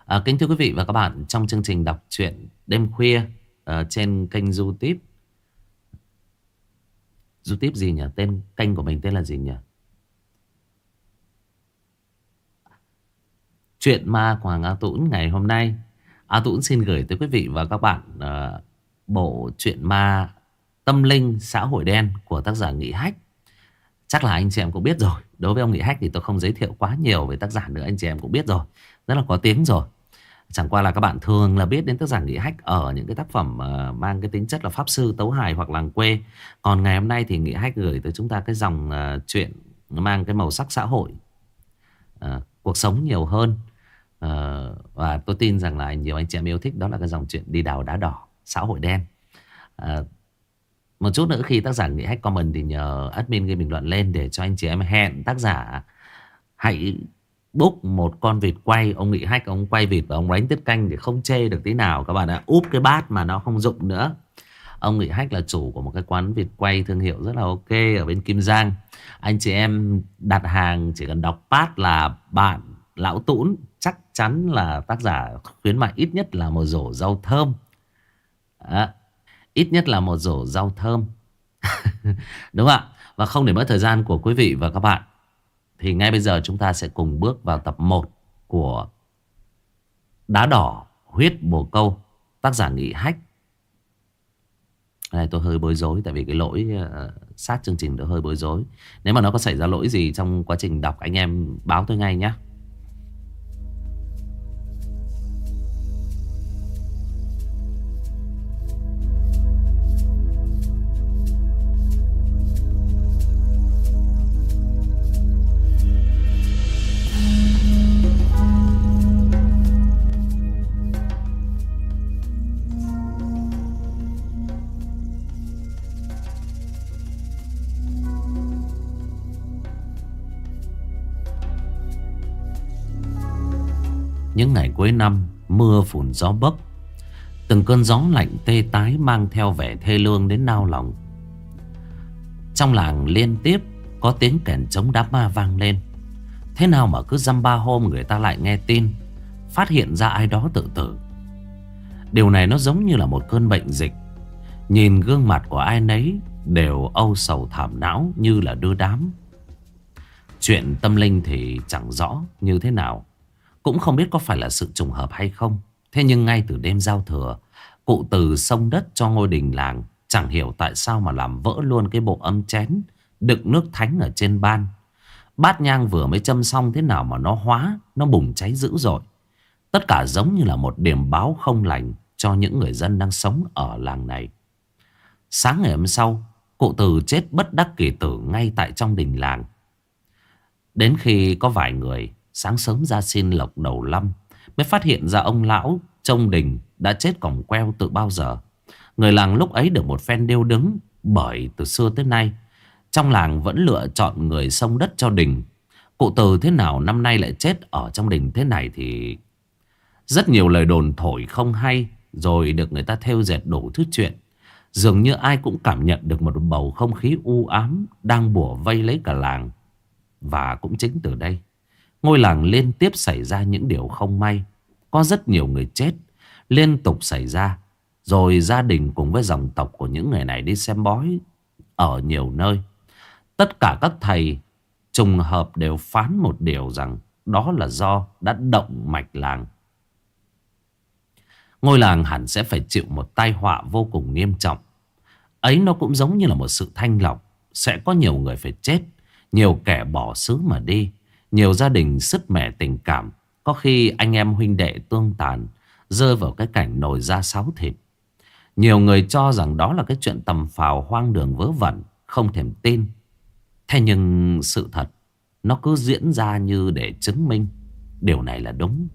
Kính thưa quý vị và các bạn, trong chương trình đọc truyện đêm khuya trên kênh YouTube. YouTube gì nhỉ? Tên kênh của mình tên là gì nhỉ? Chuyện ma của Hoàng A Tũng ngày hôm nay. A Tũng xin gửi tới quý vị và các bạn bộ truyện ma tâm linh xã hội đen của tác giả Nghị Hách. Chắc là anh chị em cũng biết rồi. Đối với ông Nghị Hách thì tôi không giới thiệu quá nhiều về tác giả nữa, anh chị em cũng biết rồi. Rất là có tiếng rồi. Chẳng qua là các bạn thường là biết đến tác giả Nghị Hách ở những cái tác phẩm mang cái tính chất là pháp sư, tấu hài hoặc làng quê. Còn ngày hôm nay thì Nghị Hách gửi tới chúng ta cái dòng truyện mang cái màu sắc xã hội, cuộc sống nhiều hơn. Và tôi tin rằng là nhiều anh chị em yêu thích đó là cái dòng truyện đi đào đá đỏ xã hội đen. Một chút nữa khi tác giả Nghị Hách comment thì nhờ admin ghi bình luận lên để cho anh chị em hẹn tác giả hãy book một con vịt quay. Ông Nghị Hách ông quay vịt và ông đánh tiết canh thì không chê được tí nào. Các bạn đã úp cái bát mà nó không dụng nữa. Ông Nghị Hách là chủ của một cái quán vịt quay thương hiệu rất là ok ở bên Kim Giang. Anh chị em đặt hàng chỉ cần đọc bát là bạn Lão Tũn chắc chắn là tác giả khuyến mại ít nhất là một rổ rau thơm. Ít nhất là một rổ rau thơm. Đúng không ạ? Và không để mất thời gian của quý vị và các bạn, thì ngay bây giờ chúng ta sẽ cùng bước vào tập 1 của Đá đỏ huyết bồ câu, tác giả Nghị Hách. Này tôi hơi bối rối tại vì cái lỗi sát chương trình đã hơi bối rối. Nếu mà nó có xảy ra lỗi gì trong quá trình đọc, anh em báo tôi ngay nhé. Những ngày cuối năm, mưa phùn gió bấc, từng cơn gió lạnh tê tái mang theo vẻ thê lương đến nao lòng. Trong làng liên tiếp có tiếng kèn trống đám ma vang lên. Thế nào mà cứ dăm ba hôm người ta lại nghe tin phát hiện ra ai đó tự tử. Điều này nó giống như là một cơn bệnh dịch. Nhìn gương mặt của ai nấy đều âu sầu thảm não như là đưa đám. Chuyện tâm linh thì chẳng rõ như thế nào, cũng không biết có phải là sự trùng hợp hay không. Thế nhưng ngay từ đêm giao thừa, cụ Từ xông đất cho ngôi đình làng. Chẳng hiểu tại sao mà làm vỡ luôn cái bộ âm chén đựng nước thánh ở trên ban. Bát nhang vừa mới châm xong thế nào mà nó hóa, nó bùng cháy dữ dội. Tất cả giống như là một điểm báo không lành cho những người dân đang sống ở làng này. Sáng ngày hôm sau, cụ Từ chết bất đắc kỳ tử ngay tại trong đình làng. Đến khi có vài người sáng sớm ra xin lộc đầu năm mới phát hiện ra ông lão trong đình đã chết còng queo từ bao giờ. Người làng lúc ấy được một phen điêu đứng, bởi từ xưa tới nay trong làng vẫn lựa chọn người xông đất cho đình. Cụ Từ thế nào năm nay lại chết ở trong đình thế này thì rất nhiều lời đồn thổi không hay, rồi được người ta thêu dệt đủ thứ chuyện. Dường như ai cũng cảm nhận được một bầu không khí u ám đang bủa vây lấy cả làng. Và cũng chính từ đây, ngôi làng liên tiếp xảy ra những điều không may. Có rất nhiều người chết liên tục xảy ra. Rồi gia đình cùng với dòng tộc của những người này đi xem bói ở nhiều nơi. Tất cả các thầy trùng hợp đều phán một điều rằng đó là do đã động mạch làng. Ngôi làng hẳn sẽ phải chịu một tai họa vô cùng nghiêm trọng. Ấy nó cũng giống như là một sự thanh lọc. Sẽ có nhiều người phải chết, nhiều kẻ bỏ xứ mà đi, nhiều gia đình sứt mẻ tình cảm. Có khi anh em huynh đệ tương tàn, rơi vào cái cảnh nồi da sáo thịt. Nhiều người cho rằng đó là cái chuyện tầm phào hoang đường vớ vẩn, không thèm tin. Thế nhưng sự thật nó cứ diễn ra như để chứng minh điều này là đúng.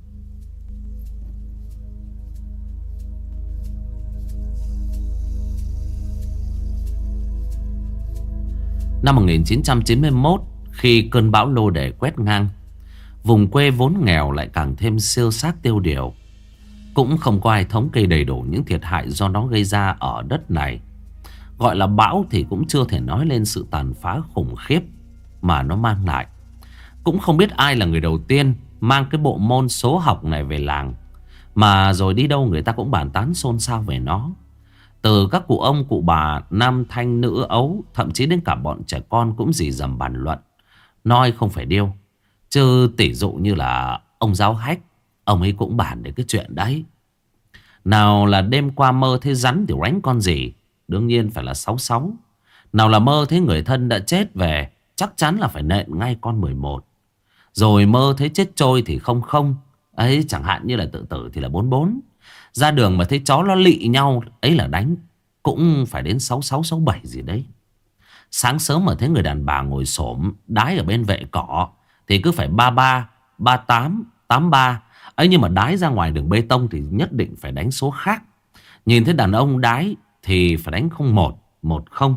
Năm 1991, khi cơn bão Lô Đề quét ngang, vùng quê vốn nghèo lại càng thêm siêu xác tiêu điều. Cũng không có ai thống kê đầy đủ những thiệt hại do nó gây ra ở đất này. Gọi là bão thì cũng chưa thể nói lên sự tàn phá khủng khiếp mà nó mang lại. Cũng không biết ai là người đầu tiên mang cái bộ môn số học này về làng. Mà rồi đi đâu người ta cũng bàn tán xôn xao về nó. Từ các cụ ông cụ bà, nam thanh nữ ấu, thậm chí đến cả bọn trẻ con cũng rì rầm bàn luận. Nói không phải điêu. Chứ tỷ dụ như là ông giáo hách, ông ấy cũng bàn đến cái chuyện đấy. Nào là đêm qua mơ thấy rắn thì đánh con gì, đương nhiên phải là 66. Nào là mơ thấy người thân đã chết về, chắc chắn là phải nện ngay con 11. Rồi mơ thấy chết trôi thì 00. Ấy chẳng hạn như là tự tử thì là 44. Ra đường mà thấy chó nó lị nhau, ấy là đánh, cũng phải đến 66, 67 gì đấy. Sáng sớm mà thấy người đàn bà ngồi xổm đái ở bên vệ cỏ thì cứ phải 33, 38, 83. Ấy nhưng mà đái ra ngoài đường bê tông thì nhất định phải đánh số khác. Nhìn thấy đàn ông đái thì phải đánh 01, 10.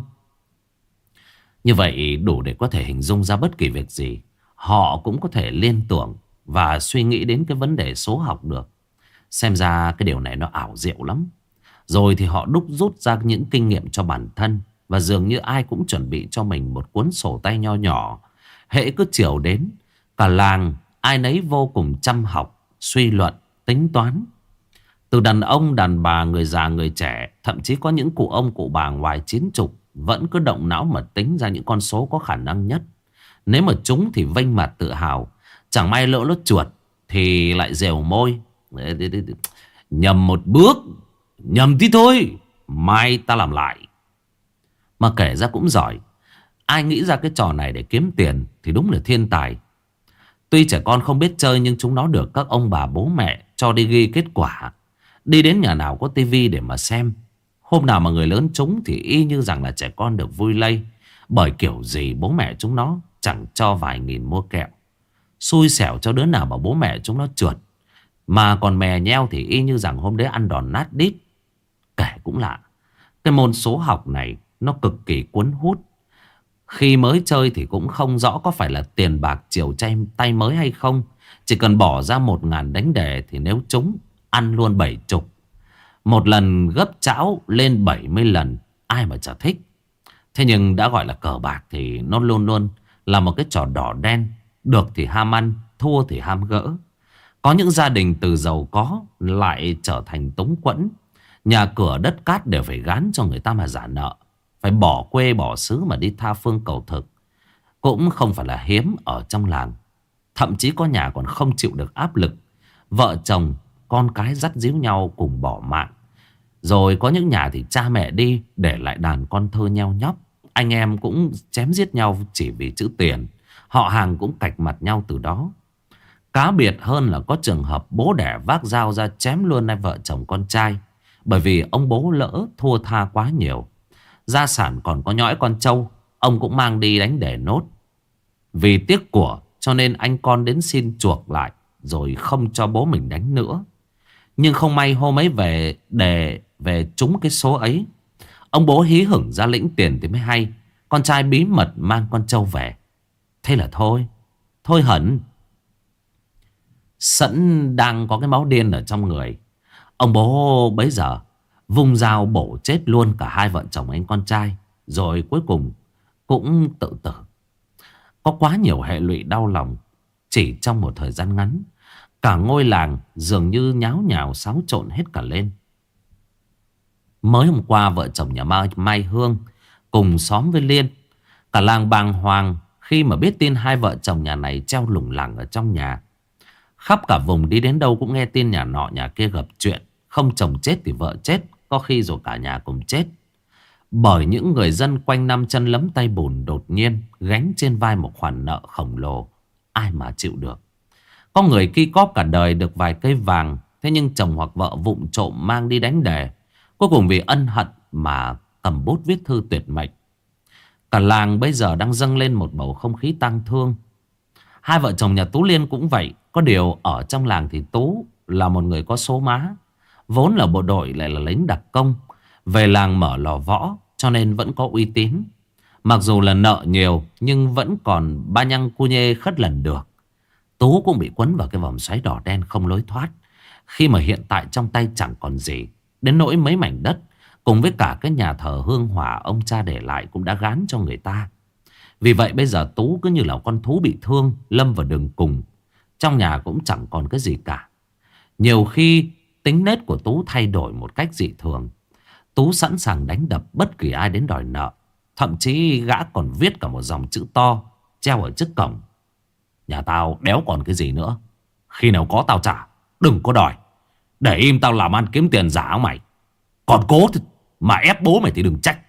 Như vậy đủ để có thể hình dung ra bất kỳ việc gì, họ cũng có thể liên tưởng và suy nghĩ đến cái vấn đề số học được. Xem ra cái điều này nó ảo diệu lắm. Rồi thì họ đúc rút ra những kinh nghiệm cho bản thân. Và dường như ai cũng chuẩn bị cho mình một cuốn sổ tay nho nhỏ. Hễ cứ chiều đến, cả làng ai nấy vô cùng chăm học, suy luận, tính toán. Từ đàn ông, đàn bà, người già, người trẻ, thậm chí có những cụ ông, cụ bà ngoài 90 vẫn cứ động não mà tính ra những con số có khả năng nhất. Nếu mà chúng thì vênh mặt tự hào. Chẳng may lỡ nó chuột thì lại dèo môi. Nhầm một bước, nhầm tí thôi, mai ta làm lại. Mà kể ra cũng giỏi. Ai nghĩ ra cái trò này để kiếm tiền thì đúng là thiên tài. Tuy trẻ con không biết chơi, nhưng chúng nó được các ông bà bố mẹ cho đi ghi kết quả. Đi đến nhà nào có tivi để mà xem. Hôm nào mà người lớn chúng thì y như rằng là trẻ con được vui lây. Bởi kiểu gì bố mẹ chúng nó chẳng cho vài nghìn mua kẹo. Xui xẻo cho đứa nào mà bố mẹ chúng nó trượt. Mà còn mè nheo thì y như rằng hôm đấy ăn đòn nát đít. Kể cũng lạ, cái môn số học này nó cực kỳ cuốn hút. Khi mới chơi thì cũng không rõ có phải là tiền bạc chiều tay mới hay không. Chỉ cần bỏ ra 1.000 đánh đề thì nếu trúng ăn luôn 70. Một lần gấp chảo lên 70 lần, ai mà chả thích. Thế nhưng đã gọi là cờ bạc thì nó luôn luôn là một cái trò đỏ đen. Được thì ham ăn, thua thì ham gỡ. Có những gia đình từ giàu có lại trở thành túng quẫn. Nhà cửa đất cát đều phải gán cho người ta mà trả nợ. Phải bỏ quê bỏ xứ mà đi tha phương cầu thực. Cũng không phải là hiếm ở trong làng. Thậm chí có nhà còn không chịu được áp lực. Vợ chồng, con cái dắt díu nhau cùng bỏ mạng. Rồi có những nhà thì cha mẹ đi để lại đàn con thơ nheo nhóc. Anh em cũng chém giết nhau chỉ vì chữ tiền. Họ hàng cũng cạch mặt nhau từ đó. Cá biệt hơn là có trường hợp bố đẻ vác dao ra chém luôn hai vợ chồng con trai. Bởi vì ông bố lỡ thua tha quá nhiều. Gia sản còn có nhõi con trâu, ông cũng mang đi đánh để nốt. Vì tiếc của cho nên anh con đến xin chuộc lại, rồi không cho bố mình đánh nữa. Nhưng không may hôm ấy về trúng cái số ấy. Ông bố hí hửng ra lĩnh tiền thì mới hay con trai bí mật mang con trâu về. Thế là thôi hẳn. Sẵn đang có cái máu điên ở trong người, ông bố bấy giờ vung dao bổ chết luôn cả hai vợ chồng anh con trai. Rồi cuối cùng cũng tự tử. Có quá nhiều hệ lụy đau lòng. Chỉ trong một thời gian ngắn, cả ngôi làng dường như nháo nhào xáo trộn hết cả lên. Mới hôm qua vợ chồng nhà Mai Hương cùng xóm với Liên, cả làng bàng hoàng khi mà biết tin hai vợ chồng nhà này treo lủng lẳng ở trong nhà. Khắp cả vùng đi đến đâu cũng nghe tin nhà nọ nhà kia gặp chuyện. Không chồng chết thì vợ chết, có khi rồi cả nhà cùng chết. Bởi những người dân quanh năm chân lấm tay bùn đột nhiên gánh trên vai một khoản nợ khổng lồ. Ai mà chịu được. Có người ki cóp cả đời được vài cây vàng. Thế nhưng chồng hoặc vợ vụng trộm mang đi đánh đề. Cuối cùng vì ân hận mà cầm bút viết thư tuyệt mệnh. Cả làng bây giờ đang dâng lên một bầu không khí tang thương. Hai vợ chồng nhà Tú Liên cũng vậy. Có điều ở trong làng thì Tú là một người có số má. Vốn là bộ đội lại là lính đặc công. Về làng mở lò võ cho nên vẫn có uy tín. Mặc dù là nợ nhiều nhưng vẫn còn ba nhăng cu nhê khất lần được. Tú cũng bị quấn vào cái vòng xoáy đỏ đen không lối thoát. Khi mà hiện tại trong tay chẳng còn gì. Đến nỗi mấy mảnh đất cùng với cả cái nhà thờ hương hỏa ông cha để lại cũng đã gán cho người ta. Vì vậy bây giờ Tú cứ như là con thú bị thương, lâm vào đường cùng. Trong nhà cũng chẳng còn cái gì cả. Nhiều khi tính nết của Tú thay đổi một cách dị thường. Tú sẵn sàng đánh đập bất kỳ ai đến đòi nợ. Thậm chí gã còn viết cả một dòng chữ to treo ở trước cổng: nhà tao đéo còn cái gì nữa, khi nào có tao trả, đừng có đòi. Để im tao làm ăn kiếm tiền giả mày. Còn cố mà ép bố mày thì đừng trách.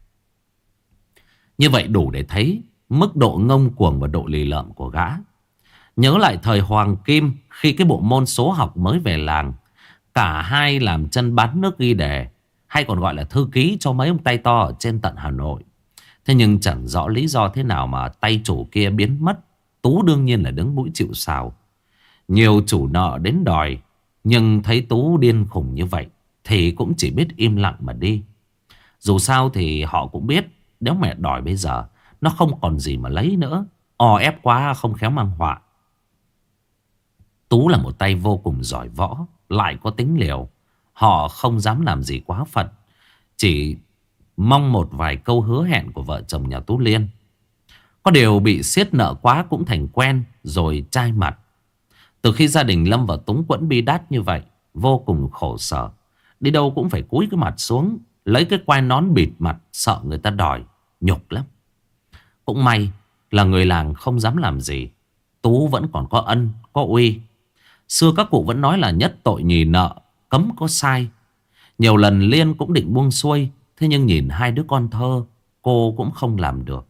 Như vậy đủ để thấy mức độ ngông cuồng và độ lì lợm của gã. Nhớ lại thời Hoàng Kim, khi cái bộ môn số học mới về làng, cả hai làm chân bán nước ghi đề, hay còn gọi là thư ký cho mấy ông tay to ở trên tận Hà Nội. Thế nhưng chẳng rõ lý do thế nào mà tay chủ kia biến mất. Tú đương nhiên là đứng mũi chịu sào. Nhiều chủ nợ đến đòi, nhưng thấy Tú điên khùng như vậy thì cũng chỉ biết im lặng mà đi. Dù sao thì họ cũng biết nếu mẹ đòi bây giờ nó không còn gì mà lấy nữa. Ép quá không khéo mang họa. Tú là một tay vô cùng giỏi võ, lại có tính liều. Họ không dám làm gì quá phận, chỉ mong một vài câu hứa hẹn của vợ chồng nhà Tú Liên. Có điều bị siết nợ quá cũng thành quen rồi chai mặt. Từ khi gia đình lâm vào túng quẫn bi đát như vậy, vô cùng khổ sở. Đi đâu cũng phải cúi cái mặt xuống, lấy cái quai nón bịt mặt, sợ người ta đòi, nhục lắm. Cũng may là người làng không dám làm gì. Tú vẫn còn có ân, có uy. Xưa các cụ vẫn nói là nhất tội nhì nợ, cấm có sai. Nhiều lần Liên cũng định buông xuôi, thế nhưng nhìn hai đứa con thơ, cô cũng không làm được.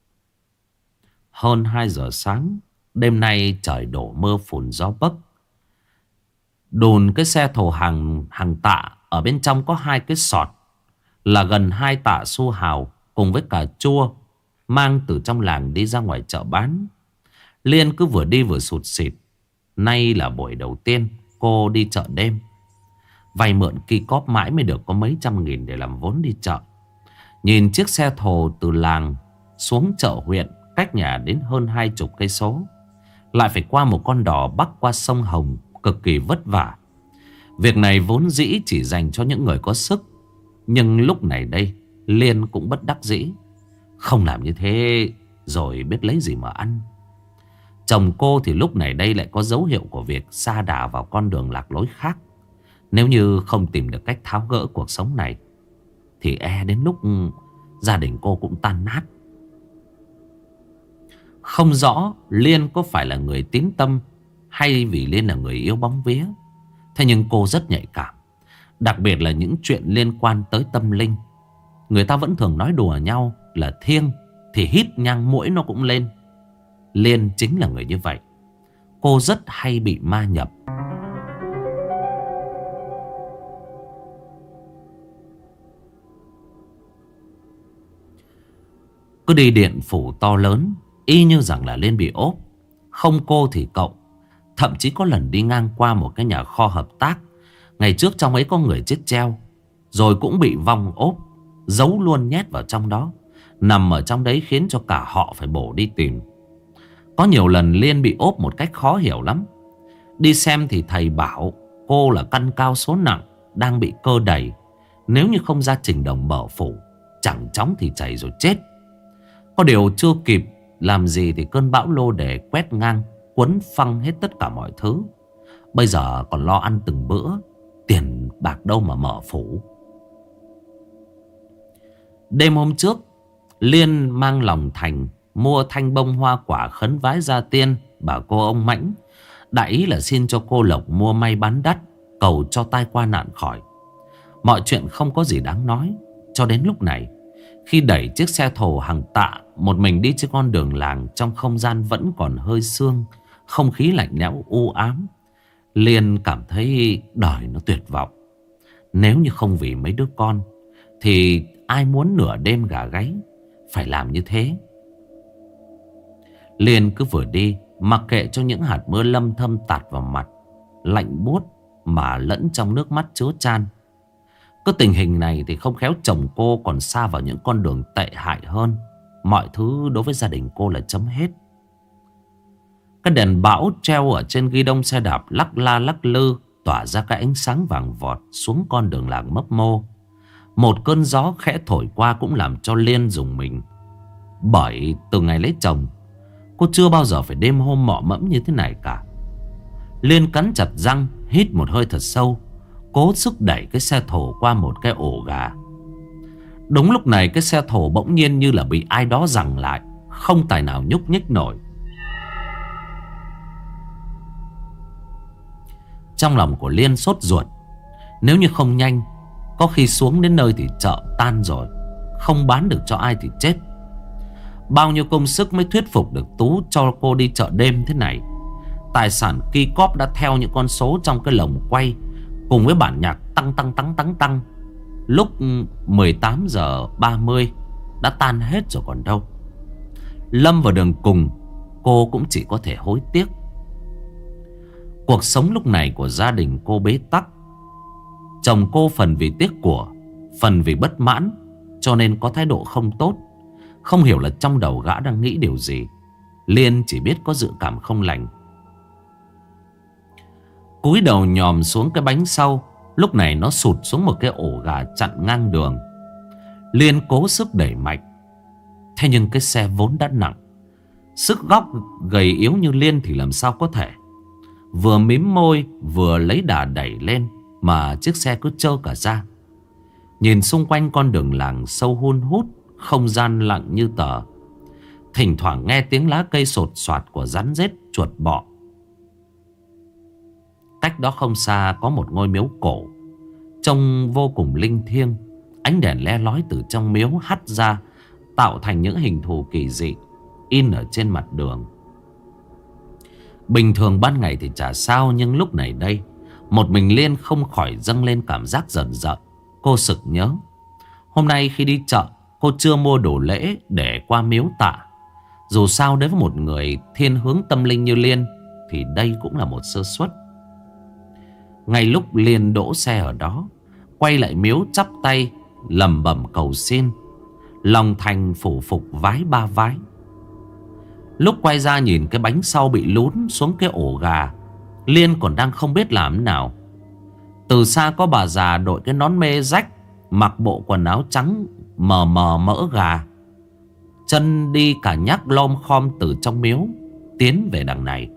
Hơn 2 giờ sáng, đêm nay trời đổ mưa phùn gió bấc. Đùn cái xe thổ hàng tạ, ở bên trong có 2 cái sọt là gần 2 tạ xu hào cùng với cà chua, mang từ trong làng đi ra ngoài chợ bán. Liên cứ vừa đi vừa sụt sịt. Nay là buổi đầu tiên cô đi chợ đêm. Vay mượn ki cóp mãi mới được có mấy trăm nghìn để làm vốn đi chợ. Nhìn chiếc xe thồ từ làng xuống chợ huyện, cách nhà đến hơn 20 cây số, lại phải qua một con đò bắc qua sông Hồng, cực kỳ vất vả. Việc này vốn dĩ chỉ dành cho những người có sức, nhưng lúc này đây Liên cũng bất đắc dĩ. Không làm như thế rồi biết lấy gì mà ăn. Chồng cô thì lúc này đây lại có dấu hiệu của việc sa đà vào con đường lạc lối khác. Nếu như không tìm được cách tháo gỡ cuộc sống này thì đến lúc gia đình cô cũng tan nát. Không rõ Liên có phải là người tín tâm hay vì Liên là người yêu bóng vía. Thế nhưng cô rất nhạy cảm, đặc biệt là những chuyện liên quan tới tâm linh. Người ta vẫn thường nói đùa nhau là thiêng thì hít nhang mũi nó cũng lên. Liên chính là người như vậy. Cô rất hay bị ma nhập. Cứ đi điện phủ to lớn, y như rằng là Liên bị ốp. Không cô thì cậu. Thậm chí có lần đi ngang qua một cái nhà kho hợp tác. Ngày trước trong ấy có người chết treo, rồi cũng bị vong ốp, giấu luôn nhét vào trong đó. Nằm ở trong đấy khiến cho cả họ phải bổ đi tìm. Có nhiều lần Liên bị ốp một cách khó hiểu lắm. Đi xem thì thầy bảo cô là căn cao số nặng, đang bị cơ đẩy. Nếu như không ra trình đồng mở phủ, chẳng chóng thì chảy rồi chết. Có điều chưa kịp làm gì thì cơn bão lô đề quét ngang, quấn phăng hết tất cả mọi thứ. Bây giờ còn lo ăn từng bữa, tiền bạc đâu mà mở phủ. Đêm hôm trước, Liên mang lòng thành mua thanh bông hoa quả khấn vái gia tiên bà cô ông Mãnh. Đại ý là xin cho cô Lộc mua may bán đắt, cầu cho tai qua nạn khỏi. Mọi chuyện không có gì đáng nói cho đến lúc này. Khi đẩy chiếc xe thồ hàng tạ một mình đi trên con đường làng, trong không gian vẫn còn hơi sương, không khí lạnh lẽo u ám, Liên cảm thấy đời nó tuyệt vọng. Nếu như không vì mấy đứa con thì ai muốn nửa đêm gà gáy phải làm như thế. Liên cứ vừa đi mặc kệ cho những hạt mưa lâm thâm tạt vào mặt, lạnh buốt mà lẫn trong nước mắt chứa chan. Cứ tình hình này thì không khéo chồng cô còn sa vào những con đường tệ hại hơn. Mọi thứ đối với gia đình cô là chấm hết. Cái đèn bão treo ở trên ghi đông xe đạp lắc la lắc lư, tỏa ra cái ánh sáng vàng vọt xuống con đường làng mấp mô. Một cơn gió khẽ thổi qua cũng làm cho Liên rùng mình. Bởi từ ngày lấy chồng, cô chưa bao giờ phải đêm hôm mọ mẫm như thế này cả. Liên cắn chặt răng, hít một hơi thật sâu, cố sức đẩy cái xe thổ qua một cái ổ gà. Đúng lúc này cái xe thổ bỗng nhiên như là bị ai đó giằng lại, không tài nào nhúc nhích nổi. Trong lòng của Liên sốt ruột. Nếu như không nhanh, có khi xuống đến nơi thì chợ tan rồi, không bán được cho ai thì chết. Bao nhiêu công sức mới thuyết phục được Tú cho cô đi chợ đêm thế này. Tài sản ki cóp đã theo những con số trong cái lồng quay, cùng với bản nhạc tăng tăng tăng tăng tăng, lúc 18 giờ 30 đã tan hết rồi còn đâu. Lâm vào đường cùng, cô cũng chỉ có thể hối tiếc. Cuộc sống lúc này của gia đình cô bế tắc. Chồng cô phần vì tiếc của, phần vì bất mãn, cho nên có thái độ không tốt. Không hiểu là trong đầu gã đang nghĩ điều gì. Liên chỉ biết có dự cảm không lành. Cúi đầu nhòm xuống cái bánh sau. Lúc này nó sụt xuống một cái ổ gà chặn ngang đường. Liên cố sức đẩy mạnh. Thế nhưng cái xe vốn đã nặng, sức góc gầy yếu như Liên thì làm sao có thể. Vừa mím môi vừa lấy đà đẩy lên mà chiếc xe cứ trơ cả ra. Nhìn xung quanh con đường làng sâu hun hút, không gian lặng như tờ. Thỉnh thoảng nghe tiếng lá cây sột soạt của rắn rết chuột bọ. Cách đó không xa có một ngôi miếu cổ, trông vô cùng linh thiêng. Ánh đèn le lói từ trong miếu hắt ra, tạo thành những hình thù kỳ dị in ở trên mặt đường. Bình thường ban ngày thì chả sao, nhưng lúc này đây, một mình Liên không khỏi dâng lên cảm giác rợn rợn. Cô sực nhớ, hôm nay khi đi chợ, cô chưa mua đồ lễ để qua miếu tạ. Dù sao đối với một người thiên hướng tâm linh như Liên thì đây cũng là một sơ suất. Ngay lúc Liên đỗ xe ở đó, quay lại miếu chắp tay lẩm bẩm cầu xin, lòng thành phủ phục vái ba vái. Lúc quay ra nhìn cái bánh sau bị lún xuống cái ổ gà, Liên còn đang không biết làm thế nào. Từ xa có bà già đội cái nón mê rách, mặc bộ quần áo trắng mờ mờ mỡ gà, chân đi cả nhắc lom khom từ trong miếu tiến về đằng này.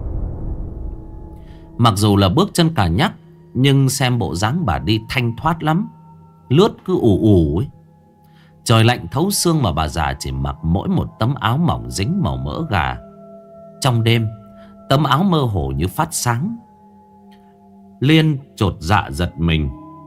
Mặc dù là bước chân cả nhắc, nhưng xem bộ dáng bà đi thanh thoát lắm, lướt cứ ù ù ấy. Trời lạnh thấu xương mà bà già chỉ mặc mỗi một tấm áo mỏng dính màu mỡ gà. Trong đêm, tấm áo mơ hồ như phát sáng. Liên chột dạ giật mình.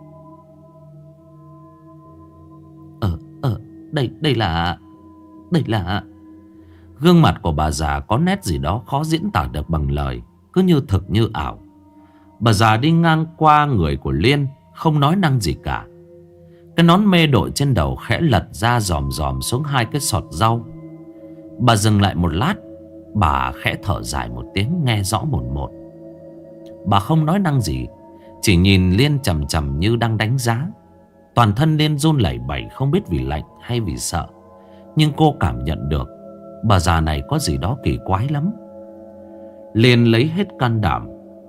Đây là... Gương mặt của bà già có nét gì đó khó diễn tả được bằng lời, cứ như thực như ảo. Bà già đi ngang qua người của Liên, không nói năng gì cả. Cái nón mê đội trên đầu khẽ lật ra dòm dòm xuống hai cái sọt rau. Bà dừng lại một lát, bà khẽ thở dài một tiếng nghe rõ mồn một. Bà không nói năng gì, chỉ nhìn Liên chằm chằm như đang đánh giá. Toàn thân Liên run lẩy bẩy, không biết vì lạnh hay vì sợ. Nhưng cô cảm nhận được bà già này có gì đó kỳ quái lắm. Liên lấy hết can đảm.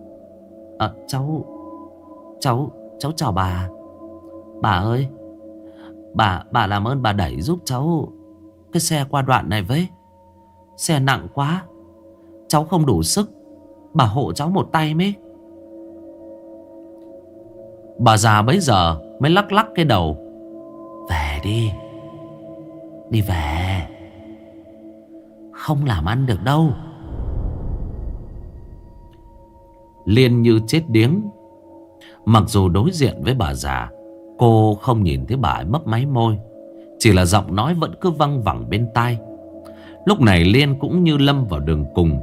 Cháu chào bà. Bà ơi, bà làm ơn bà đẩy giúp cháu cái xe qua đoạn này với. Xe nặng quá, cháu không đủ sức, bà hộ cháu một tay mấy. Bà già bấy giờ mới lắc lắc cái đầu. Về đi về, không làm ăn được đâu. Liên như chết điếng. Mặc dù đối diện với bà già, cô không nhìn thấy bà ấy mấp máy môi, chỉ là giọng nói vẫn cứ văng vẳng bên tai. Lúc này Liên cũng như lâm vào đường cùng.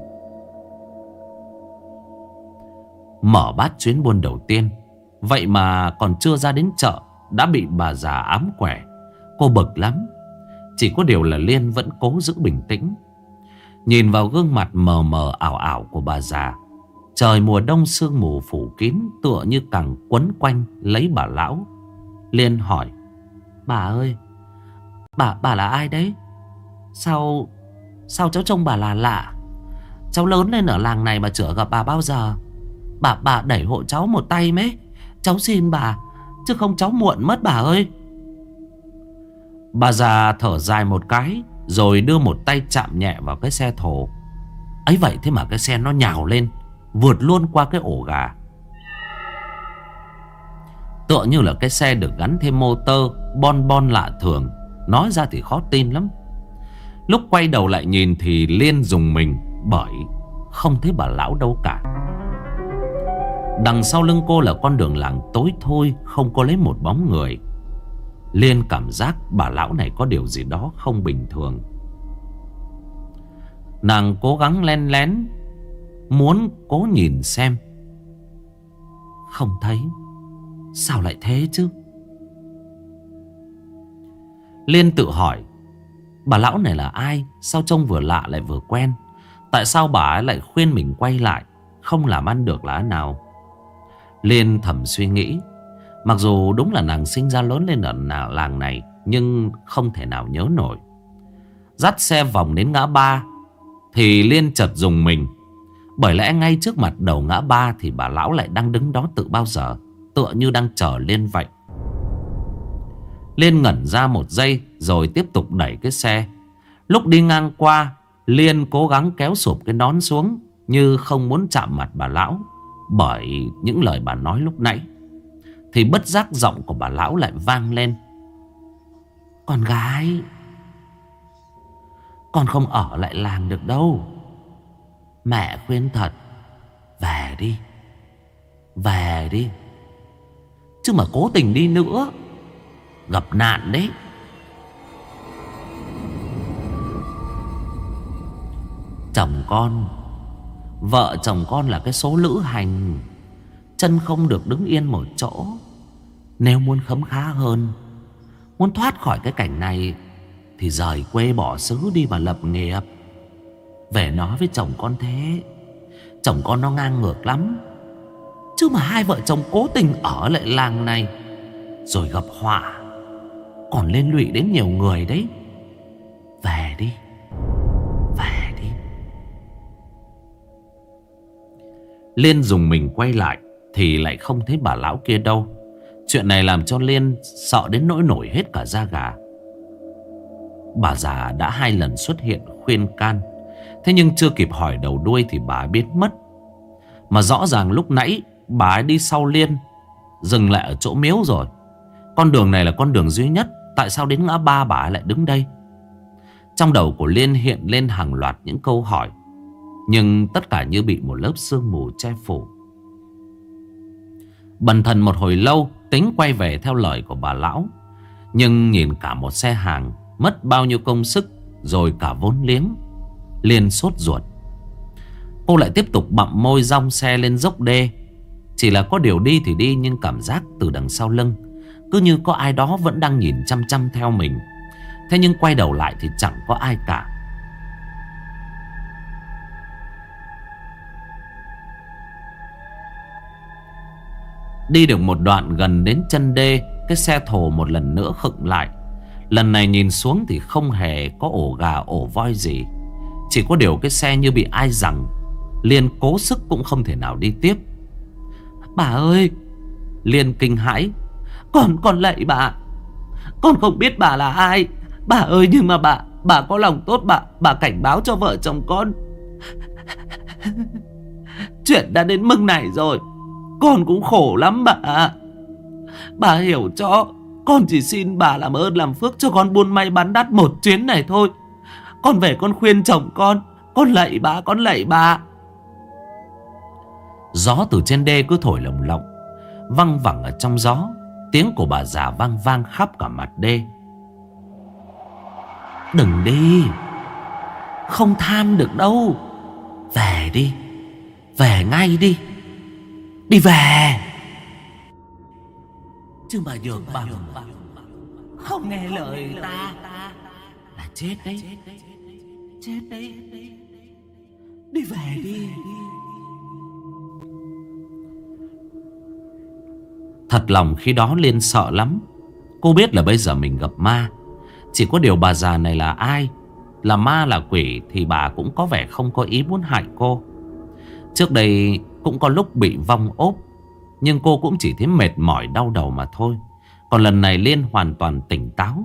Mở bát chuyến buôn đầu tiên, vậy mà còn chưa ra đến chợ đã bị bà già ám quẻ. Cô bực lắm. Chỉ có điều là Liên vẫn cố giữ bình tĩnh. Nhìn vào gương mặt mờ mờ ảo ảo của bà già, trời mùa đông sương mù phủ kín, tựa như càng quấn quanh lấy bà lão. Liên hỏi: Bà ơi, bà là ai đấy? Sao cháu trông bà là lạ? Cháu lớn lên ở làng này mà chưa gặp bà bao giờ. Bà đẩy hộ cháu một tay mấy. Cháu xin bà, chứ không cháu muộn mất bà ơi. Bà già thở dài một cái, rồi đưa một tay chạm nhẹ vào cái xe thồ. Ấy vậy thế mà cái xe nó nhào lên, vượt luôn qua cái ổ gà. Tựa như là cái xe được gắn thêm motor bon bon lạ thường. Nói ra thì khó tin lắm. Lúc quay đầu lại nhìn thì Liên rùng mình, bởi không thấy bà lão đâu cả. Đằng sau lưng cô là con đường làng tối thui, không có lấy một bóng người. Liên cảm giác bà lão này có điều gì đó không bình thường. Nàng cố gắng len lén muốn cố nhìn xem. Không thấy. Sao lại thế chứ? Liên tự hỏi, bà lão này là ai? Sao trông vừa lạ lại vừa quen? Tại sao bà ấy lại khuyên mình quay lại, không làm ăn được là nào? Liên thầm suy nghĩ. Mặc dù đúng là nàng sinh ra lớn lên ở làng này, nhưng không thể nào nhớ nổi. Dắt xe vòng đến ngã ba thì Liên chợt rùng mình. Bởi lẽ ngay trước mặt đầu ngã ba thì bà lão lại đang đứng đó từ bao giờ, tựa như đang chờ Liên vậy. Liên ngẩn ra một giây rồi tiếp tục đẩy cái xe. Lúc đi ngang qua, Liên cố gắng kéo sụp cái nón xuống, như không muốn chạm mặt bà lão, bởi những lời bà nói lúc nãy. Thì bất giác giọng của bà lão lại vang lên. Con gái, con không ở lại làng được đâu. Mẹ khuyên thật, về đi, về đi. Chứ mà cố tình đi nữa, gặp nạn đấy. Chồng con, vợ chồng con là cái số lữ hành, chân không được đứng yên một chỗ. Nếu muốn khấm khá hơn, muốn thoát khỏi cái cảnh này, thì rời quê bỏ xứ đi mà lập nghiệp. Về nói với chồng con thế. Chồng con nó ngang ngược lắm. Chứ mà hai vợ chồng cố tình ở lại làng này rồi gặp họa, còn liên lụy đến nhiều người đấy. Về đi, về đi. Liên dùng mình quay lại thì lại không thấy bà lão kia đâu. Chuyện này làm cho Liên sợ đến nỗi nổi hết cả da gà. Bà già đã 2 lần xuất hiện khuyên can, thế nhưng chưa kịp hỏi đầu đuôi thì bà biến mất. Mà rõ ràng lúc nãy bà ấy đi sau Liên, dừng lại ở chỗ miếu rồi. Con đường này là con đường duy nhất, tại sao đến ngã ba bà ấy lại đứng đây? Trong đầu của Liên hiện lên hàng loạt những câu hỏi, nhưng tất cả như bị một lớp sương mù che phủ. Bần thần một hồi lâu tính quay về theo lời của bà lão, nhưng nhìn cả một xe hàng, mất bao nhiêu công sức rồi cả vốn liếng, Liên sốt ruột. Cô lại tiếp tục bặm môi dong xe lên dốc đê. Chỉ là có điều đi thì đi, nhưng cảm giác từ đằng sau lưng cứ như có ai đó vẫn đang nhìn chăm chăm theo mình. Thế nhưng quay đầu lại thì chẳng có ai cả. Đi được một đoạn gần đến chân đê, cái xe thồ một lần nữa khựng lại. Lần này nhìn xuống thì không hề có ổ gà ổ voi gì. Chỉ có điều cái xe như bị ai giằng. Liên cố sức cũng không thể nào đi tiếp. Bà ơi! Liên kinh hãi. Con lạy bà. Con không biết bà là ai. Bà ơi, nhưng mà bà có lòng tốt, bà cảnh báo cho vợ chồng con. Chuyện đã đến mức này rồi, con cũng khổ lắm bà. Bà hiểu cho. Con chỉ xin bà làm ơn làm phước cho con buôn may bán đắt một chuyến này thôi. Con về con khuyên chồng con lạy bà, con lạy bà. Gió từ trên đê cứ thổi lồng lộng, văng vẳng ở trong gió. Tiếng của bà già vang vang khắp cả mặt đê. Đừng đi, không tham được đâu. Về đi, về ngay đi. Đi về. Chứ mà nhường bằng không nghe lời ta là chết đấy. Chết đấy. Đi về đi. Thật lòng khi đó Liên sợ lắm. Cô biết là bây giờ mình gặp ma. Chỉ có điều bà già này là ai, là ma là quỷ, thì bà cũng có vẻ không có ý muốn hại cô. Trước đây cũng có lúc bị vong ốp, nhưng cô cũng chỉ thấy mệt mỏi đau đầu mà thôi. Còn lần này Liên hoàn toàn tỉnh táo.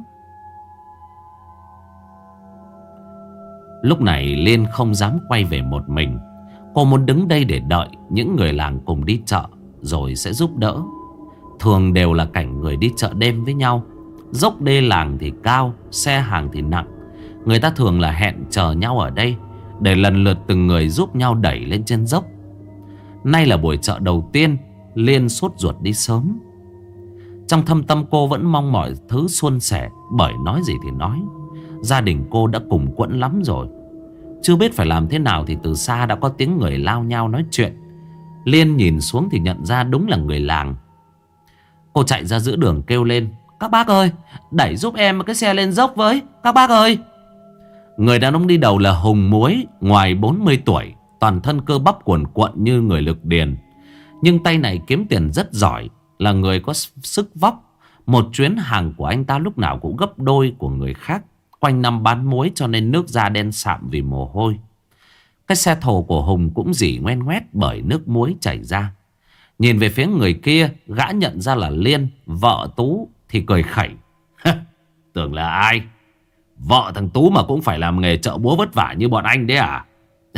Lúc này Liên không dám quay về một mình. Cô muốn đứng đây để đợi những người làng cùng đi chợ rồi sẽ giúp đỡ. Thường đều là cảnh người đi chợ đêm với nhau. Dốc đê làng thì cao, xe hàng thì nặng. Người ta thường là hẹn chờ nhau ở đây để lần lượt từng người giúp nhau đẩy lên trên dốc. Nay là buổi chợ đầu tiên, Liên sốt ruột đi sớm. Trong thâm tâm cô vẫn mong mọi thứ suôn sẻ, bởi nói gì thì nói, gia đình cô đã cùng quẫn lắm rồi. Chưa biết phải làm thế nào thì từ xa đã có tiếng người lao nhau nói chuyện. Liên nhìn xuống thì nhận ra đúng là người làng. Cô chạy ra giữa đường kêu lên: các bác ơi, đẩy giúp em cái xe lên dốc với, các bác ơi. Người đàn ông đi đầu là Hùng Muối, ngoài 40 tuổi, toàn thân cơ bắp cuồn cuộn như người lực điền. Nhưng tay này kiếm tiền rất giỏi, là người có sức vóc. Một chuyến hàng của anh ta lúc nào cũng gấp đôi của người khác. Quanh năm bán muối cho nên nước da đen sạm vì mồ hôi. Cái xe thồ của Hùng cũng rỉ ngoen ngoét bởi nước muối chảy ra. Nhìn về phía người kia, gã nhận ra là Liên, vợ Tú, thì cười khẩy: tưởng là ai? Vợ thằng Tú mà cũng phải làm nghề chợ búa vất vả như bọn anh đấy à?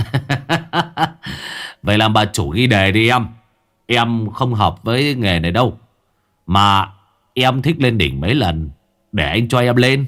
Vậy làm bà chủ ghi đề đi em. Em không hợp với nghề này đâu, mà em thích lên đỉnh mấy lần, để anh cho em lên.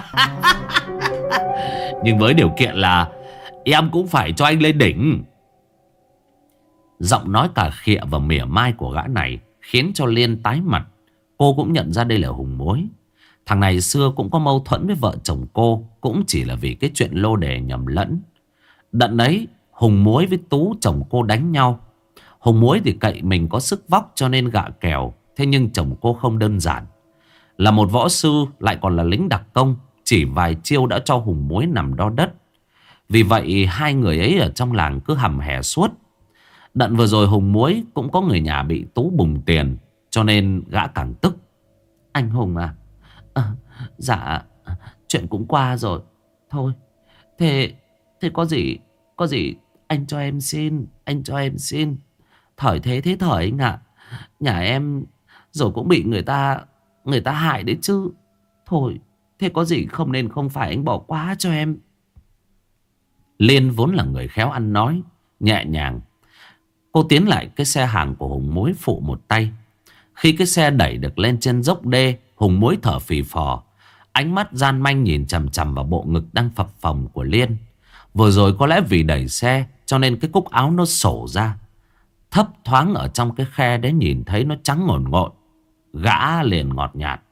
Nhưng với điều kiện là em cũng phải cho anh lên đỉnh. Giọng nói cà khịa và mỉa mai của gã này khiến cho Liên tái mặt. Cô cũng nhận ra đây là Hùng Muối. Thằng này xưa cũng có mâu thuẫn với vợ chồng cô, cũng chỉ là vì cái chuyện lô đề nhầm lẫn. Đợt ấy Hùng Muối với Tú chồng cô đánh nhau. Hùng Muối thì cậy mình có sức vóc cho nên gạ kèo. Thế nhưng chồng cô không đơn giản, là một võ sư lại còn là lính đặc công. Chỉ vài chiêu đã cho Hùng Muối nằm đo đất. Vì vậy hai người ấy ở trong làng cứ hầm hè suốt. Đợt vừa rồi Hùng Muối cũng có người nhà bị Tú bùng tiền, cho nên gã càng tức. Anh Hùng à, dạ chuyện cũng qua rồi. Thôi thế có gì anh cho em xin, anh cho em xin. Thời thế thế thời anh ạ. Nhà em rồi cũng bị người ta hại đấy chứ. Thôi thế có gì không nên không phải anh bỏ qua cho em. Liên vốn là người khéo ăn nói, nhẹ nhàng. Cô tiến lại cái xe hàng của Hùng Muối phụ một tay. Khi cái xe đẩy được lên trên dốc đê, Hùng Muối thở phì phò, ánh mắt gian manh nhìn chằm chằm vào bộ ngực đang phập phồng của Liên. Vừa rồi có lẽ vì đẩy xe cho nên cái cúc áo nó sổ ra. Thấp thoáng ở trong cái khe đấy nhìn thấy nó trắng ngồn ngộn. Gã liền ngọt nhạt: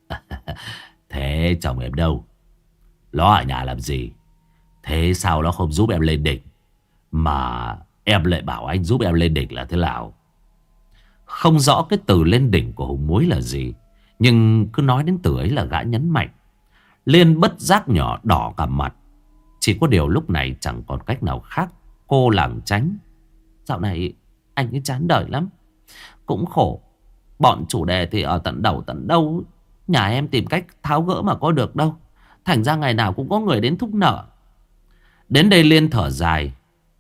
thế chồng em đâu? Nó ở nhà làm gì? Thế sao nó không giúp em lên đỉnh, mà em lại bảo anh giúp em lên đỉnh là thế nào? Không rõ cái từ lên đỉnh của Hùng Muối là gì, nhưng cứ nói đến từ ấy là gã nhấn mạnh. Liên bất giác nhỏ đỏ cả mặt. Chỉ có điều lúc này chẳng còn cách nào khác, cô lảng tránh: dạo này anh ấy chán đời lắm, cũng khổ. Bọn chủ đề thì ở tận đầu tận đâu, nhà em tìm cách tháo gỡ mà có được đâu. Thành ra ngày nào cũng có người đến thúc nợ. Đến đây Liên thở dài: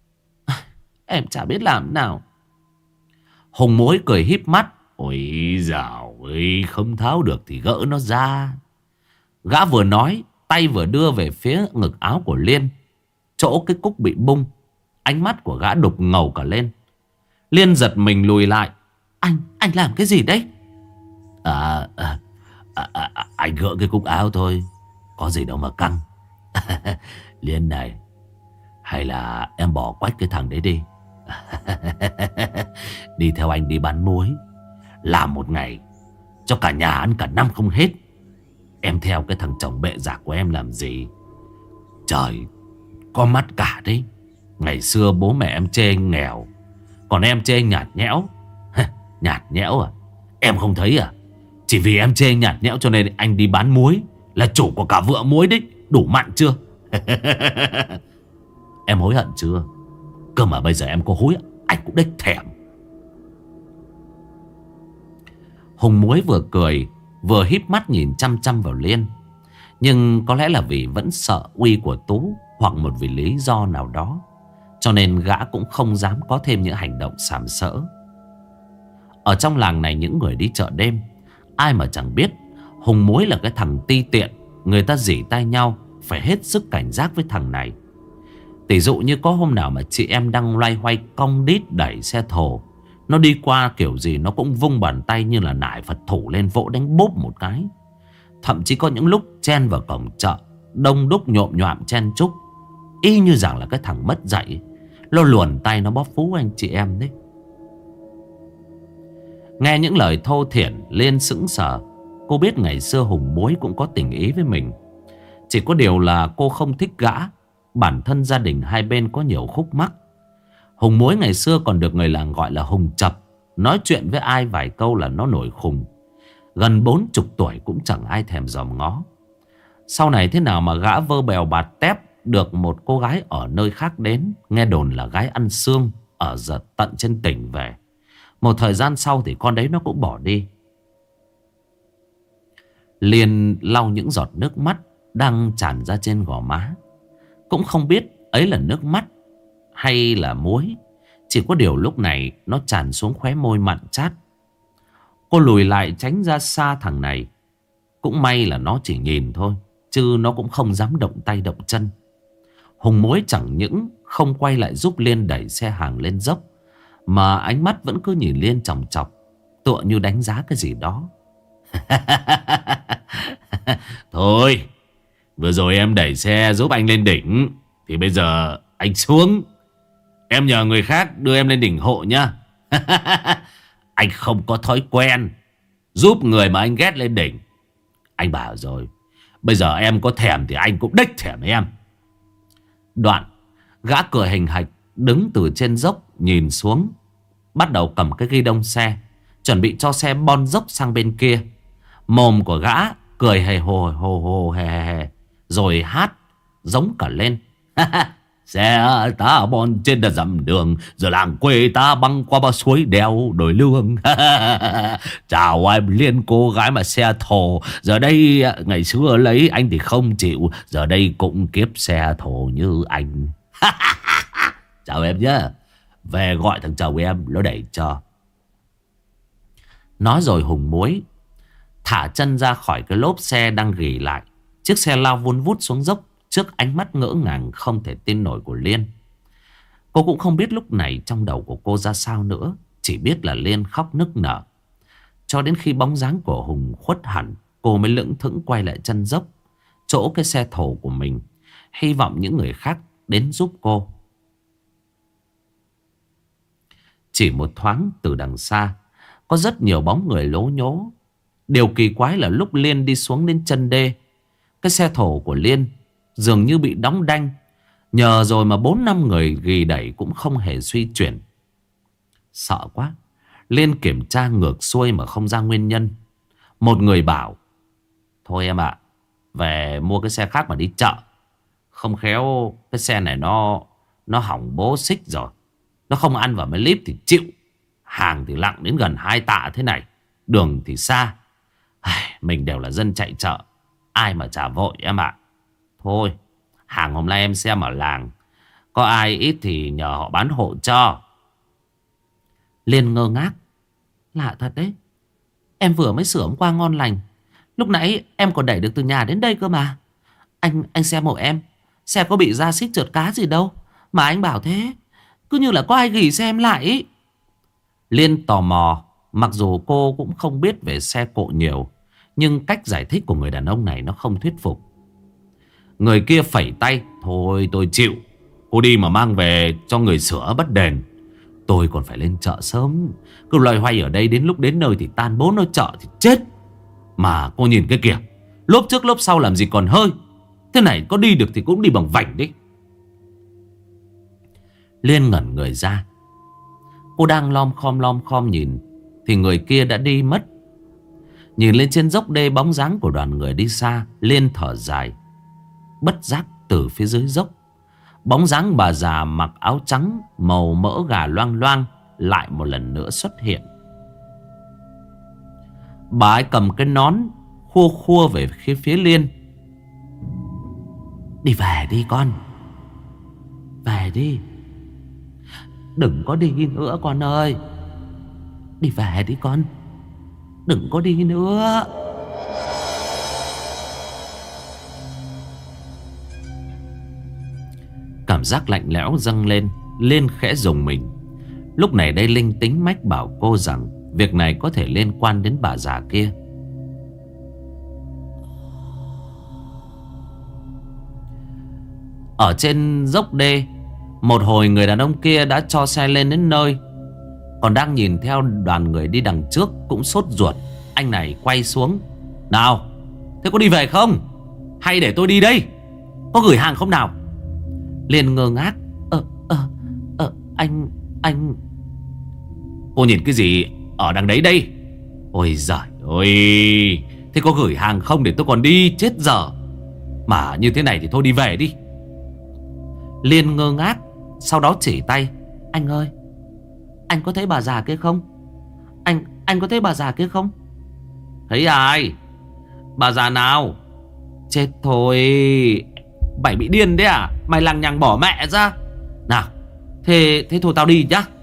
em chả biết làm nào. Hùng Muối cười híp mắt: ôi dào ơi, không tháo được thì gỡ nó ra. Gã vừa nói, tay vừa đưa về phía ngực áo của Liên, chỗ cái cúc bị bung. Ánh mắt của gã đục ngầu cả lên. Liên giật mình lùi lại: anh làm cái gì đấy? Anh gỡ cái cúc áo thôi, có gì đâu mà căng. Liên này, hay là em bỏ quách cái thằng đấy đi. Đi theo anh đi bán muối, làm một ngày cho cả nhà ăn cả năm không hết. Em theo cái thằng chồng bệ rạc của em làm gì? Trời, có mắt cả đấy. Ngày xưa bố mẹ em chê anh nghèo, còn em chê anh nhạt nhẽo. Nhạt nhẽo à? Em không thấy à? Chỉ vì em chê anh nhạt nhẽo cho nên anh đi bán muối, là chủ của cả vựa muối đấy. Đủ mặn chưa? Em hối hận chưa? Cơ mà bây giờ em có hối anh cũng đếch thèm. Hùng Muối vừa cười vừa híp mắt nhìn chăm chăm vào Liên. Nhưng có lẽ là vì vẫn sợ uy của Tú, hoặc một vì lý do nào đó, cho nên gã cũng không dám có thêm những hành động sàm sỡ. Ở trong làng này những người đi chợ đêm, ai mà chẳng biết Hùng Muối là cái thằng ti tiện. Người ta rỉ tai nhau phải hết sức cảnh giác với thằng này. Tỷ dụ như có hôm nào mà chị em đang loay hoay cong đít đẩy xe thồ, nó đi qua kiểu gì nó cũng vung bàn tay như là nải Phật thủ lên vỗ đánh bốp một cái. Thậm chí có những lúc chen vào cổng chợ, đông đúc nhộm nhoạm chen chúc, y như rằng là cái thằng mất dạy, nó luồn tay nó bóp phú anh chị em đấy. Nghe những lời thô thiển, Liên sững sờ. Cô biết ngày xưa Hùng Muối cũng có tình ý với mình. Chỉ có điều là cô không thích gã. Bản thân gia đình hai bên có nhiều khúc mắc. Hùng Muối ngày xưa còn được người làng gọi là Hùng Chập. Nói chuyện với ai vài câu là nó nổi khùng. Gần 40 tuổi cũng chẳng ai thèm dòm ngó. Sau này thế nào mà gã vơ bèo bạt tép được một cô gái ở nơi khác đến, nghe đồn là gái ăn xương, ở giật tận trên tỉnh về. Một thời gian sau thì con đấy nó cũng bỏ đi. Liên lau những giọt nước mắt đang tràn ra trên gò má. Cũng không biết ấy là nước mắt hay là muối. Chỉ có điều lúc này nó tràn xuống khóe môi mặn chát. Cô lùi lại tránh ra xa thằng này. Cũng may là nó chỉ nhìn thôi, chứ nó cũng không dám động tay động chân. Hùng Muối chẳng những không quay lại giúp Liên đẩy xe hàng lên dốc, mà ánh mắt vẫn cứ nhìn Liên chòng chọc, tựa như đánh giá cái gì đó. Thôi, vừa rồi em đẩy xe giúp anh lên đỉnh, thì bây giờ anh xuống. Em nhờ người khác đưa em lên đỉnh hộ nhá. Anh không có thói quen giúp người mà anh ghét lên đỉnh. Anh bảo rồi, bây giờ em có thèm thì anh cũng đích thèm em. Đoạn gã cười hình hạch đứng từ trên dốc nhìn xuống, bắt đầu cầm cái ghi đông xe, chuẩn bị cho xe bon dốc sang bên kia. Mồm của gã cười hề hồ hồ hồ hề hề, rồi hát giống cả lên. Xe ta bon trên đã dặm đường, giờ làng quê ta băng qua bao suối đèo đồi lương. Chào em Liên, cô gái mà xe thồ. Giờ đây ngày xưa lấy anh thì không chịu, giờ đây cũng kiếp xe thồ như anh. Chào em nhé. Về gọi thằng chồng em nó đẩy cho. Nói rồi Hùng Muối thả chân ra khỏi cái lốp xe đang ghì lại. Chiếc xe lao vun vút xuống dốc trước ánh mắt ngỡ ngàng không thể tin nổi của Liên. Cô cũng không biết lúc này trong đầu của cô ra sao nữa. Chỉ biết là Liên khóc nức nở. Cho đến khi bóng dáng của Hùng khuất hẳn, cô mới lững thững quay lại chân dốc, chỗ cái xe thồ của mình, hy vọng những người khác đến giúp cô. Chỉ một thoáng từ đằng xa, có rất nhiều bóng người lố nhố. Điều kỳ quái là lúc Liên đi xuống đến chân đê, cái xe thồ của Liên dường như bị đóng đanh. Nhờ rồi mà 4-5 người ghi đẩy cũng không hề suy chuyển. Sợ quá, Liên kiểm tra ngược xuôi mà không ra nguyên nhân. Một người bảo: thôi em ạ, về mua cái xe khác mà đi chợ. Không khéo cái xe này nó hỏng bố xích rồi. Nó không ăn vào mấy líp thì chịu. Hàng thì nặng đến gần 2 tạ thế này, đường thì xa. Mình đều là dân chạy chợ, ai mà chả vội em ạ. Thôi, hàng hôm nay em xem ở làng, có ai ít thì nhờ họ bán hộ cho. Liên ngơ ngác. Lạ thật đấy, em vừa mới sửa hôm qua ngon lành. Lúc nãy em còn đẩy được từ nhà đến đây cơ mà. Anh xem hộ em, xe có bị ra xích trượt cá gì đâu mà anh bảo thế. Cứ như là có ai gỉ xe em lại ý. Liên tò mò. Mặc dù cô cũng không biết về xe cộ nhiều, nhưng cách giải thích của người đàn ông này nó không thuyết phục. Người kia phẩy tay: thôi tôi chịu. Cô đi mà mang về cho người sửa bất đền. Tôi còn phải lên chợ sớm. Cứ loay hoay ở đây, đến lúc đến nơi thì tan bố nơi chợ thì chết. Mà cô nhìn cái kìa, lốp trước lốp sau làm gì còn hơi. Thế này có đi được thì cũng đi bằng vành đấy. Liên ngẩn người ra. Cô đang lom khom nhìn thì người kia đã đi mất. Nhìn lên trên dốc đê bóng dáng của đoàn người đi xa, Liên thở dài. Bất giác từ phía dưới dốc, bóng dáng bà già mặc áo trắng màu mỡ gà loang loang lại một lần nữa xuất hiện. Bà ấy cầm cái nón khua khua về phía Liên. Đi về đi con, về đi. Đừng có đi nữa con ơi. Đi về đi con, đừng có đi nữa. Cảm giác giác lạnh lẽo dâng lên. Liên khẽ rùng mình. Lúc này đây linh tính mách bảo cô rằng việc này có thể liên quan đến bà già kia. Ở trên dốc đê, một hồi người đàn ông kia đã cho xe lên đến nơi, còn đang nhìn theo đoàn người đi đằng trước cũng sốt ruột. Anh này quay xuống. Nào, thế có đi về không? Hay để tôi đi đây? Có gửi hàng không nào? Liên ngơ ngác. Anh... Cô nhìn cái gì ở đằng đấy đây? Ôi giời ơi, thế có gửi hàng không để tôi còn đi, chết giờ. Mà như thế này thì thôi đi về đi. Liên ngơ ngác, sau đó chỉ tay. Anh ơi, anh có thấy bà già kia không? Anh có thấy bà già kia không? Thấy ai? Bà già nào? Chết thôi, mày bị điên đấy à? Mày lằng nhằng bỏ mẹ ra. Nào, thế thôi tao đi nhá.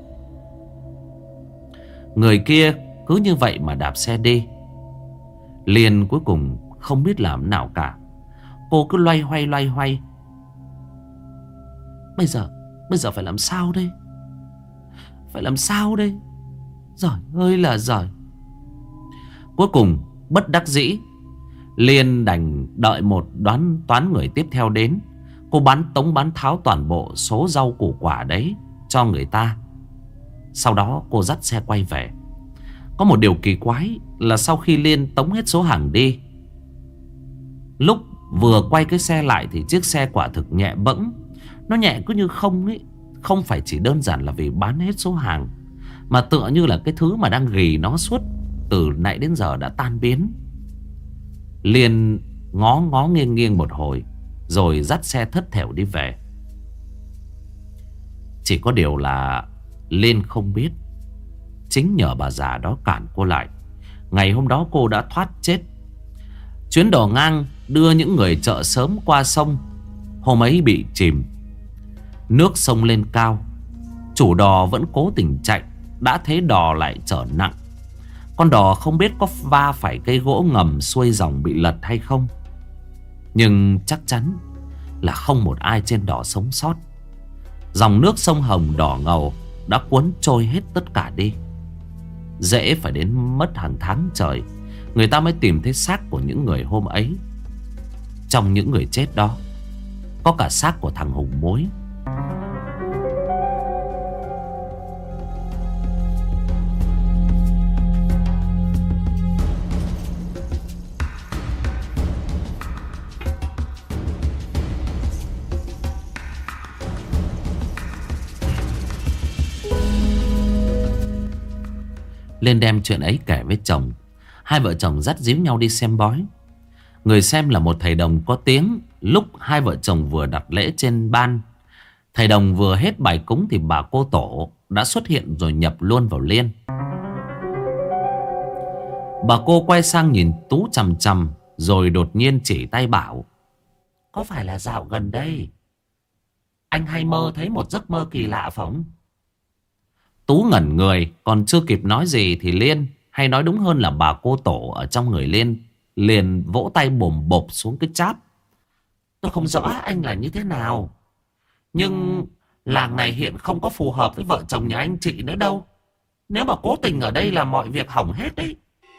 Người kia cứ như vậy mà đạp xe đi. Liên cuối cùng không biết làm nào cả. Cô cứ loay hoay. Bây giờ phải làm sao đây? Phải làm sao đây? Giời ơi là giời. Cuối cùng bất đắc dĩ, Liên đành đợi một toán người tiếp theo đến. Cô bán tống bán tháo toàn bộ số rau củ quả đấy cho người ta. Sau đó cô dắt xe quay về. Có một điều kỳ quái là sau khi Liên tống hết số hàng đi, lúc vừa quay cái xe lại thì chiếc xe quả thực nhẹ bẫng. Nó nhẹ cứ như không ấy. Không phải chỉ đơn giản là vì bán hết số hàng, mà tựa như là cái thứ mà đang ghì nó suốt từ nãy đến giờ đã tan biến. Liên ngó nghiêng một hồi, rồi dắt xe thất thểu đi về. Chỉ có điều là Liên không biết, chính nhờ bà già đó cản cô lại, ngày hôm đó cô đã thoát chết. Chuyến đò ngang đưa những người chợ sớm qua sông hôm ấy bị chìm. Nước sông lên cao, chủ đò vẫn cố tình chạy. Đã thế đò lại trở nặng. Con đò không biết có va phải cây gỗ ngầm xuôi dòng bị lật hay không, nhưng chắc chắn là không một ai trên đò sống sót. Dòng nước sông Hồng đỏ ngầu đã cuốn trôi hết tất cả đi. Dễ phải đến mất hàng tháng trời người ta mới tìm thấy xác của những người hôm ấy. Trong những người chết đó có cả xác của thằng Hùng Mối. Lên đem chuyện ấy kể với chồng. Hai vợ chồng dắt díu nhau đi xem bói. Người xem là một thầy đồng có tiếng. Lúc hai vợ chồng vừa đặt lễ trên ban, thầy đồng vừa hết bài cúng thì bà cô tổ đã xuất hiện rồi nhập luôn vào Liên. Bà cô quay sang nhìn Tú chằm chằm, rồi đột nhiên chỉ tay bảo: có phải là dạo gần đây anh hay mơ thấy một giấc mơ kỳ lạ phỏng? Tú ngẩn người, còn chưa kịp nói gì thì Liên, hay nói đúng hơn là bà cô tổ ở trong người Liên, liền vỗ tay bồm bộp xuống cái cháp. Tôi không rõ anh là như thế nào, nhưng làng này hiện không có phù hợp với vợ chồng nhà anh chị nữa đâu. Nếu mà cố tình ở đây là mọi việc hỏng hết đấy.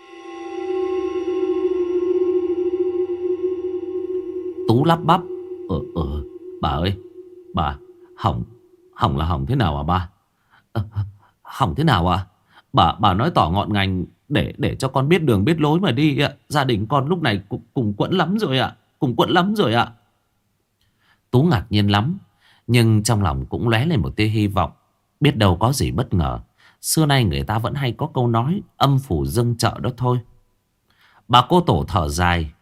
Tú lắp bắp: bà ơi, bà hỏng là hỏng thế nào à bà? Hỏng thế nào à? Bà nói tỏ ngọn ngành để cho con biết đường biết lối mà đi ạ. Gia đình con lúc này cùng quẫn lắm rồi ạ. Cùng quẫn lắm rồi ạ. Tú ngạc nhiên lắm, nhưng trong lòng cũng lóe lên một tia hy vọng. Biết đâu có gì bất ngờ. Xưa nay người ta vẫn hay có câu nói âm phủ dâng chợ đó thôi. Bà cô tổ thở dài: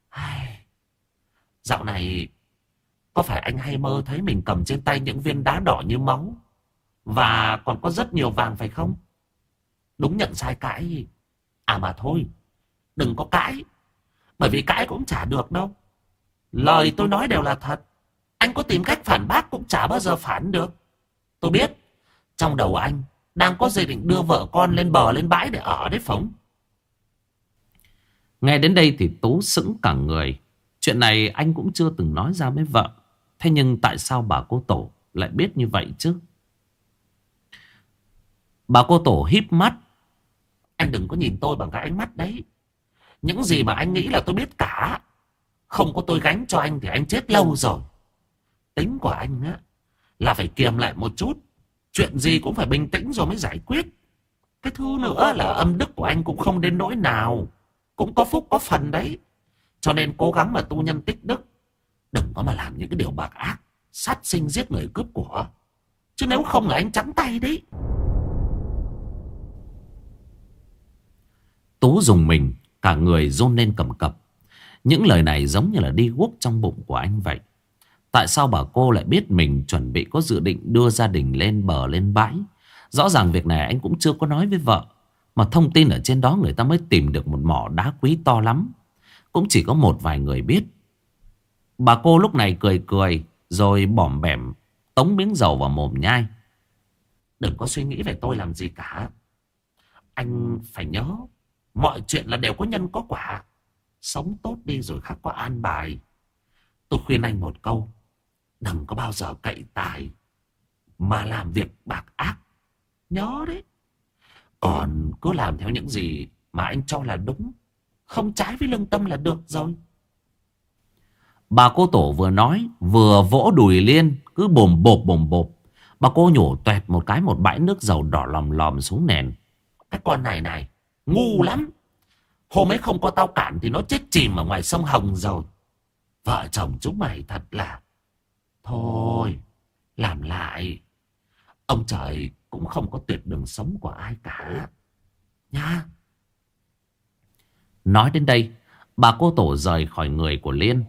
dạo này có phải anh hay mơ thấy mình cầm trên tay những viên đá đỏ như máu, và còn có rất nhiều vàng phải không? Đúng nhận sai cãi. À mà thôi, đừng có cãi, bởi vì cãi cũng chả được đâu. Lời tôi nói đều là thật. Anh có tìm cách phản bác cũng chả bao giờ phản được. Tôi biết trong đầu anh đang có dự định đưa vợ con lên bờ lên bãi để ở đấy phóng. Nghe đến đây thì Tú sững cả người. Chuyện này anh cũng chưa từng nói ra với vợ. Thế nhưng tại sao bà cô Tổ lại biết như vậy chứ? Bà cô Tổ híp mắt. Anh đừng có nhìn tôi bằng cái ánh mắt đấy. Những gì mà anh nghĩ là tôi biết cả. Không có tôi gánh cho anh thì anh chết lâu rồi. Tính của anh á là phải kiềm lại một chút. Chuyện gì cũng phải bình tĩnh rồi mới giải quyết. Cái thứ nữa là âm đức của anh cũng không đến nỗi nào. Cũng có phúc có phần đấy. Cho nên cố gắng mà tu nhân tích đức. Đừng có mà làm những cái điều bạc ác, sát sinh giết người cướp của. Chứ nếu không là anh trắng tay đấy. Tú dùng mình, cả người run lên cầm cập. Những lời này giống như là đi guốc trong bụng của anh vậy. Tại sao bà cô lại biết mình chuẩn bị có dự định đưa gia đình lên bờ lên bãi? Rõ ràng việc này anh cũng chưa có nói với vợ. Mà thông tin ở trên đó người ta mới tìm được một mỏ đá quý to lắm. Cũng chỉ có một vài người biết. Bà cô lúc này cười cười rồi bỏm bẻm tống miếng dầu vào mồm nhai. Đừng có suy nghĩ về tôi làm gì cả. Anh phải nhớ, mọi chuyện là đều có nhân có quả. Sống tốt đi rồi khắc có an bài. Tôi khuyên anh một câu. Đừng có bao giờ cậy tài mà làm việc bạc ác. Nhớ đấy. Còn cứ làm theo những gì mà anh cho là đúng, không trái với lương tâm là được rồi. Bà cô Tổ vừa nói vừa vỗ đùi Liên, cứ bồm bộp bồm bộp. Bà cô nhổ toẹt một cái một bãi nước dầu đỏ lòm lòm xuống nền. Cái con này ngu lắm. Hôm ấy không có tao cản thì nó chết chìm ở ngoài sông Hồng rồi. Vợ chồng chúng mày thật là... Thôi, làm lại. Ông trời cũng không có tuyệt đường sống của ai cả. Nha. Nói đến đây, bà cô Tổ rời khỏi người của Liên.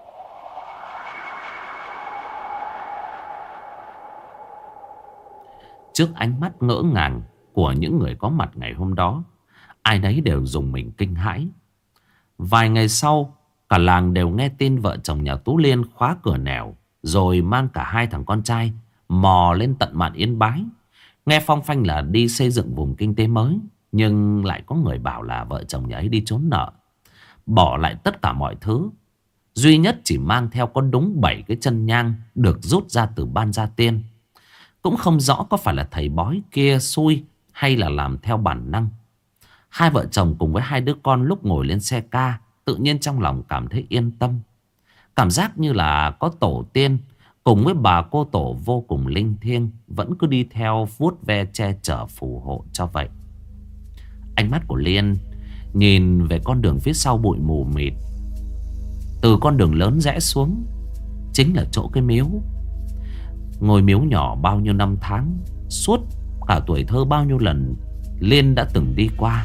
Trước ánh mắt ngỡ ngàng của những người có mặt ngày hôm đó, ai nấy đều dùng mình kinh hãi. Vài ngày sau, cả làng đều nghe tin vợ chồng nhà Tú Liên khóa cửa nẻo, rồi mang cả hai thằng con trai mò lên tận mạn Yên Bái. Nghe phong phanh là đi xây dựng vùng kinh tế mới, nhưng lại có người bảo là vợ chồng nhà ấy đi trốn nợ, bỏ lại tất cả mọi thứ. Duy nhất chỉ mang theo có đúng 7 cái chân nhang được rút ra từ Ban Gia Tiên. Cũng không rõ có phải là thầy bói kia xui hay là làm theo bản năng. Hai vợ chồng cùng với hai đứa con lúc ngồi lên xe ca, tự nhiên trong lòng cảm thấy yên tâm. Cảm giác như là có tổ tiên cùng với bà cô Tổ vô cùng linh thiêng vẫn cứ đi theo vuốt ve che chở phù hộ cho vậy. Ánh mắt của Liên nhìn về con đường phía sau bụi mù mịt. Từ con đường lớn rẽ xuống chính là chỗ cái miếu. Ngôi miếu nhỏ bao nhiêu năm tháng, suốt cả tuổi thơ bao nhiêu lần Liên đã từng đi qua.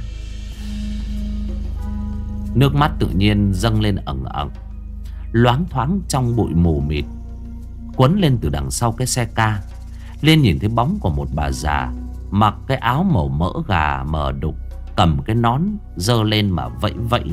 Nước mắt tự nhiên dâng lên ẩn ẩn, loáng thoáng trong bụi mù mịt quấn lên từ đằng sau cái xe ca. Liên nhìn thấy bóng của một bà già mặc cái áo màu mỡ gà mờ đục, cầm cái nón giơ lên mà vẫy vẫy.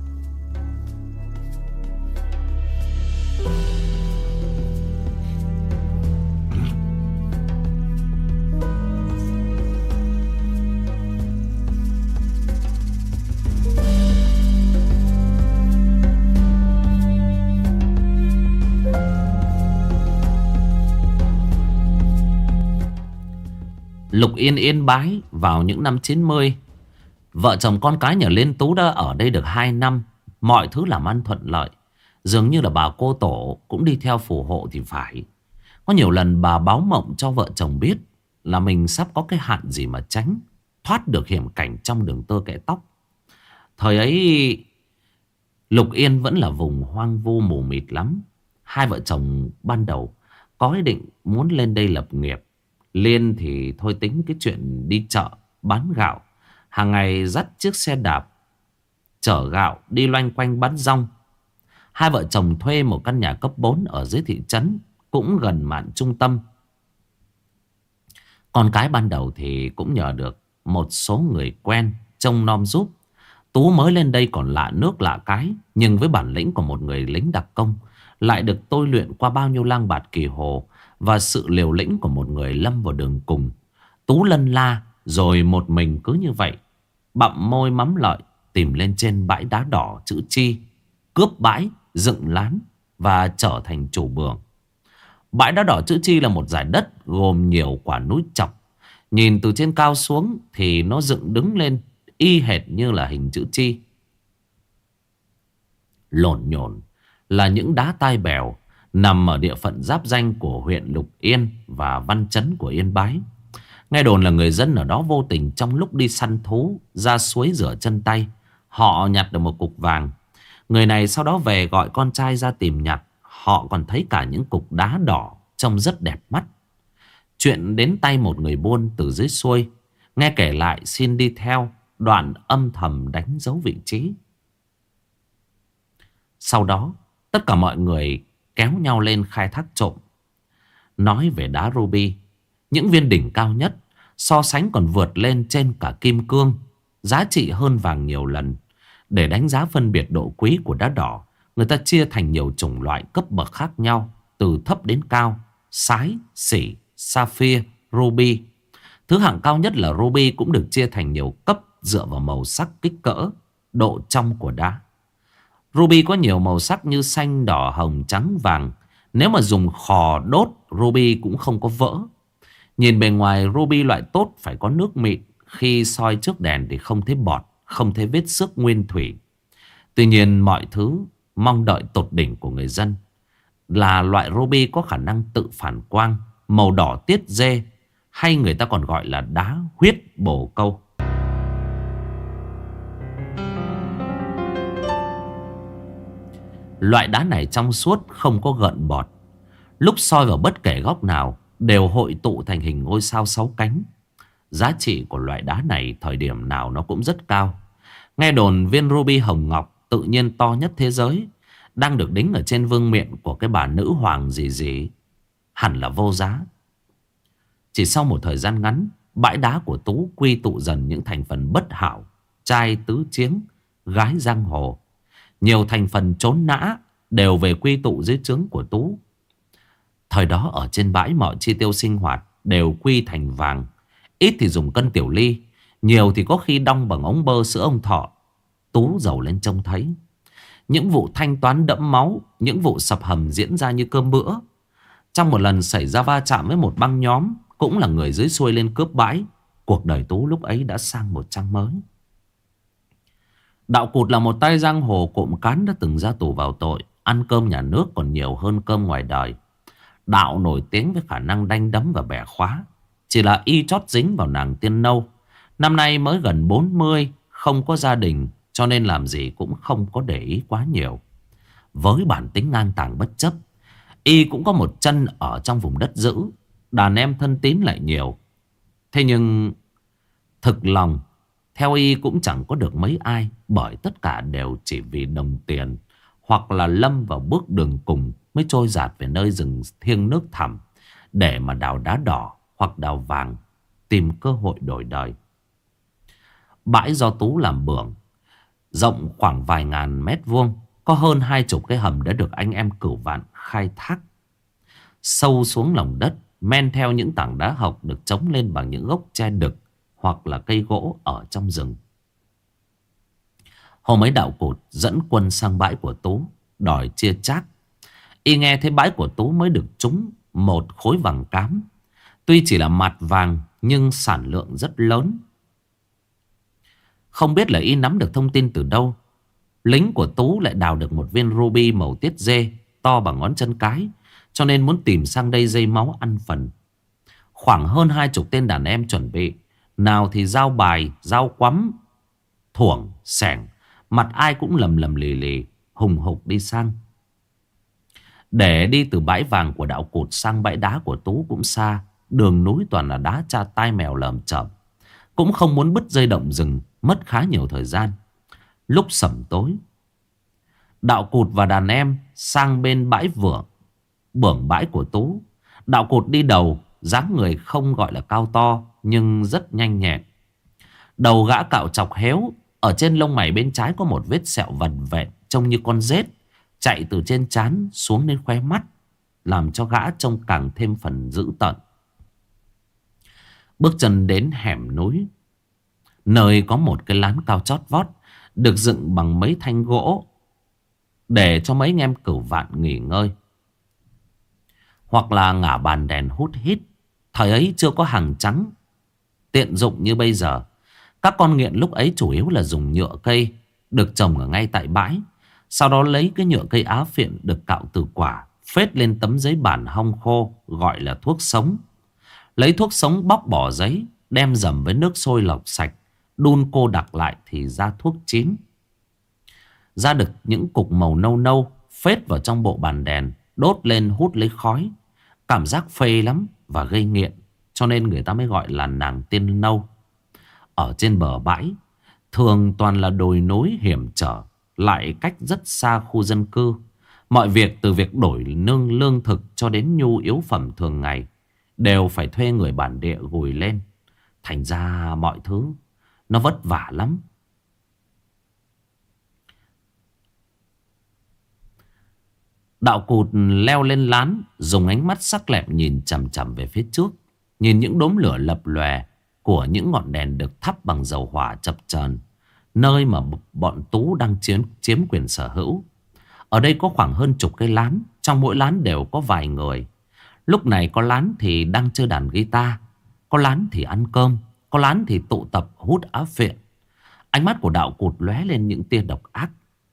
Lục Yên Yên Bái vào những năm 90. Vợ chồng con cái nhà Liên Tú đã ở đây được 2 năm. Mọi thứ làm ăn thuận lợi. Dường như là bà cô Tổ cũng đi theo phù hộ thì phải. Có nhiều lần bà báo mộng cho vợ chồng biết là mình sắp có cái hạn gì mà tránh, thoát được hiểm cảnh trong đường tơ kẽ tóc. Thời ấy Lục Yên vẫn là vùng hoang vu mù mịt lắm. Hai vợ chồng ban đầu có ý định muốn lên đây lập nghiệp. Liên thì thôi tính cái chuyện đi chợ bán gạo, hàng ngày dắt chiếc xe đạp chở gạo đi loanh quanh bán rong. Hai vợ chồng thuê một căn nhà cấp 4 ở dưới thị trấn, cũng gần mạn trung tâm. Con cái ban đầu thì cũng nhờ được một số người quen trông nom giúp. Tú mới lên đây còn lạ nước lạ cái, nhưng với bản lĩnh của một người lính đặc công, lại được tôi luyện qua bao nhiêu lang bạt kỳ hồ và sự liều lĩnh của một người lâm vào đường cùng. Tú lân la rồi một mình cứ như vậy bặm môi mắm lợi tìm lên trên bãi đá đỏ chữ Chi, cướp bãi, dựng lán và trở thành chủ bường. Bãi đá đỏ chữ Chi là một dải đất gồm nhiều quả núi chọc. Nhìn từ trên cao xuống thì nó dựng đứng lên y hệt như là hình chữ Chi. Lộn nhộn là những đá tai bèo nằm ở địa phận giáp ranh của huyện Lục Yên và Văn Chấn của Yên Bái. Nghe đồn là người dân ở đó vô tình trong lúc đi săn thú ra suối rửa chân tay, họ nhặt được một cục vàng. Người này sau đó về gọi con trai ra tìm nhặt. Họ còn thấy cả những cục đá đỏ trông rất đẹp mắt. Chuyện đến tay một người buôn từ dưới xuôi, nghe kể lại xin đi theo, đoạn âm thầm đánh dấu vị trí. Sau đó tất cả mọi người kéo nhau lên khai thác trộm. Nói về đá ruby, những viên đỉnh cao nhất so sánh còn vượt lên trên cả kim cương, giá trị hơn vàng nhiều lần. Để đánh giá phân biệt độ quý của đá đỏ, người ta chia thành nhiều chủng loại cấp bậc khác nhau, từ thấp đến cao: sái, xỉ, sapphire, ruby. Thứ hạng cao nhất là ruby cũng được chia thành nhiều cấp dựa vào màu sắc, kích cỡ, độ trong của đá. Ruby có nhiều màu sắc như xanh, đỏ, hồng, trắng, vàng. Nếu mà dùng khò đốt, ruby cũng không có vỡ. Nhìn bề ngoài, ruby loại tốt phải có nước mịn. Khi soi trước đèn thì không thấy bọt, không thấy vết xước nguyên thủy. Tuy nhiên mọi thứ mong đợi tột đỉnh của người dân là loại ruby có khả năng tự phản quang, màu đỏ tiết dê, hay người ta còn gọi là đá huyết bồ câu. Loại đá này trong suốt, không có gợn bọt. Lúc soi vào bất kể góc nào đều hội tụ thành hình ngôi sao 6 cánh. Giá trị của loại đá này thời điểm nào nó cũng rất cao. Nghe đồn viên ruby hồng ngọc tự nhiên to nhất thế giới đang được đính ở trên vương miện của cái bà nữ hoàng gì gì, hẳn là vô giá. Chỉ sau một thời gian ngắn, bãi đá của Tú quy tụ dần những thành phần bất hảo: trai tứ chiếng, gái giang hồ. Nhiều thành phần trốn nã đều về quy tụ dưới trướng của Tú. Thời đó ở trên bãi, mọi chi tiêu sinh hoạt đều quy thành vàng. Ít thì dùng cân tiểu ly, nhiều thì có khi đong bằng ống bơ sữa ông Thọ. Tú giàu lên trông thấy. Những vụ thanh toán đẫm máu, những vụ sập hầm diễn ra như cơm bữa. Trong một lần xảy ra va chạm với một băng nhóm, cũng là người dưới xuôi lên cướp bãi, cuộc đời Tú lúc ấy đã sang một trang mới. Đạo Cụt là một tay giang hồ cộm cán đã từng ra tù vào tội, ăn cơm nhà nước còn nhiều hơn cơm ngoài đời. Đạo nổi tiếng với khả năng đánh đấm và bẻ khóa. Chỉ là y chót dính vào nàng tiên nâu. Năm nay mới gần 40, không có gia đình, cho nên làm gì cũng không có để ý quá nhiều. Với bản tính ngang tàng bất chấp, y cũng có một chân ở trong vùng đất dữ. Đàn em thân tín lại nhiều. Thế nhưng thực lòng, theo y cũng chẳng có được mấy ai, bởi tất cả đều chỉ vì đồng tiền, hoặc là lâm vào bước đường cùng mới trôi dạt về nơi rừng thiêng nước thẳm để mà đào đá đỏ hoặc đào vàng, tìm cơ hội đổi đời. Bãi do Tú làm bưởng, rộng khoảng vài ngàn mét vuông, có hơn 20 cái hầm đã được anh em Cửu Vạn khai thác sâu xuống lòng đất, men theo những tảng đá hộc được chống lên bằng những gốc tre đực hoặc là cây gỗ ở trong rừng. Hôm ấy Đạo Cụt dẫn quân sang bãi của Tú đòi chia chác. Y nghe thấy bãi của Tú mới được trúng một khối vàng cám. Tuy chỉ là mặt vàng nhưng sản lượng rất lớn. Không biết là y nắm được thông tin từ đâu, lính của Tú lại đào được một viên ruby màu tiết dê to bằng ngón chân cái, cho nên muốn tìm sang đây dây máu ăn phần. Khoảng hơn 20 tên đàn em chuẩn bị, nào thì dao bài, dao quắm, thuổng, xẻng, mặt ai cũng lầm lầm lì lì, hùng hục đi sang. Để đi từ bãi vàng của Đạo Cụt sang bãi đá của Tú cũng xa, đường núi toàn là đá cha tai mèo lởm chởm, cũng không muốn bứt dây động rừng, mất khá nhiều thời gian. Lúc sẩm tối, Đạo Cụt và đàn em sang bên bãi bưởng bãi của Tú. Đạo Cụt đi đầu, dáng người không gọi là cao to nhưng rất nhanh nhẹn. Đầu gã cạo chọc héo, ở trên lông mày bên trái có một vết sẹo vằn vẹn trông như con rết chạy từ trên trán xuống đến khóe mắt, làm cho gã trông càng thêm phần dữ tợn. Bước chân đến hẻm núi, nơi có một cái lán cao chót vót được dựng bằng mấy thanh gỗ để cho mấy anh em Cửu Vạn nghỉ ngơi. hoặc là ngả bàn đèn hút hít. Thời ấy chưa có hàng trắng tiện dụng như bây giờ. Các con nghiện lúc ấy chủ yếu là dùng nhựa cây được trồng ở ngay tại bãi. Sau đó lấy cái nhựa cây á phiện được cạo từ quả, phết lên tấm giấy bản hong khô gọi là thuốc sống. Lấy thuốc sống bóc bỏ giấy, đem dầm với nước sôi lọc sạch, đun cô đặc lại thì ra thuốc chín. Ra được những cục màu nâu nâu, phết vào trong bộ bàn đèn, đốt lên hút lấy khói. Cảm giác phê lắm và gây nghiện, cho nên người ta mới gọi là nàng tiên nâu. Ở trên bờ bãi thường toàn là đồi núi hiểm trở, lại cách rất xa khu dân cư. Mọi việc từ việc đổi lương thực cho đến nhu yếu phẩm thường ngày đều phải thuê người bản địa gùi lên. Thành ra mọi thứ nó vất vả lắm. Đạo Cụt leo lên lán, dùng ánh mắt sắc lẹm nhìn chằm chằm về phía trước. Nhìn những đốm lửa lập lòe của những ngọn đèn được thắp bằng dầu hỏa chập chờn, nơi mà bọn Tú đang chiếm quyền sở hữu. Ở đây có khoảng hơn chục cái lán, trong mỗi lán đều có vài người. Lúc này có lán thì đang chơi đàn guitar, có lán thì ăn cơm, có lán thì tụ tập hút á phiện. Ánh mắt của Đạo Cụt lóe lên những tia độc ác.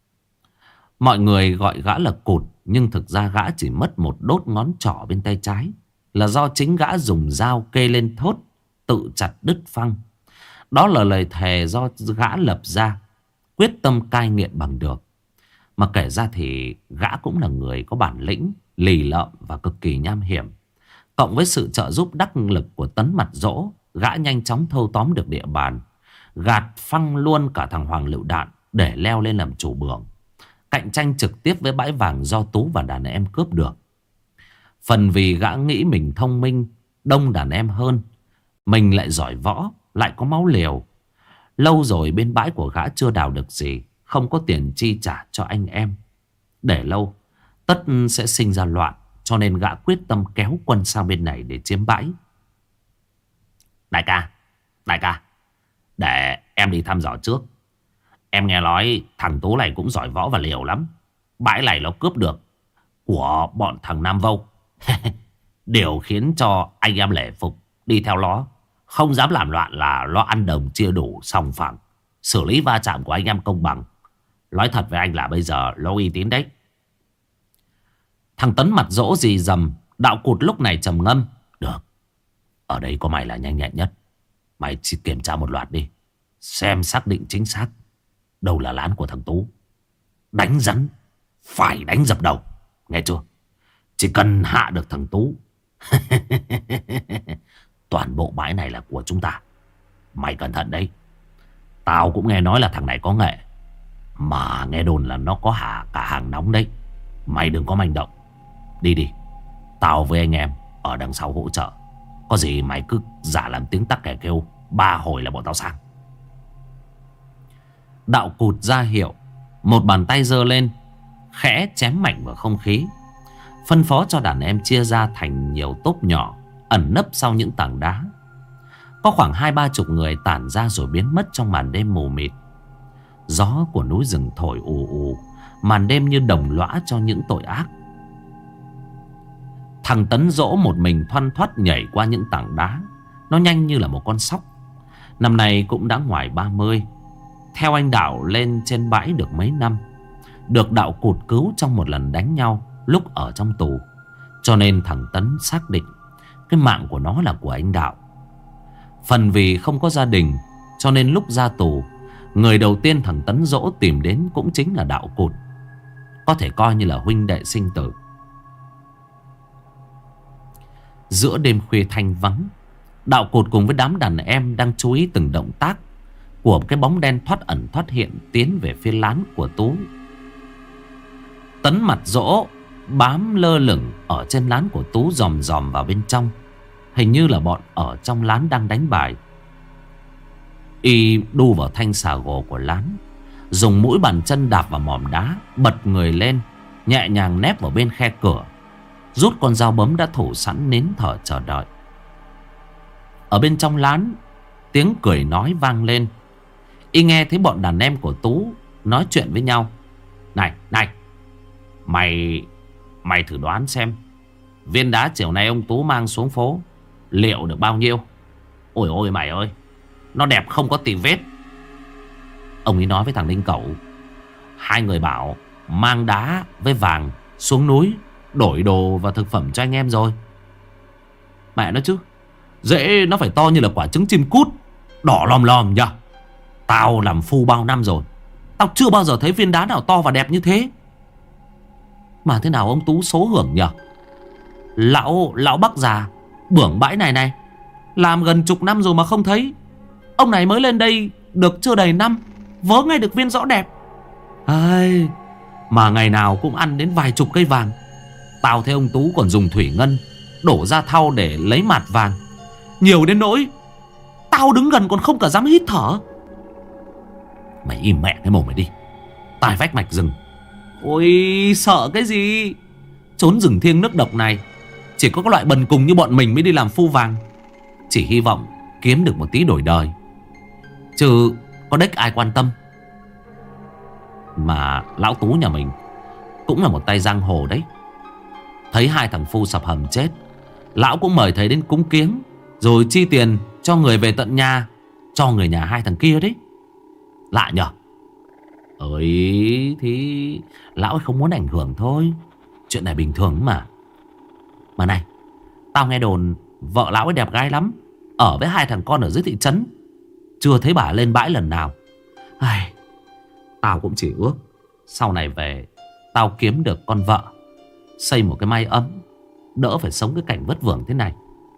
Mọi người gọi gã là Cụt, nhưng thực ra gã chỉ mất một đốt ngón trỏ bên tay trái, là do chính gã dùng dao kê lên thốt, tự chặt đứt phăng. Đó là lời thề do gã lập ra, quyết tâm cai nghiện bằng được. Mà kể ra thì gã cũng là người có bản lĩnh, lì lợm và cực kỳ nham hiểm. Cộng với sự trợ giúp đắc lực của Tấn Mặt Dỗ, gã nhanh chóng thâu tóm được địa bàn, gạt phăng luôn cả thằng Hoàng Lựu Đạn để leo lên làm chủ bưởng, cạnh tranh trực tiếp với bãi vàng do Tú và đàn em cướp được. Phần vì gã nghĩ mình thông minh, đông đàn em hơn, mình lại giỏi võ, lại có máu liều. Lâu rồi bên bãi của gã chưa đào được gì, không có tiền chi trả cho anh em. Để lâu tất sẽ sinh ra loạn, cho nên gã quyết tâm kéo quân sang bên này để chiếm bãi. Đại ca, để em đi thăm dò trước. Em nghe nói thằng Tú này cũng giỏi võ và liều lắm. Bãi này nó cướp được của bọn thằng Nam Vâu. Điều khiến cho anh em lễ phục đi theo nó, không dám làm loạn là nó ăn đồng chia đủ sòng phẳng, xử lý va chạm của anh em công bằng. Nói thật với anh là bây giờ nó uy tín đấy. Thằng Tấn Mặt Dỗ gì dầm. Đạo Cụt lúc này trầm ngâm. Được, ở đây có mày là nhanh nhẹn nhất. Mày chỉ kiểm tra một loạt đi, xem xác định chính xác đâu là lán của thằng Tú. Đánh rắn phải đánh dập đầu, nghe chưa? Chỉ cần hạ được thằng Tú toàn bộ bãi này là của chúng ta. Mày cẩn thận đấy. Tao cũng nghe nói là thằng này có nghệ, mà nghe đồn là nó có cả hàng nóng đấy. Mày đừng có manh động. Đi đi, tao với anh em ở đằng sau hỗ trợ. Có gì mày cứ giả làm tiếng tắc kẻ kêu, 3 hồi là bọn tao sang. Đạo Cụt ra hiệu, một bàn tay giơ lên, khẽ chém mạnh vào không khí, phân phó cho đàn em chia ra thành nhiều tốp nhỏ, ẩn nấp sau những tảng đá. Có khoảng 20-30 người tản ra rồi biến mất trong màn đêm mù mịt. Gió của núi rừng thổi ù ù, màn đêm như đồng lõa cho những tội ác. Thằng Tấn Dỗ một mình thoăn thoắt nhảy qua những tảng đá. Nó nhanh như là một con sóc. Năm nay cũng đã ngoài 30. Theo anh Đạo lên trên bãi được mấy năm, được Đạo Cụt cứu trong một lần đánh nhau lúc ở trong tù, cho nên thằng Tấn xác định cái mạng của nó là của anh Đạo. Phần vì không có gia đình, cho nên lúc ra tù, người đầu tiên thằng Tấn Dỗ tìm đến cũng chính là Đạo Cụt, có thể coi như là huynh đệ sinh tử. Giữa đêm khuya thanh vắng, Đạo Cụt cùng với đám đàn em đang chú ý từng động tác của cái bóng đen thoát ẩn thoát hiện tiến về phía lán của Tú. Tấn Mặt Dỗ bám lơ lửng ở trên lán của Tú, dòm dòm vào bên trong. Hình như là bọn ở trong lán đang đánh bài. Y đu vào thanh xà gồ của lán, dùng mũi bàn chân đạp vào mỏm đá, bật người lên, nhẹ nhàng nép vào bên khe cửa, rút con dao bấm đã thủ sẵn nín thở chờ đợi. Ở bên trong lán, tiếng cười nói vang lên. Y nghe thấy bọn đàn em của Tú nói chuyện với nhau. Này, mày thử đoán xem Viên đá chiều nay ông Tú mang xuống phố liệu được bao nhiêu? Ôi ôi mày ơi, nó đẹp không có tì vết. Ông ấy nói với thằng Đinh Cẩu. Hai người bảo mang đá với vàng xuống núi đổi đồ và thực phẩm cho anh em rồi. Mẹ nó chứ, dễ nó phải to như là quả trứng chim cút, đỏ lòm lòm nhỉ. Tao làm phu bao năm rồi, tao chưa bao giờ thấy viên đá nào to và đẹp như thế. Mà thế nào ông Tú số hưởng nhỉ? Lão Bắc già bưởng bãi này này, làm gần chục năm rồi mà không thấy. Ông này mới lên đây được chưa đầy năm, vớ ngay được viên rõ đẹp. Ai, mà ngày nào cũng ăn đến vài chục cây vàng. Tao thấy ông Tú còn dùng thủy ngân đổ ra thau để lấy mạt vàng, nhiều đến nỗi tao đứng gần còn không cả dám hít thở. Mày im mẹ cái mồm mày đi, tai vách mạch rừng. Ôi sợ cái gì? Trốn rừng thiêng nước độc này chỉ có các loại bần cùng như bọn mình mới đi làm phu vàng. Chỉ hy vọng kiếm được một tí đổi đời, chứ có đếch ai quan tâm. Mà lão Tú nhà mình cũng là một tay giang hồ đấy. Thấy hai thằng phu sập hầm chết, lão cũng mời thầy đến cúng kiếng, rồi chi tiền cho người về tận nhà, cho người nhà hai thằng kia đấy. Lạ nhở? Ơi thì lão ấy không muốn ảnh hưởng thôi, chuyện này bình thường mà. Mà này, tao nghe đồn vợ lão ấy đẹp gái lắm, ở với hai thằng con ở dưới thị trấn, chưa thấy bà lên bãi lần nào. Ai, tao cũng chỉ ước sau này về tao kiếm được con vợ, xây một cái mái ấm, đỡ phải sống cái cảnh vất vưởng thế này.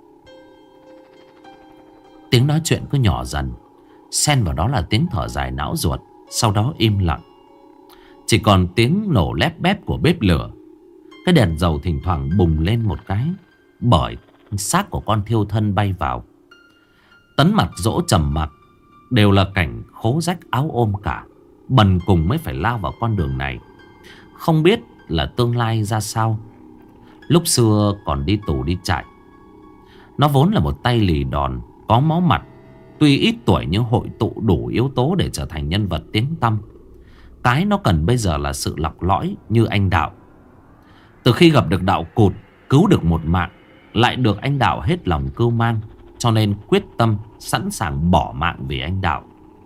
Tiếng nói chuyện cứ nhỏ dần, xen vào đó là tiếng thở dài não ruột, sau đó im lặng. Chỉ còn tiếng nổ lép bép của bếp lửa. Cái đèn dầu thỉnh thoảng bùng lên một cái, bởi xác của con thiêu thân bay vào. Tấn Mặt Dỗ trầm mặc, đều là cảnh khố rách áo ôm cả, bần cùng mới phải lao vào con đường này. Không biết là tương lai ra sao. Lúc xưa còn đi tù đi trại, nó vốn là một tay lì đòn, có máu mặt. Tuy ít tuổi nhưng hội tụ đủ yếu tố để trở thành nhân vật tiếng tăm. Cái nó cần bây giờ là sự lọc lõi như anh Đạo. Từ khi gặp được Đạo Cụt, cứu được một mạng, lại được anh Đạo hết lòng cưu mang, cho nên quyết tâm sẵn sàng bỏ mạng vì anh Đạo.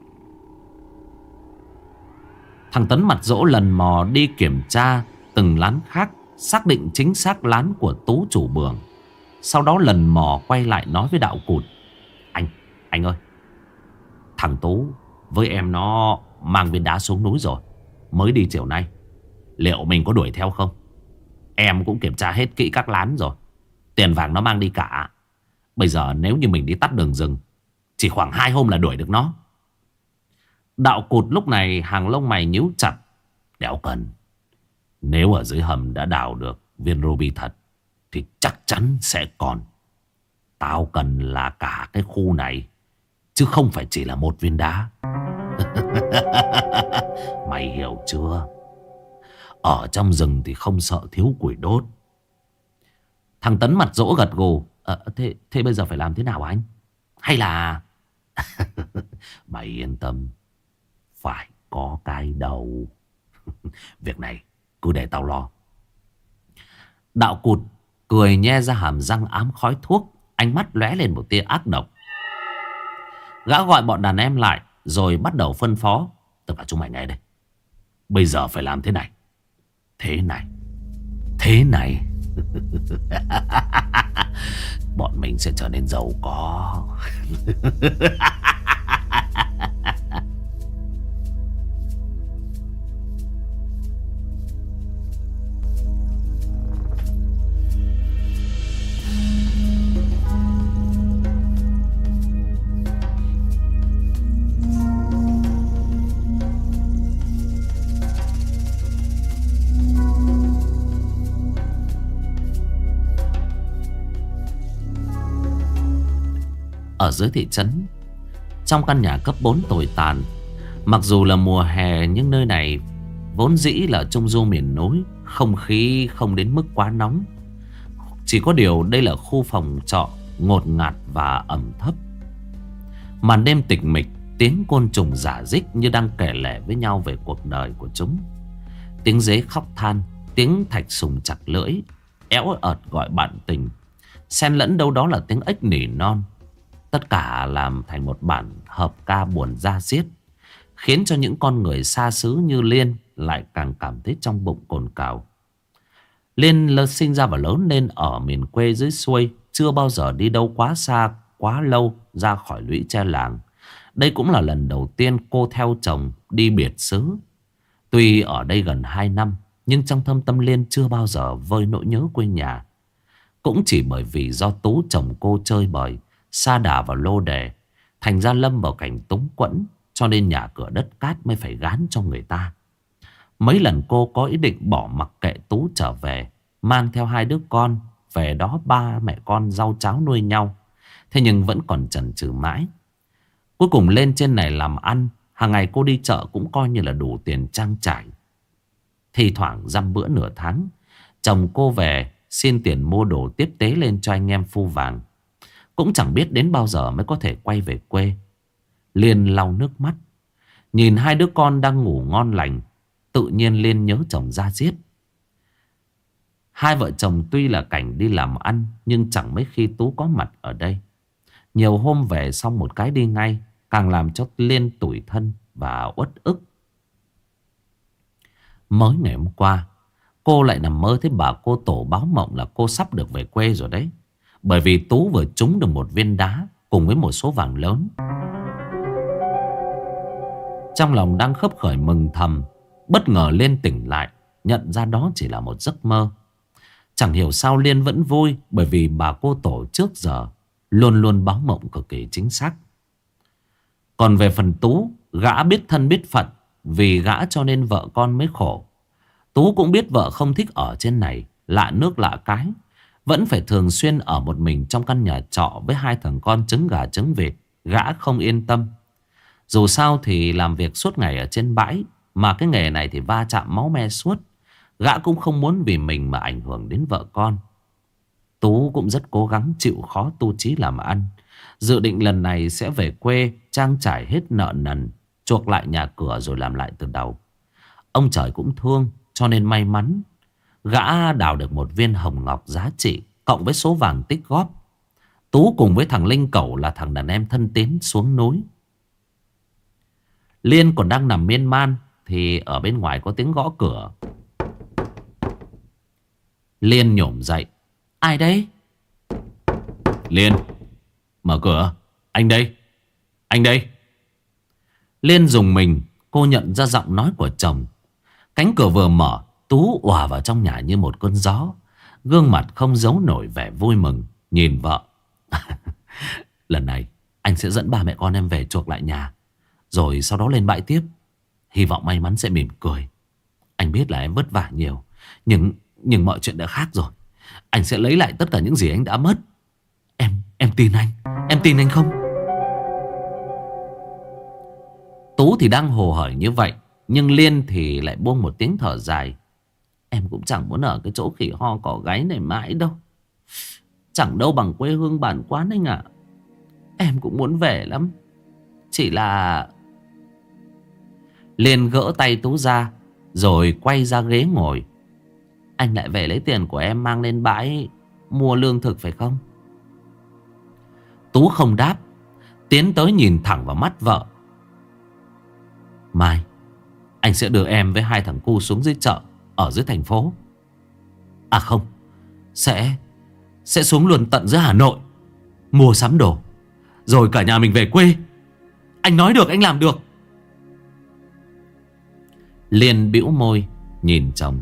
Thằng Tấn Mặt Dỗ lần mò đi kiểm tra từng lán khác, xác định chính xác lán của Tú chủ Bường. Sau đó lần mò quay lại nói với Đạo Cụt. Anh ơi, thằng Tú với em nó mang viên đá xuống núi rồi, mới đi chiều nay. Liệu mình có đuổi theo không? Em cũng kiểm tra hết kỹ các lán rồi, tiền vàng nó mang đi cả. Bây giờ nếu như mình đi tắt đường rừng, chỉ khoảng 2 hôm là đuổi được nó. Đạo Cụt lúc này hàng lông mày nhíu chặt. Đéo cần. Nếu ở dưới hầm đã đào được viên ruby thật thì chắc chắn sẽ còn. Tao cần là cả cái khu này, chứ không phải chỉ là một viên đá. Mày hiểu chưa? Ở trong rừng thì không sợ thiếu củi đốt. Thằng Tấn Mặt Dỗ gật gù. Thế bây giờ phải làm thế nào anh? Hay là... Mày yên tâm, phải có cái đầu. Việc này cứ để tao lo. Đạo Cụt cười nhe ra hàm răng ám khói thuốc, ánh mắt lóe lên một tia ác độc. Gã gọi bọn đàn em lại rồi bắt đầu phân phó. Tất cả chúng mày nghe đây, bây giờ phải làm thế này, thế này, thế này. Bọn mình sẽ trở nên giàu có. Ở dưới thị trấn, trong căn nhà cấp 4 tồi tàn, mặc dù là mùa hè nhưng nơi này vốn dĩ là trung du miền núi, không khí không đến mức quá nóng. Chỉ có điều đây là khu phòng trọ ngột ngạt và ẩm thấp. Màn đêm tịch mịch, tiếng côn trùng rả rích như đang kể lể với nhau về cuộc đời của chúng. Tiếng dế khóc than, tiếng thạch sùng chặt lưỡi, éo ợt gọi bạn tình, xen lẫn đâu đó là tiếng ếch nỉ non. Tất cả làm thành một bản hợp ca buồn da diết, khiến cho những con người xa xứ như Liên lại càng cảm thấy trong bụng cồn cào. Liên sinh ra và lớn lên ở miền quê dưới xuôi, chưa bao giờ đi đâu quá xa, quá lâu ra khỏi lũy tre làng. Đây cũng là lần đầu tiên cô theo chồng đi biệt xứ. Tuy ở đây gần 2 năm, nhưng trong thâm tâm Liên chưa bao giờ vơi nỗi nhớ quê nhà. Cũng chỉ bởi vì do Tú chồng cô chơi bời, sa đà vào lô đề, thành ra lâm vào cảnh túng quẫn, cho nên nhà cửa đất cát mới phải gán cho người ta. Mấy lần cô có ý định bỏ mặc kệ Tú trở về, mang theo 2 đứa con về đó ba mẹ con rau cháo nuôi nhau. Thế nhưng vẫn còn chần chừ mãi. Cuối cùng lên trên này làm ăn, hàng ngày cô đi chợ cũng coi như là đủ tiền trang trải. Thì thoảng dăm bữa nửa tháng, chồng cô về xin tiền mua đồ tiếp tế lên cho anh em phu vàng. Cũng chẳng biết đến bao giờ mới có thể quay về quê. Liên lau nước mắt, nhìn 2 đứa con đang ngủ ngon lành. Tự nhiên Liên nhớ chồng da diết. Hai vợ chồng tuy là cảnh đi làm ăn, nhưng chẳng mấy khi Tú có mặt ở đây. Nhiều hôm về xong một cái đi ngay, càng làm cho Liên tủi thân và uất ức. Mới ngày hôm qua, cô lại nằm mơ thấy bà cô tổ báo mộng là cô sắp được về quê rồi đấy. Bởi vì Tú vừa trúng được một viên đá cùng với một số vàng lớn. Trong lòng đang khấp khởi mừng thầm, bất ngờ Liên tỉnh lại, nhận ra đó chỉ là một giấc mơ. Chẳng hiểu sao Liên vẫn vui, bởi vì bà cô tổ trước giờ luôn luôn báo mộng cực kỳ chính xác. Còn về phần Tú, gã biết thân biết phận, vì gã cho nên vợ con mới khổ. Tú cũng biết vợ không thích ở trên này, lạ nước lạ cái, vẫn phải thường xuyên ở một mình trong căn nhà trọ với 2 thằng con trứng gà trứng vịt. Gã không yên tâm. Dù sao thì làm việc suốt ngày ở trên bãi, mà cái nghề này thì va chạm máu me suốt. Gã cũng không muốn vì mình mà ảnh hưởng đến vợ con. Tú cũng rất cố gắng chịu khó tu chí làm ăn, dự định lần này sẽ về quê trang trải hết nợ nần, chuộc lại nhà cửa rồi làm lại từ đầu. Ông trời cũng thương, cho nên may mắn gã đào được một viên hồng ngọc giá trị, cộng với số vàng tích góp. Tú cùng với thằng Linh Cẩu là thằng đàn em thân tín xuống núi. Liên còn đang nằm miên man thì ở bên ngoài có tiếng gõ cửa. Liên nhổm dậy. Ai đấy? Liên, mở cửa. Anh đây, anh đây. Liên dùng mình, cô nhận ra giọng nói của chồng. Cánh cửa vừa mở, Tú òa vào trong nhà như một cơn gió, gương mặt không giấu nổi vẻ vui mừng, nhìn vợ. Lần này anh sẽ dẫn ba mẹ con em về chuộc lại nhà, rồi sau đó lên bãi tiếp. Hy vọng may mắn sẽ mỉm cười. Anh biết là em vất vả nhiều, nhưng mọi chuyện đã khác rồi. Anh sẽ lấy lại tất cả những gì anh đã mất. Em tin anh. Em tin anh không? Tú thì đang hồ hởi như vậy, nhưng Liên thì lại buông một tiếng thở dài. Em cũng chẳng muốn ở cái chỗ khỉ ho cỏ gáy này mãi đâu. Chẳng đâu bằng quê hương bản quán anh ạ. Em cũng muốn về lắm. Chỉ là... Liên gỡ tay Tú ra, rồi quay ra ghế ngồi. Anh lại về lấy tiền của em mang lên bãi mua lương thực phải không? Tú không đáp, tiến tới nhìn thẳng vào mắt vợ. Mai anh sẽ đưa em với 2 thằng cu xuống dưới chợ ở dưới thành phố. À không, Sẽ xuống luôn tận dưới Hà Nội, mua sắm đồ, rồi cả nhà mình về quê. Anh nói được, anh làm được. Liên bĩu môi nhìn chồng.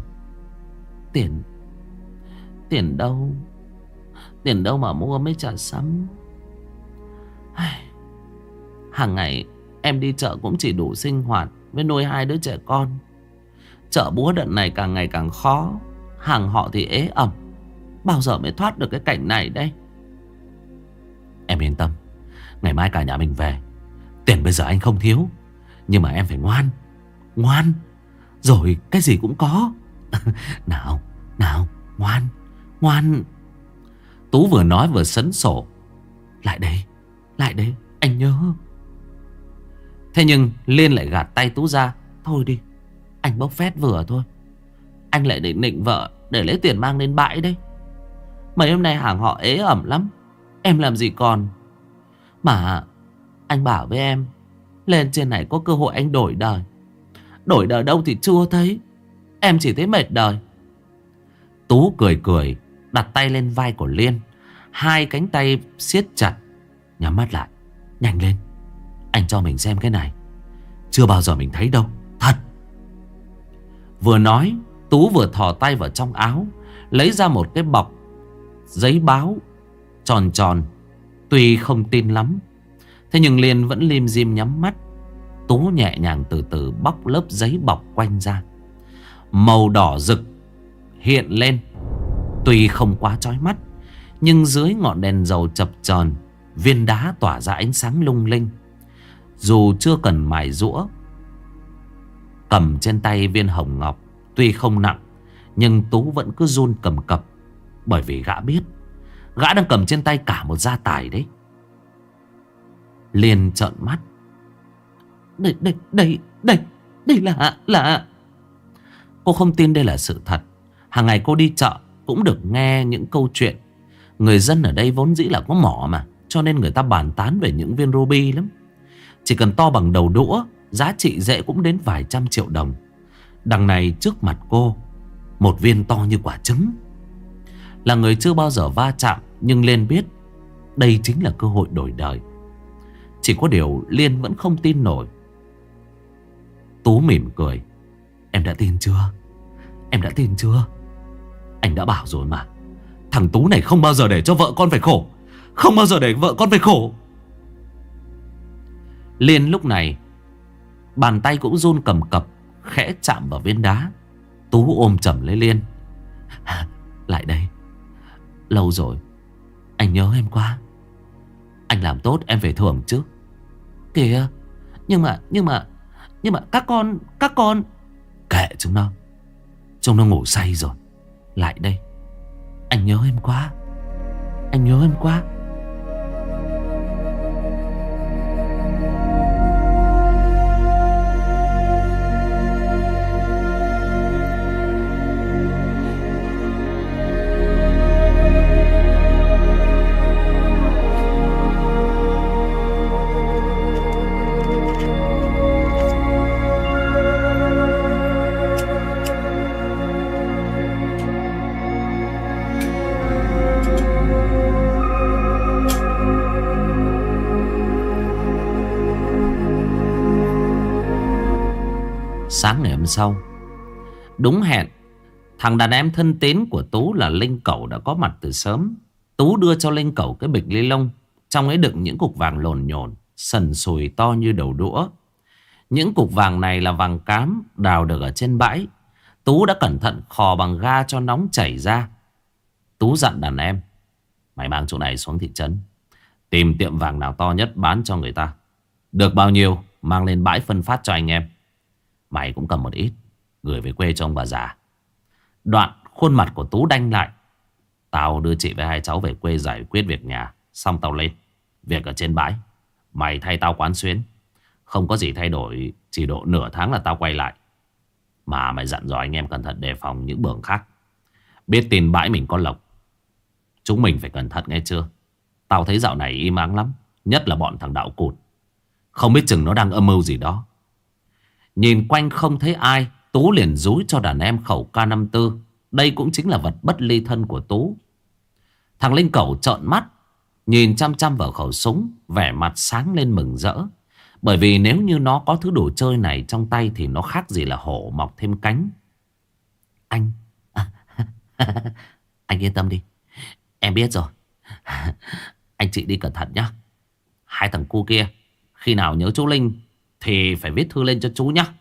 Tiền đâu? Tiền đâu mà mua mấy trà sắm? Hàng ngày em đi chợ cũng chỉ đủ sinh hoạt với nuôi 2 đứa trẻ con. Chợ búa đợt này càng ngày càng khó, hàng họ thì ế ẩm. Bao giờ mới thoát được cái cảnh này đây? Em yên tâm, ngày mai cả nhà mình về. Tiền bây giờ anh không thiếu, nhưng mà em phải ngoan. Ngoan, rồi cái gì cũng có. Nào, ngoan, ngoan. Tú vừa nói vừa sấn sổ. Lại đây, anh nhớ. Thế nhưng Liên lại gạt tay Tú ra. Thôi đi, anh bốc phét vừa thôi. Anh lại định nịnh vợ để lấy tiền mang lên bãi đấy. Mấy hôm nay hàng họ ế ẩm lắm. Em làm gì còn. Mà anh bảo với em, lên trên này có cơ hội anh đổi đời. Đổi đời đâu thì chưa thấy. Em chỉ thấy mệt đời. Tú cười cười, đặt tay lên vai của Liên. Hai cánh tay siết chặt. Nhắm mắt lại. Nhanh lên, anh cho mình xem cái này. Chưa bao giờ mình thấy đâu, thật. Vừa nói, Tú vừa thò tay vào trong áo, lấy ra một cái bọc giấy báo tròn tròn. Tuy không tin lắm, thế nhưng Liên vẫn lim dim nhắm mắt. Tú nhẹ nhàng từ từ bóc lớp giấy bọc quanh ra. Màu đỏ rực hiện lên. Tuy không quá chói mắt, nhưng dưới ngọn đèn dầu chập chờn, viên đá tỏa ra ánh sáng lung linh. Dù chưa cần mài giũa, cầm trên tay viên hồng ngọc tuy không nặng, nhưng Tú vẫn cứ run cầm cập. Bởi vì gã biết gã đang cầm trên tay cả một gia tài đấy. Liền trợn mắt. Đây là... Cô không tin đây là sự thật. Hàng ngày cô đi chợ cũng được nghe những câu chuyện. Người dân ở đây vốn dĩ là có mỏ mà, cho nên người ta bàn tán về những viên ruby lắm. Chỉ cần to bằng đầu đũa, giá trị dễ cũng đến vài trăm triệu đồng. Đằng này trước mặt cô, một viên to như quả trứng. Là người chưa bao giờ va chạm, nhưng Liên biết đây chính là cơ hội đổi đời. Chỉ có điều Liên vẫn không tin nổi. Tú mỉm cười. Em đã tin chưa? Em đã tin chưa? Anh đã bảo rồi mà, thằng Tú này không bao giờ để cho vợ con phải khổ. Không bao giờ để vợ con phải khổ. Liên lúc này bàn tay cũng run cầm cập, khẽ chạm vào viên đá. Tú ôm chầm lấy Liên. Lại đây. Lâu rồi anh nhớ em quá. Anh làm tốt em phải thưởng chứ. Kìa. Nhưng mà các con kệ chúng nó. Chúng nó ngủ say rồi. Lại đây. Anh nhớ em quá. Anh nhớ em quá. Sáng ngày hôm sau, đúng hẹn, thằng đàn em thân tín của Tú là Linh Cẩu đã có mặt từ sớm. Tú đưa cho Linh Cẩu cái bịch ni lông, trong ấy đựng những cục vàng lồn nhồn, sần sùi to như đầu đũa. Những cục vàng này là vàng cám đào được ở trên bãi. Tú đã cẩn thận khò bằng ga cho nóng chảy ra. Tú dặn đàn em: mày mang chỗ này xuống thị trấn, tìm tiệm vàng nào to nhất bán cho người ta. Được bao nhiêu mang lên bãi phân phát cho anh em. Mày cũng cầm một ít gửi về quê cho ông bà già. Đoạn khuôn mặt của Tú đanh lại. Tao đưa chị với hai cháu về quê giải quyết việc nhà, xong tao lên. Việc ở trên bãi mày thay tao quán xuyến. Không có gì thay đổi, chỉ độ nửa tháng là tao quay lại. Mà mày dặn dò anh em cẩn thận đề phòng những bưởng khác. Biết tin bãi mình có lộc, chúng mình phải cẩn thận nghe chưa. Tao thấy dạo này im ắng lắm, nhất là bọn thằng Đạo Cụt. Không biết chừng nó đang âm mưu gì đó. Nhìn quanh không thấy ai, Tú liền dúi cho đàn em khẩu K54. Đây cũng chính là vật bất ly thân của Tú. Thằng Linh Cẩu trợn mắt, nhìn chăm chăm vào khẩu súng, vẻ mặt sáng lên mừng rỡ. Bởi vì nếu như nó có thứ đồ chơi này trong tay thì nó khác gì là hổ mọc thêm cánh. Anh anh yên tâm đi, em biết rồi. Anh chị đi cẩn thận nhá. Hai thằng cu kia khi nào nhớ chú Linh thì phải viết thư lên cho chú nhá.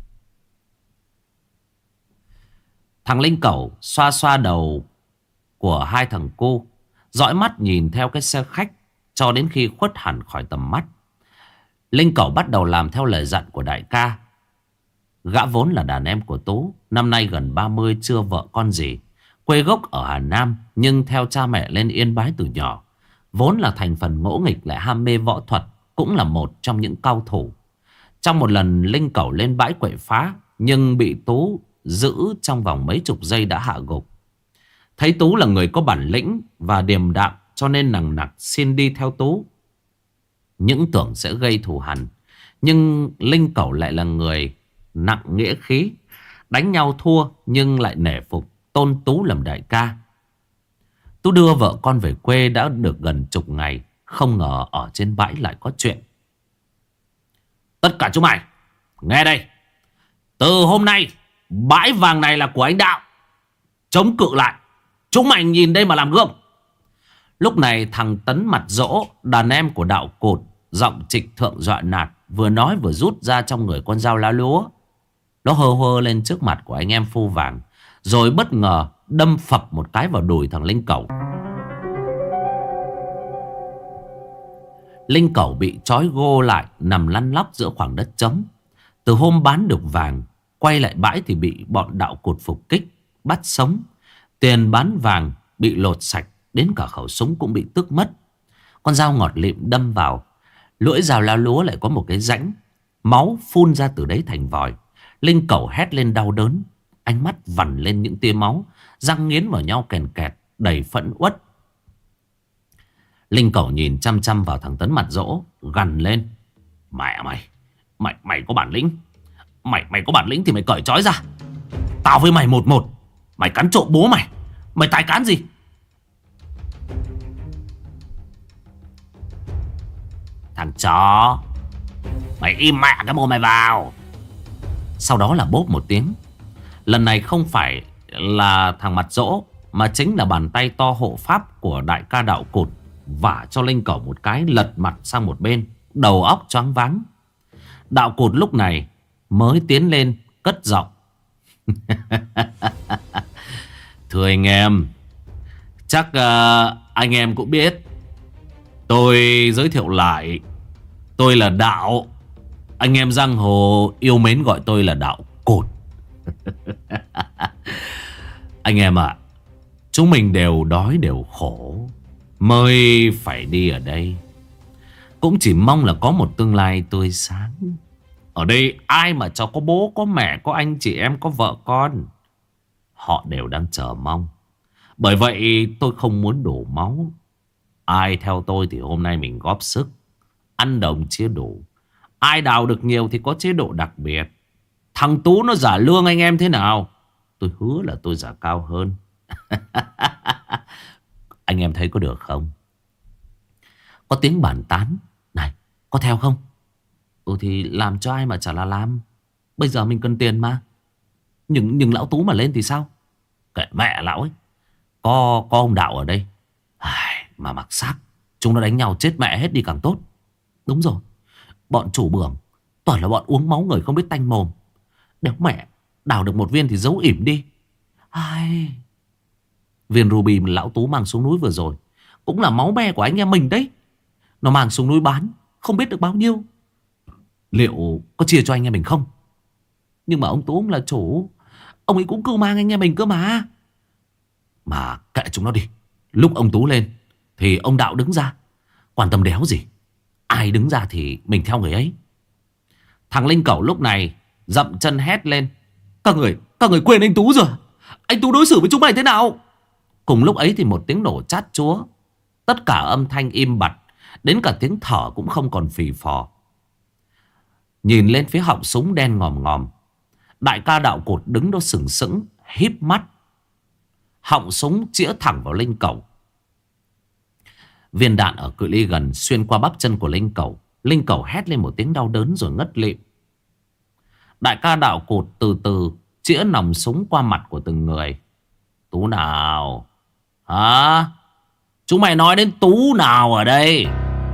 Thằng Linh Cẩu xoa xoa đầu của hai thằng cô, dõi mắt nhìn theo cái xe khách cho đến khi khuất hẳn khỏi tầm mắt. Linh Cẩu bắt đầu làm theo lời dặn của đại ca. Gã vốn là đàn em của Tú, năm nay gần 30, chưa vợ con gì, quê gốc ở Hà Nam, nhưng theo cha mẹ lên Yên Bái từ nhỏ. Vốn là thành phần ngỗ nghịch lại ham mê võ thuật, cũng là một trong những cao thủ. Trong một lần Linh Cẩu lên bãi quậy phá, nhưng bị Tú giữ trong vòng mấy chục giây đã hạ gục. Thấy Tú là người có bản lĩnh và điềm đạm, cho nên nằng nặc xin đi theo Tú. Những tưởng sẽ gây thù hằn, nhưng Linh Cẩu lại là người nặng nghĩa khí. Đánh nhau thua nhưng lại nể phục, tôn Tú làm đại ca. Tú đưa vợ con về quê đã được gần chục ngày, không ngờ ở trên bãi lại có chuyện. Tất cả chúng mày nghe đây. Từ hôm nay bãi vàng này là của anh Đạo. Chống cự lại, chúng mày nhìn đây mà làm gương. Lúc này thằng Tấn mặt dỗ, đàn em của Đạo Cột, giọng trịch thượng dọa nạt, vừa nói vừa rút ra trong người con dao lá lúa. Nó hơ hơ lên trước mặt của anh em phu vàng, rồi bất ngờ đâm phập một cái vào đùi thằng Linh Cẩu. Linh Cẩu bị trói gô lại, nằm lăn lóc giữa khoảng đất trống. Từ hôm bán được vàng, quay lại bãi thì bị bọn Đạo Cột phục kích, bắt sống. Tiền bán vàng bị lột sạch, đến cả khẩu súng cũng bị tước mất. Con dao ngọt lịm đâm vào, lưỡi dao lá lúa lại có một cái rãnh, máu phun ra từ đấy thành vòi. Linh Cẩu hét lên đau đớn, ánh mắt vằn lên những tia máu, răng nghiến vào nhau kèn kẹt, đầy phẫn uất. Linh Cẩu nhìn chăm chăm vào thằng Tấn mặt dỗ, gằn lên: Mẹ mày có bản lĩnh. Mày có bản lĩnh thì mày cởi trói ra. Tao với mày một một. Mày cắn trộm bố mày, mày tài cán gì? Thằng chó, mày im mẹ cái mồm mày vào. Sau đó là bốp một tiếng. Lần này không phải là thằng mặt dỗ, mà chính là bàn tay to hộ pháp của đại ca Đạo Cột vả cho Linh Cẩu một cái, lật mặt sang một bên, đầu óc choáng váng. Đạo Cột lúc này mới tiến lên cất giọng: Thưa anh em, chắc anh em cũng biết. Tôi giới thiệu lại, tôi là Đạo. Anh em giang hồ yêu mến gọi tôi là Đạo Cột. Anh em ạ, chúng mình đều đói đều khổ mới phải đi ở đây. Cũng chỉ mong là có một tương lai tươi sáng. Ở đây ai mà cho có bố, có mẹ, có anh chị em, có vợ con, họ đều đang chờ mong. Bởi vậy tôi không muốn đổ máu. Ai theo tôi thì hôm nay mình góp sức, ăn đồng chia đủ. Ai đào được nhiều thì có chế độ đặc biệt. Thằng Tú nó giả lương anh em thế nào, tôi hứa là tôi giả cao hơn. Anh em thấy có được không? Có tiếng bàn tán: Này, có theo không? Thì làm cho ai mà chả là làm. Bây giờ mình cần tiền mà. Nhưng lão Tú mà lên thì sao? Kệ mẹ lão ấy. Có ông Đạo ở đây. Mà mặc xác, chúng nó đánh nhau chết mẹ hết đi càng tốt. Đúng rồi, bọn chủ bưởng toàn là bọn uống máu người không biết tanh mồm. Nếu mẹ đào được một viên thì giấu ỉm đi. Viên ruby mà lão Tú mang xuống núi vừa rồi cũng là máu me của anh em mình đấy. Nó mang xuống núi bán không biết được bao nhiêu. Liệu có chia cho anh em mình không? Nhưng mà ông Tú ông là chủ, ông ấy cũng cưu mang anh em mình cơ mà. Mà kệ chúng nó đi. Lúc ông Tú lên thì ông Đạo đứng ra. Quan tâm đéo gì. Ai đứng ra thì mình theo người ấy. Thằng Linh Cẩu lúc này dậm chân hét lên: Các người quên anh Tú rồi. Anh Tú đối xử với chúng mày thế nào? Cùng lúc ấy thì một tiếng nổ chát chúa. Tất cả âm thanh im bặt, đến cả tiếng thở cũng không còn phì phò. Nhìn lên phía họng súng đen ngòm ngòm, đại ca Đạo Cột đứng đó sừng sững, híp mắt. Họng súng chĩa thẳng vào Linh Cẩu. Viên đạn ở cự ly gần xuyên qua bắp chân của Linh Cẩu. Linh Cẩu hét lên một tiếng đau đớn rồi ngất lịm. Đại ca Đạo Cột từ từ chĩa nòng súng qua mặt của từng người. Tú nào? Hả? Chúng mày nói đến Tú nào ở đây?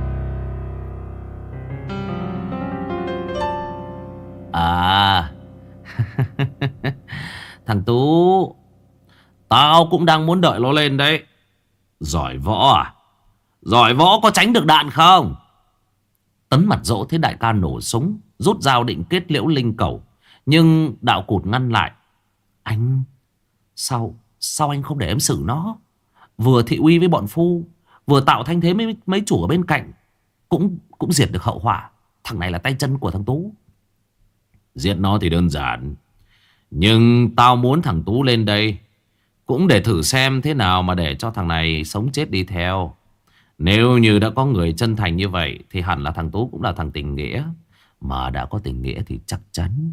Thằng Tú, tao cũng đang muốn đợi nó lên đấy. Giỏi võ à? Giỏi võ có tránh được đạn không? Tấn mặt dỗ thấy đại ca nổ súng, rút dao định kết liễu Linh Cẩu. Nhưng Đạo Cột ngăn lại: Anh, sao anh không để em xử nó? Vừa thị uy với bọn phu, vừa tạo thanh thế mấy chủ ở bên cạnh, cũng diệt được hậu họa. Thằng này là tay chân của thằng Tú. Giết nó thì đơn giản, nhưng tao muốn thằng Tú lên đây Cũng để thử xem thế nào mà để cho thằng này sống chết đi theo. Nếu như đã có người chân thành như vậy thì hẳn là thằng Tú cũng là thằng tình nghĩa. Mà đã có tình nghĩa thì chắc chắn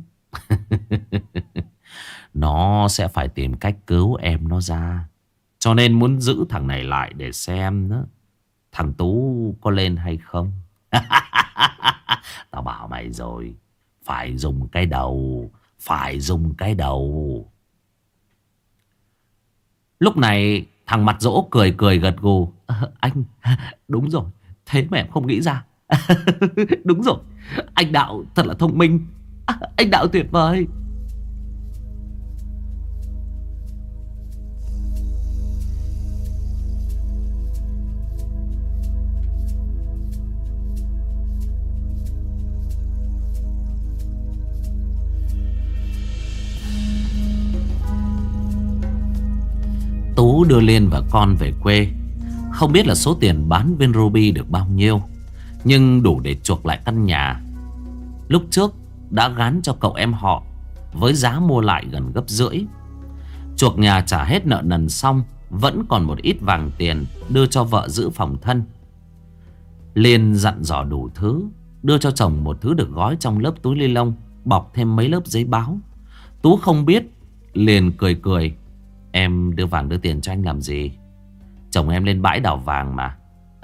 nó sẽ phải tìm cách cứu em nó ra. Cho nên muốn giữ thằng này lại để xem đó, thằng Tú có lên hay không. Tao bảo mày rồi, phải dùng cái đầu. Phải dùng cái đầu. Lúc này thằng mặt dỗ cười cười gật gù. Anh, đúng rồi, thế mà em không nghĩ ra. Đúng rồi, anh Đạo thật là thông minh. Anh Đạo tuyệt vời. Tú đưa Liên và con về quê. Không biết là số tiền bán viên ruby được bao nhiêu, nhưng đủ để chuộc lại căn nhà lúc trước đã gán cho cậu em họ với giá mua lại gần gấp rưỡi. Chuộc nhà trả hết nợ nần xong, vẫn còn một ít vàng tiền đưa cho vợ giữ phòng thân. Liên dặn dò đủ thứ, đưa cho chồng một thứ được gói trong lớp túi ni lông, bọc thêm mấy lớp giấy báo. Tú không biết, liền cười cười. Em đưa vàng đưa tiền cho anh làm gì? Chồng em lên bãi đào vàng mà.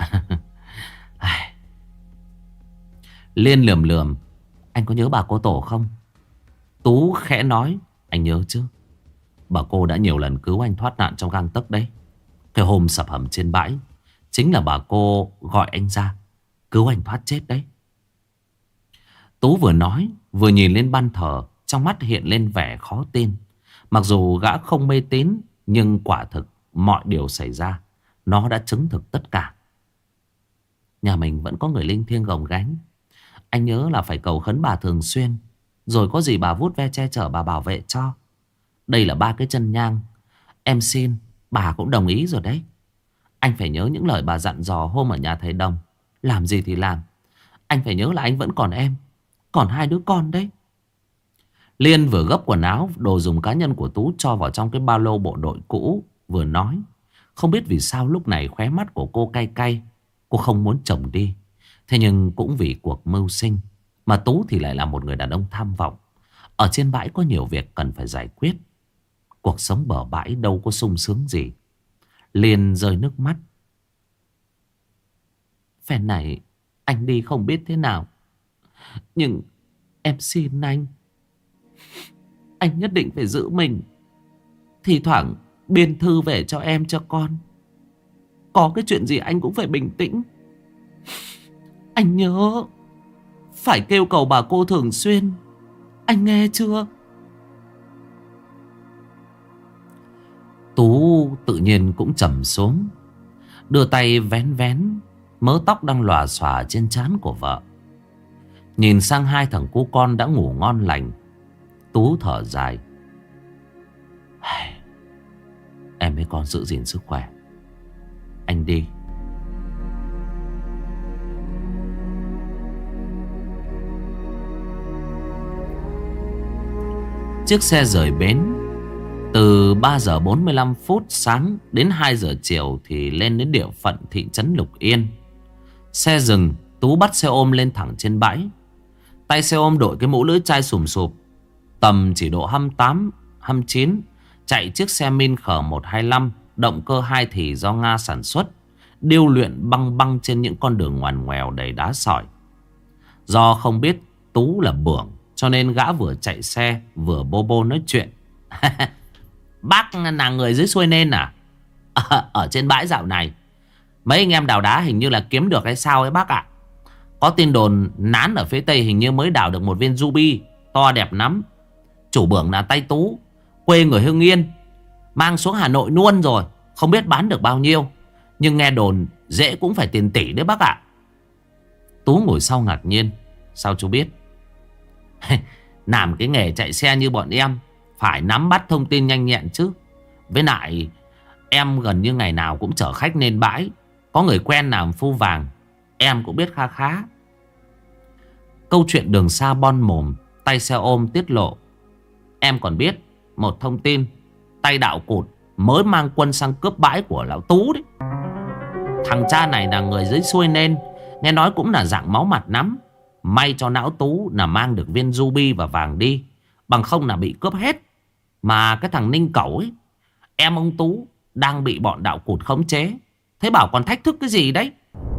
Liên lườm lườm. Anh có nhớ bà cô Tổ không? Tú khẽ nói. Anh nhớ chứ. Bà cô đã nhiều lần cứu anh thoát nạn trong gang tấc đấy. Cái hôm sập hầm trên bãi, chính là bà cô gọi anh ra cứu anh thoát chết đấy. Tú vừa nói vừa nhìn lên ban thờ, trong mắt hiện lên vẻ khó tin. Mặc dù gã không mê tín, nhưng quả thực mọi điều xảy ra nó đã chứng thực tất cả. Nhà mình vẫn có người linh thiêng gồng gánh. Anh nhớ là phải cầu khấn bà thường xuyên, rồi có gì bà vuốt ve che chở, bà bảo vệ cho. Đây là 3 cái chân nhang. Em xin, bà cũng đồng ý rồi đấy. Anh phải nhớ những lời bà dặn dò hôm ở nhà thầy Đồng. Làm gì thì làm. Anh phải nhớ là anh vẫn còn em, còn 2 đứa con đấy. Liên vừa gấp quần áo, đồ dùng cá nhân của Tú cho vào trong cái ba lô bộ đội cũ, vừa nói. Không biết vì sao lúc này khóe mắt của cô cay cay. Cô không muốn chồng đi. Thế nhưng cũng vì cuộc mưu sinh, mà Tú thì lại là một người đàn ông tham vọng. Ở trên bãi có nhiều việc cần phải giải quyết. Cuộc sống bờ bãi đâu có sung sướng gì. Liên rơi nước mắt. Phen này anh đi không biết thế nào, nhưng em xin anh nhất định phải giữ mình. Thì thoảng biên thư về cho em cho con. Có cái chuyện gì anh cũng phải bình tĩnh. Anh nhớ phải kêu cầu bà cô thường xuyên. Anh nghe chưa? Tú tự nhiên cũng trầm xuống, đưa tay vén vén mớ tóc đang lòa xòa trên trán của vợ. Nhìn sang 2 thằng cu con đã ngủ ngon lành, Tú thở dài. Em với con giữ gìn sức khỏe. Anh đi. Chiếc xe rời bến. Từ 3 giờ 45 phút sáng đến 2 giờ chiều thì lên đến địa phận thị trấn Lục Yên. Xe dừng, Tú bắt xe ôm lên thẳng trên bãi. Tay xe ôm đội cái mũ lưỡi chai sùm sụp. Tầm chỉ độ 28, 29. Chạy chiếc xe Min Khở 125, động cơ 2 thì do Nga sản xuất, điêu luyện băng băng trên những con đường ngoằn ngoèo đầy đá sỏi. Do không biết Tú là bưởng, cho nên gã vừa chạy xe vừa bô bô nói chuyện. Bác là người dưới xuôi nên à? Ở trên bãi dạo này mấy anh em đào đá hình như là kiếm được hay sao ấy bác ạ. Có tin đồn nán ở phía tây hình như mới đào được một viên ruby to đẹp lắm. Chủ bưởng là tay Tú, quê người Hưng Yên, mang xuống Hà Nội luôn rồi. Không biết bán được bao nhiêu, nhưng nghe đồn dễ cũng phải tiền tỷ đấy bác ạ. Tú ngồi sau ngạc nhiên. Sao chú biết? Làm cái nghề chạy xe như bọn em phải nắm bắt thông tin nhanh nhẹn chứ. Với lại em gần như ngày nào cũng chở khách lên bãi. Có người quen làm phu vàng, em cũng biết kha khá. Câu chuyện đường xa bon mồm, tay xe ôm tiết lộ. Em còn biết một thông tin. Tay Đạo cụt mới mang quân sang cướp bãi của lão Tú đấy. Thằng cha này là người dưới xuôi nên nghe nói cũng là dạng máu mặt nắm. May cho lão Tú là mang được viên ruby và vàng đi, bằng không là bị cướp hết. Mà cái thằng Ninh Cẩu ấy, em ông Tú đang bị bọn đạo cụt khống chế. Thế bảo còn thách thức cái gì đấy.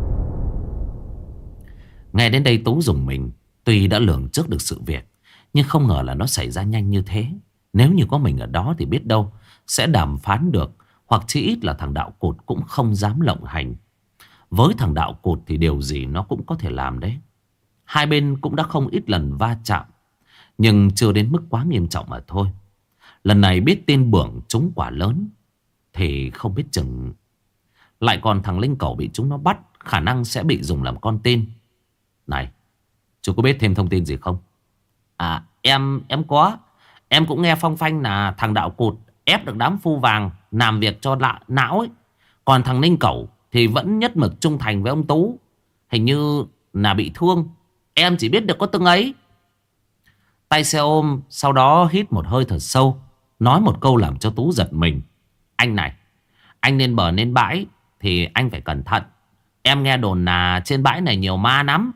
Nghe đến đây Tú rùng mình. Tuy đã lường trước được sự việc, nhưng không ngờ là nó xảy ra nhanh như thế. Nếu như có mình ở đó thì biết đâu sẽ đàm phán được, hoặc chỉ ít là thằng đạo cụt cũng không dám lộng hành. Với thằng đạo cụt thì điều gì nó cũng có thể làm đấy. Hai bên cũng đã không ít lần va chạm, nhưng chưa đến mức quá nghiêm trọng mà thôi. Lần này biết tin Bưởng trúng quả lớn thì không biết chừng lại còn thằng Linh Cẩu bị chúng nó bắt, khả năng sẽ bị dùng làm con tin. Này, chú có biết thêm thông tin gì không? À, em có. Em cũng nghe phong phanh là thằng đạo cụt ép được đám phu vàng làm việc cho não ấy. Còn thằng Ninh Cẩu thì vẫn nhất mực trung thành với ông Tú. Hình như là bị thương. Em chỉ biết được có từng ấy. Tay xe ôm sau đó hít một hơi thật sâu, nói một câu làm cho Tú giật mình. Anh này, anh lên bờ lên bãi thì anh phải cẩn thận. Em nghe đồn là trên bãi này nhiều ma lắm.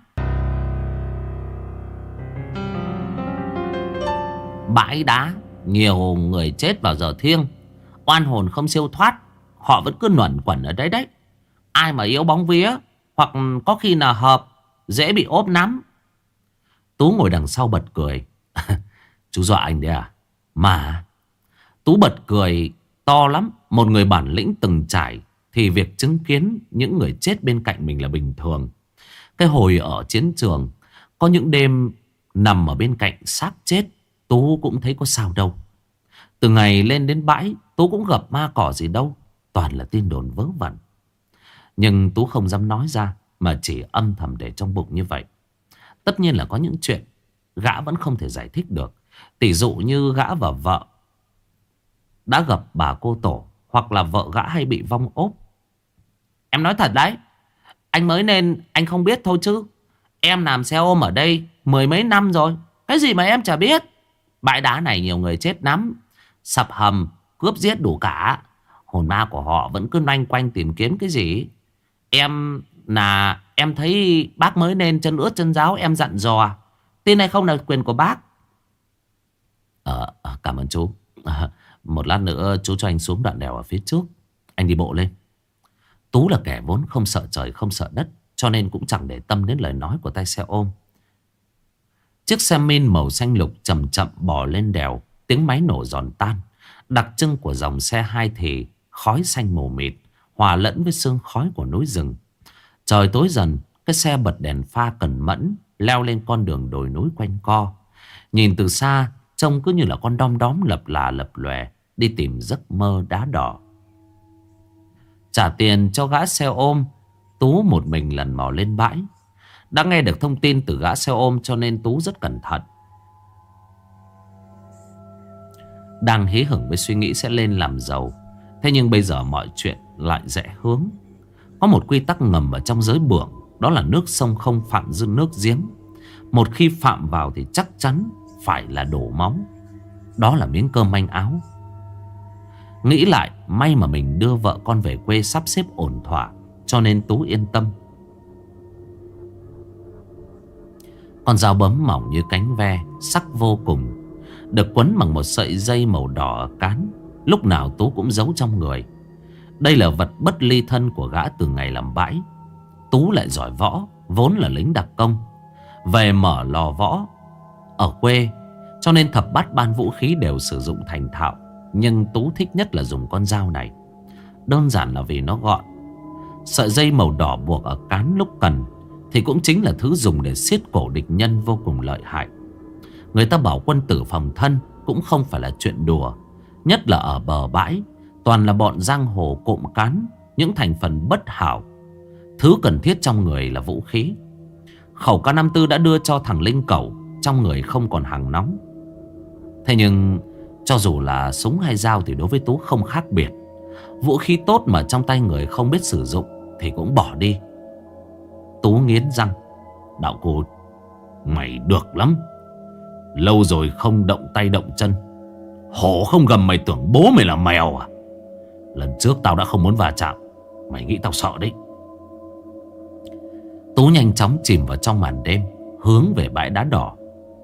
Bãi đá, nhiều người chết vào giờ thiêng, oan hồn không siêu thoát. Họ vẫn cứ luẩn quẩn ở đấy đấy. Ai mà yếu bóng vía, hoặc có khi là hợp, dễ bị ốp nắm. Tú ngồi đằng sau bật cười. Chú dọa anh đấy à? Mà Tú bật cười to lắm. Một người bản lĩnh từng trải thì việc chứng kiến những người chết bên cạnh mình là bình thường. Cái hồi ở chiến trường, có những đêm nằm ở bên cạnh xác chết, Tú cũng thấy có sao đâu. Từ ngày lên đến bãi, Tú cũng gặp ma cỏ gì đâu, toàn là tin đồn vớ vẩn. Nhưng Tú không dám nói ra, mà chỉ âm thầm để trong bụng như vậy. Tất nhiên là có những chuyện gã vẫn không thể giải thích được. Tỷ dụ như gã và vợ đã gặp bà cô tổ, hoặc là vợ gã hay bị vong ốp. Em nói thật đấy, anh mới nên anh không biết thôi chứ. Em làm xe ôm ở đây mười mấy năm rồi, cái gì mà em chả biết. Bãi đá này nhiều người chết lắm, sập hầm, cướp giết đủ cả. Hồn ma của họ vẫn cứ loanh quanh tìm kiếm cái gì. Em thấy bác mới nên chân ướt chân ráo, em dặn dò. Tin hay không là quyền của bác. Cảm ơn chú. Một lát nữa chú cho anh xuống đoạn đèo ở phía trước, anh đi bộ lên. Tú là kẻ vốn không sợ trời không sợ đất, cho nên cũng chẳng để tâm đến lời nói của tay xe ôm. Chiếc xe min màu xanh lục chậm chậm bò lên đèo. Tiếng máy nổ giòn tan. Đặc trưng của dòng xe hai thì khói xanh mù mịt hòa lẫn với sương khói của núi rừng. Trời tối dần, cái xe bật đèn pha cẩn mẫn leo lên con đường đồi núi quanh co. Nhìn từ xa trông cứ như là con đom đóm lập là lập lòe đi tìm giấc mơ đá đỏ. Trả tiền cho gã xe ôm, Tú một mình lần mò lên bãi. Đã nghe được thông tin từ gã xe ôm cho nên Tú rất cẩn thận. Đang hí hửng với suy nghĩ sẽ lên làm giàu. Thế nhưng bây giờ mọi chuyện lại rẽ hướng. Có một quy tắc ngầm ở trong giới Bưởng, đó là nước sông không phạm dưng nước giếng. Một khi phạm vào thì chắc chắn phải là đổ máu. Đó là miếng cơm manh áo. Nghĩ lại, may mà mình đưa vợ con về quê sắp xếp ổn thỏa, cho nên Tú yên tâm. Con dao bấm mỏng như cánh ve, sắc vô cùng, được quấn bằng một sợi dây màu đỏ ở cán. Lúc nào Tú cũng giấu trong người. Đây là vật bất ly thân của gã từ ngày làm bãi. Tú lại giỏi võ, vốn là lính đặc công, về mở lò võ ở quê, cho nên thập bát ban vũ khí đều sử dụng thành thạo. Nhưng Tú thích nhất là dùng con dao này. Đơn giản là vì nó gọn. Sợi dây màu đỏ buộc ở cán lúc cần thì cũng chính là thứ dùng để siết cổ địch nhân vô cùng lợi hại. Người ta bảo quân tử phòng thân cũng không phải là chuyện đùa. Nhất là ở bờ bãi, toàn là bọn giang hồ cộm cán, những thành phần bất hảo. Thứ cần thiết trong người là vũ khí. Khẩu K54 đã đưa cho thằng Linh Cẩu, trong người không còn hàng nóng. Thế nhưng cho dù là súng hay dao thì đối với Tú không khác biệt. Vũ khí tốt mà trong tay người không biết sử dụng thì cũng bỏ đi. Tú nghiến răng. Đạo Cụt, mày được lắm. Lâu rồi không động tay động chân. Hổ không gầm mày tưởng bố mày là mèo à? Lần trước tao đã không muốn va chạm, mày nghĩ tao sợ đấy. Tú nhanh chóng chìm vào trong màn đêm, hướng về bãi đá đỏ.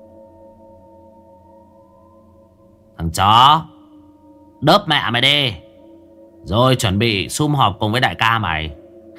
Thằng chó, đớp mẹ mày đi, rồi chuẩn bị sum họp cùng với đại ca mày.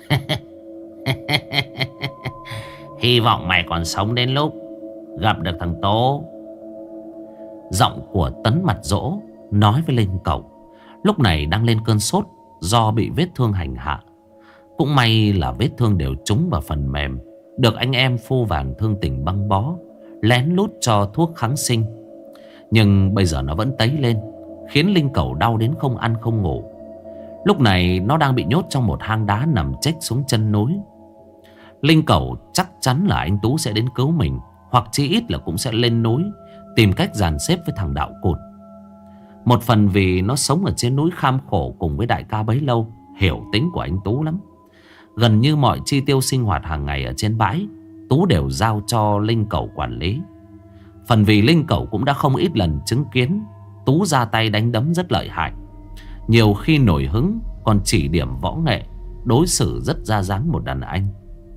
Hy vọng mày còn sống đến lúc gặp được thằng Tố. Giọng của Tấn Mặt Dỗ nói với Linh Cẩu, lúc này đang lên cơn sốt do bị vết thương hành hạ. Cũng may là vết thương đều trúng vào phần mềm, được anh em phu vàng thương tình băng bó, lén lút cho thuốc kháng sinh. Nhưng bây giờ nó vẫn tấy lên, khiến Linh Cẩu đau đến không ăn không ngủ. Lúc này nó đang bị nhốt trong một hang đá nằm chếch xuống chân núi. Linh Cẩu chắc chắn là anh Tú sẽ đến cứu mình, hoặc chí ít là cũng sẽ lên núi tìm cách dàn xếp với thằng Đạo Cụt. Một phần vì nó sống ở trên núi kham khổ cùng với đại ca bấy lâu, hiểu tính của anh Tú lắm. Gần như mọi chi tiêu sinh hoạt hàng ngày ở trên bãi, Tú đều giao cho Linh Cẩu quản lý. Phần vì Linh Cẩu cũng đã không ít lần chứng kiến Tú ra tay đánh đấm rất lợi hại. Nhiều khi nổi hứng còn chỉ điểm võ nghệ, đối xử rất ra dáng một đàn anh.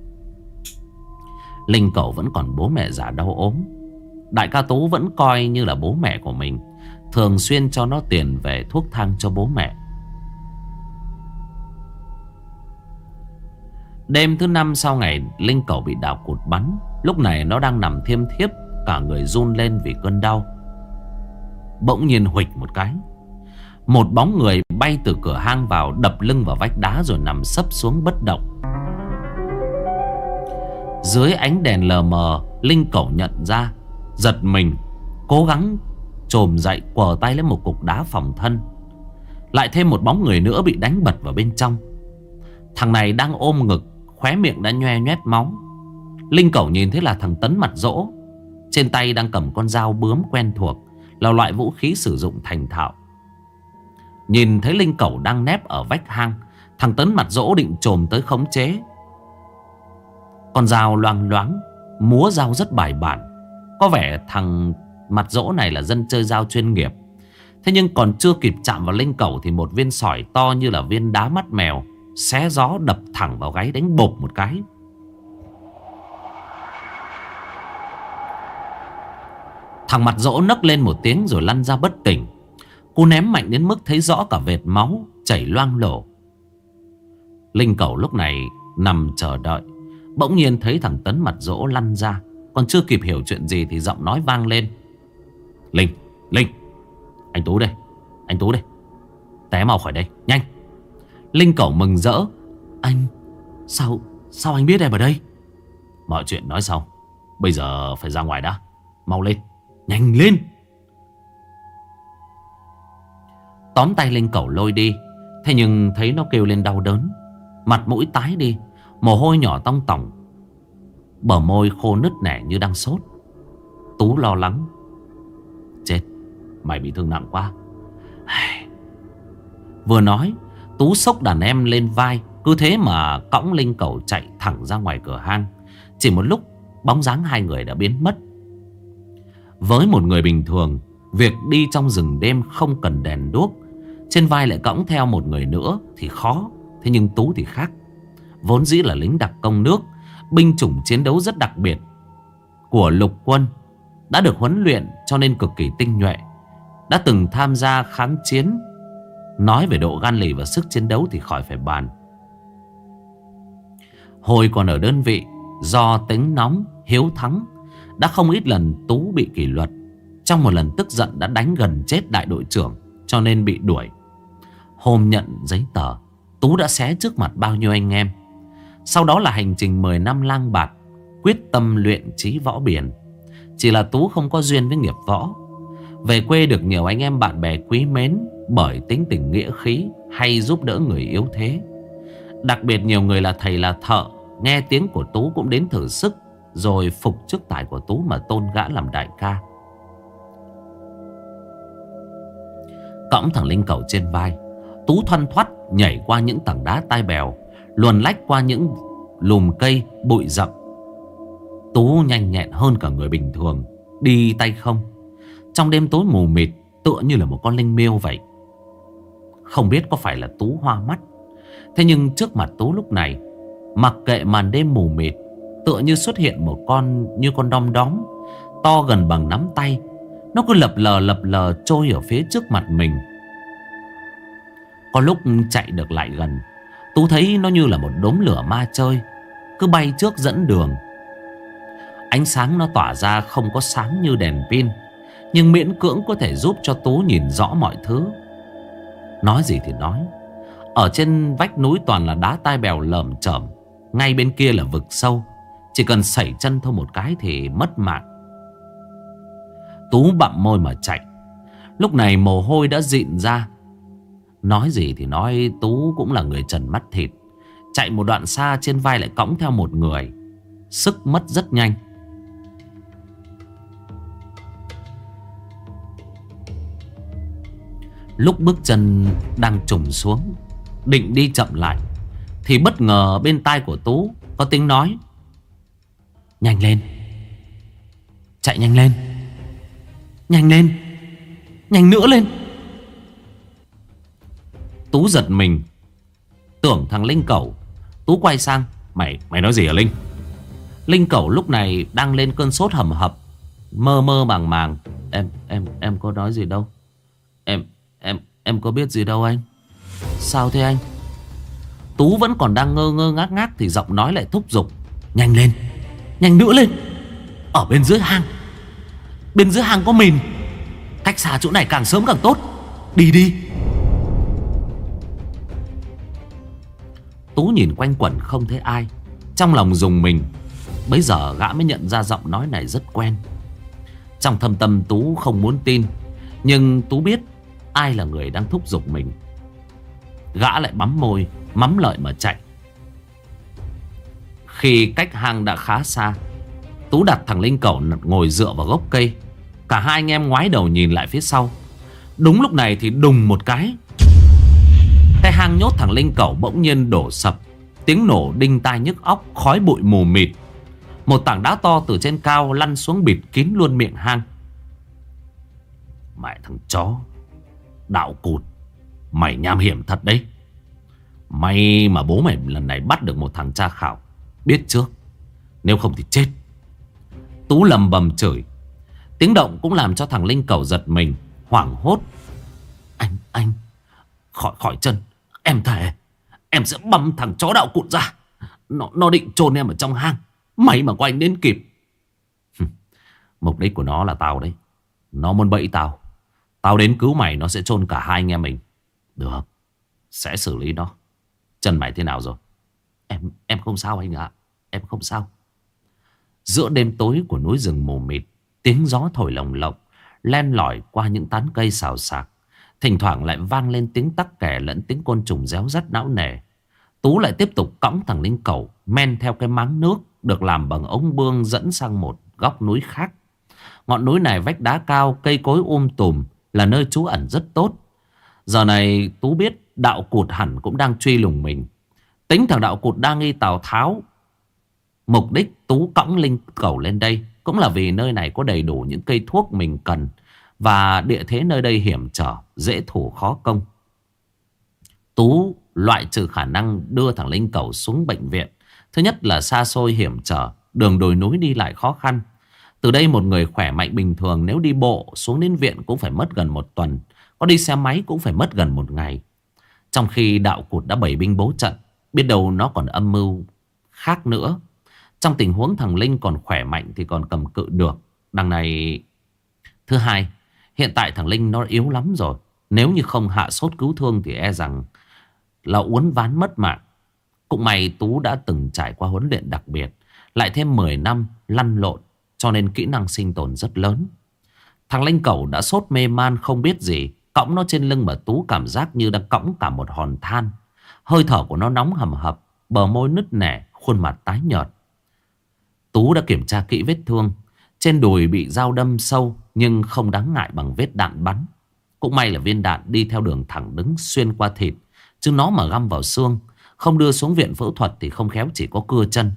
Linh Cẩu vẫn còn bố mẹ già đau ốm. Đại ca Tú vẫn coi như là bố mẹ của mình, thường xuyên cho nó tiền về thuốc thang cho bố mẹ. Đêm thứ 5 sau ngày Linh Cẩu bị Đạo Cụt bắn, lúc này nó đang nằm thiêm thiếp, cả người run lên vì cơn đau. Bỗng nhiên huỵch một cái, một bóng người bay từ cửa hang vào, đập lưng vào vách đá rồi nằm sấp xuống bất động. Dưới ánh đèn lờ mờ, Linh Cẩu nhận ra, giật mình, cố gắng chồm dậy quờ tay lấy một cục đá phòng thân. Lại thêm một bóng người nữa bị đánh bật vào bên trong. Thằng này đang ôm ngực, khóe miệng đã nhoe nhoét máu. Linh Cẩu nhìn thấy là thằng Tấn Mặt Dỗ, trên tay đang cầm con dao bướm quen thuộc, là loại vũ khí sử dụng thành thạo. Nhìn thấy Linh Cẩu đang nép ở vách hang, thằng Tấn Mặt Dỗ định chồm tới khống chế. Con dao loang loáng, múa dao rất bài bản. Có vẻ thằng Mặt Dỗ này là dân chơi dao chuyên nghiệp. Thế nhưng còn chưa kịp chạm vào Linh Cẩu thì một viên sỏi to như là viên đá mắt mèo xé gió đập thẳng vào gáy, đánh bộp một cái. Thằng Mặt Dỗ nấc lên một tiếng rồi lăn ra bất tỉnh. Cú ném mạnh đến mức thấy rõ cả vệt máu chảy loang lổ. Linh Cẩu lúc này nằm chờ đợi. Bỗng nhiên thấy thằng Tấn Mặt Dỗ lăn ra. Còn chưa kịp hiểu chuyện gì thì giọng nói vang lên: Linh, Linh, anh Tú đây, anh Tú đây, té mau khỏi đây, nhanh. Linh Cẩu mừng rỡ: Anh, sao anh biết em ở đây? Mọi chuyện nói sau, bây giờ phải ra ngoài đã. Mau lên, nhanh lên. Tóm tay Linh Cẩu lôi đi. Thế nhưng thấy nó kêu lên đau đớn, mặt mũi tái đi, mồ hôi nhỏ tong tỏng, bờ môi khô nứt nẻ như đang sốt. Tú lo lắng: Chết, mày bị thương nặng quá. Vừa nói, Tú xốc đàn em lên vai, cứ thế mà cõng Linh Cẩu chạy thẳng ra ngoài cửa hang. Chỉ một lúc, bóng dáng hai người đã biến mất. Với một người bình thường, việc đi trong rừng đêm không cần đèn đuốc, trên vai lại cõng theo một người nữa thì khó. Thế nhưng Tú thì khác. Vốn dĩ là lính đặc công nước, binh chủng chiến đấu rất đặc biệt của lục quân, đã được huấn luyện cho nên cực kỳ tinh nhuệ, đã từng tham gia kháng chiến. Nói về độ gan lì và sức chiến đấu thì khỏi phải bàn. Hồi còn ở đơn vị, do tính nóng, hiếu thắng, đã không ít lần Tú bị kỷ luật. Trong một lần tức giận đã đánh gần chết đại đội trưởng, cho nên bị đuổi. Hôm nhận giấy tờ, Tú đã xé trước mặt bao nhiêu anh em. Sau đó là hành trình 10 năm lang bạt, quyết tâm luyện trí võ biển. Chỉ là Tú không có duyên với nghiệp võ. Về quê được nhiều anh em bạn bè quý mến bởi tính tình nghĩa khí, hay giúp đỡ người yếu thế. Đặc biệt nhiều người là thầy là thợ, nghe tiếng của Tú cũng đến thử sức, rồi phục chức tài của Tú mà tôn gã làm đại ca. Cõng thằng Linh Cẩu trên vai, Tú thoăn thoắt nhảy qua những tảng đá tai bèo, luồn lách qua những lùm cây bụi rậm. Tú nhanh nhẹn hơn cả người bình thường, đi tay không. Trong đêm tối mù mịt, tựa như là một con linh miêu vậy. Không biết có phải là Tú hoa mắt. Thế nhưng trước mặt Tú lúc này, mặc kệ màn đêm mù mịt, tựa như xuất hiện một con đom đóm to gần bằng nắm tay. Nó cứ lập lờ trôi ở phía trước mặt mình. Có lúc chạy được lại gần, Tú thấy nó như là một đốm lửa ma chơi, cứ bay trước dẫn đường. Ánh sáng nó tỏa ra không có sáng như đèn pin, nhưng miễn cưỡng có thể giúp cho Tú nhìn rõ mọi thứ. Nói gì thì nói, ở trên vách núi toàn là đá tai bèo lởm chởm, ngay bên kia là vực sâu, chỉ cần sẩy chân thôi một cái thì mất mạng. Tú bặm môi mà chạy. Lúc này mồ hôi đã dịn ra. Nói gì thì nói, Tú cũng là người trần mắt thịt. Chạy một đoạn xa trên vai lại cõng theo một người, sức mất rất nhanh. Lúc bước chân đang trùng xuống, định đi chậm lại, thì bất ngờ bên tai của Tú có tiếng nói: nhanh lên, chạy nhanh lên, nhanh lên, nhanh nữa lên. Tú giật mình, tưởng thằng Linh Cẩu. Tú quay sang: Mày nói gì hả Linh? Linh Cẩu lúc này đang lên cơn sốt hầm hập, mơ mơ màng màng: Em có nói gì đâu. Em có biết gì đâu anh. Sao thế anh? Tú vẫn còn đang ngơ ngơ ngác ngác thì giọng nói lại thúc giục: nhanh lên, nhanh nữa lên. Ở bên dưới hang, bên dưới hang có mìn, cách xa chỗ này càng sớm càng tốt. Đi đi. Tú nhìn quanh quẩn không thấy ai, trong lòng rùng mình. Bấy giờ gã mới nhận ra giọng nói này rất quen. Trong thâm tâm Tú không muốn tin, nhưng Tú biết ai là người đang thúc giục mình. Gã lại bắm môi mắm lợi mà chạy. Khi cách hang đã khá xa, Tú đặt thằng Linh Cẩu ngồi dựa vào gốc cây. Cả hai anh em ngoái đầu nhìn lại phía sau. Đúng lúc này thì đùng một cái hang nhốt thằng Linh Cẩu bỗng nhiên đổ sập. Tiếng nổ đinh tai nhức óc, khói bụi mù mịt. Một tảng đá to từ trên cao lăn xuống bịt kín luôn miệng hang. Mẹ thằng chó đạo cụt, mày nham hiểm thật đấy. May mà bố mày lần này bắt được một thằng tra khảo, biết trước, nếu không thì chết. Tú lầm bầm chửi. Tiếng động cũng làm cho thằng Linh Cẩu giật mình, hoảng hốt. Anh khỏi chân. Em thề em sẽ băm thằng chó đạo cụt ra. Nó định chôn em ở trong hang. May mà có anh đến kịp. Mục đích của nó là tao đấy. Nó muốn bẫy tao. Tao đến cứu mày, nó sẽ chôn cả hai anh em mình. Được, sẽ xử lý nó. Chân mày thế nào rồi? Em không sao anh ạ. Em không sao. Giữa đêm tối của núi rừng mù mịt, tiếng gió thổi lồng lộng len lỏi qua những tán cây xào xạc. Thỉnh thoảng lại vang lên tiếng tắc kè lẫn tiếng côn trùng réo rắt não nề. Tú lại tiếp tục cõng thằng Linh Cẩu men theo cái máng nước được làm bằng ống bương dẫn sang một góc núi khác. Ngọn núi này vách đá cao, cây cối tùm, là nơi trú ẩn rất tốt. Giờ này Tú biết đạo cụt hẳn cũng đang truy lùng mình. Tính thằng đạo cụt đang nghi Tào Tháo. Mục đích Tú cõng Linh Cẩu lên đây cũng là vì nơi này có đầy đủ những cây thuốc mình cần, và địa thế nơi đây hiểm trở, dễ thủ khó công. Tú loại trừ khả năng đưa thằng Linh Cẩu xuống bệnh viện. Thứ nhất là xa xôi hiểm trở, đường đồi núi đi lại khó khăn. Từ đây một người khỏe mạnh bình thường nếu đi bộ xuống đến viện cũng phải mất gần 1 tuần. Có đi xe máy cũng phải mất gần 1 ngày. Trong khi đạo cụt đã bày binh bố trận, biết đâu nó còn âm mưu khác nữa. Trong tình huống thằng Linh còn khỏe mạnh thì còn cầm cự được. Đằng này... Thứ hai, hiện tại thằng Linh nó yếu lắm rồi. Nếu như không hạ sốt cứu thương thì e rằng là uốn ván mất mạng. Cũng may Tú đã từng trải qua huấn luyện đặc biệt, lại thêm 10 năm lăn lộn, cho nên kỹ năng sinh tồn rất lớn. Thằng Linh Cẩu đã sốt mê man không biết gì. Cõng nó trên lưng mà Tú cảm giác như đang cõng cả một hòn than. Hơi thở của nó nóng hầm hập, bờ môi nứt nẻ, khuôn mặt tái nhợt. Tú đã kiểm tra kỹ vết thương. Trên đùi bị dao đâm sâu, nhưng không đáng ngại bằng vết đạn bắn. Cũng may là viên đạn đi theo đường thẳng đứng xuyên qua thịt, chứ nó mà găm vào xương, không đưa xuống viện phẫu thuật thì không khéo chỉ có cưa chân.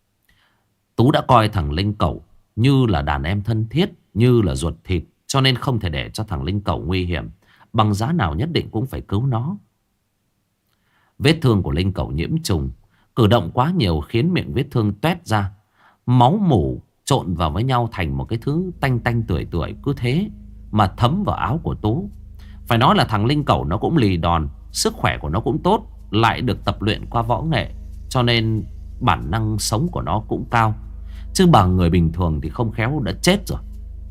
Tú đã coi thằng Linh Cẩu như là đàn em thân thiết, như là ruột thịt, cho nên không thể để cho thằng Linh Cẩu nguy hiểm. Bằng giá nào nhất định cũng phải cứu nó. Vết thương của Linh Cẩu nhiễm trùng, cử động quá nhiều khiến miệng vết thương toét ra. Máu mủ trộn vào với nhau thành một cái thứ tanh tanh tưởi tưởi, cứ thế mà thấm vào áo của Tú. Phải nói là thằng Linh Cẩu nó cũng lì đòn, sức khỏe của nó cũng tốt, lại được tập luyện qua võ nghệ, cho nên bản năng sống của nó cũng cao. Chứ bằng người bình thường thì không khéo đã chết rồi.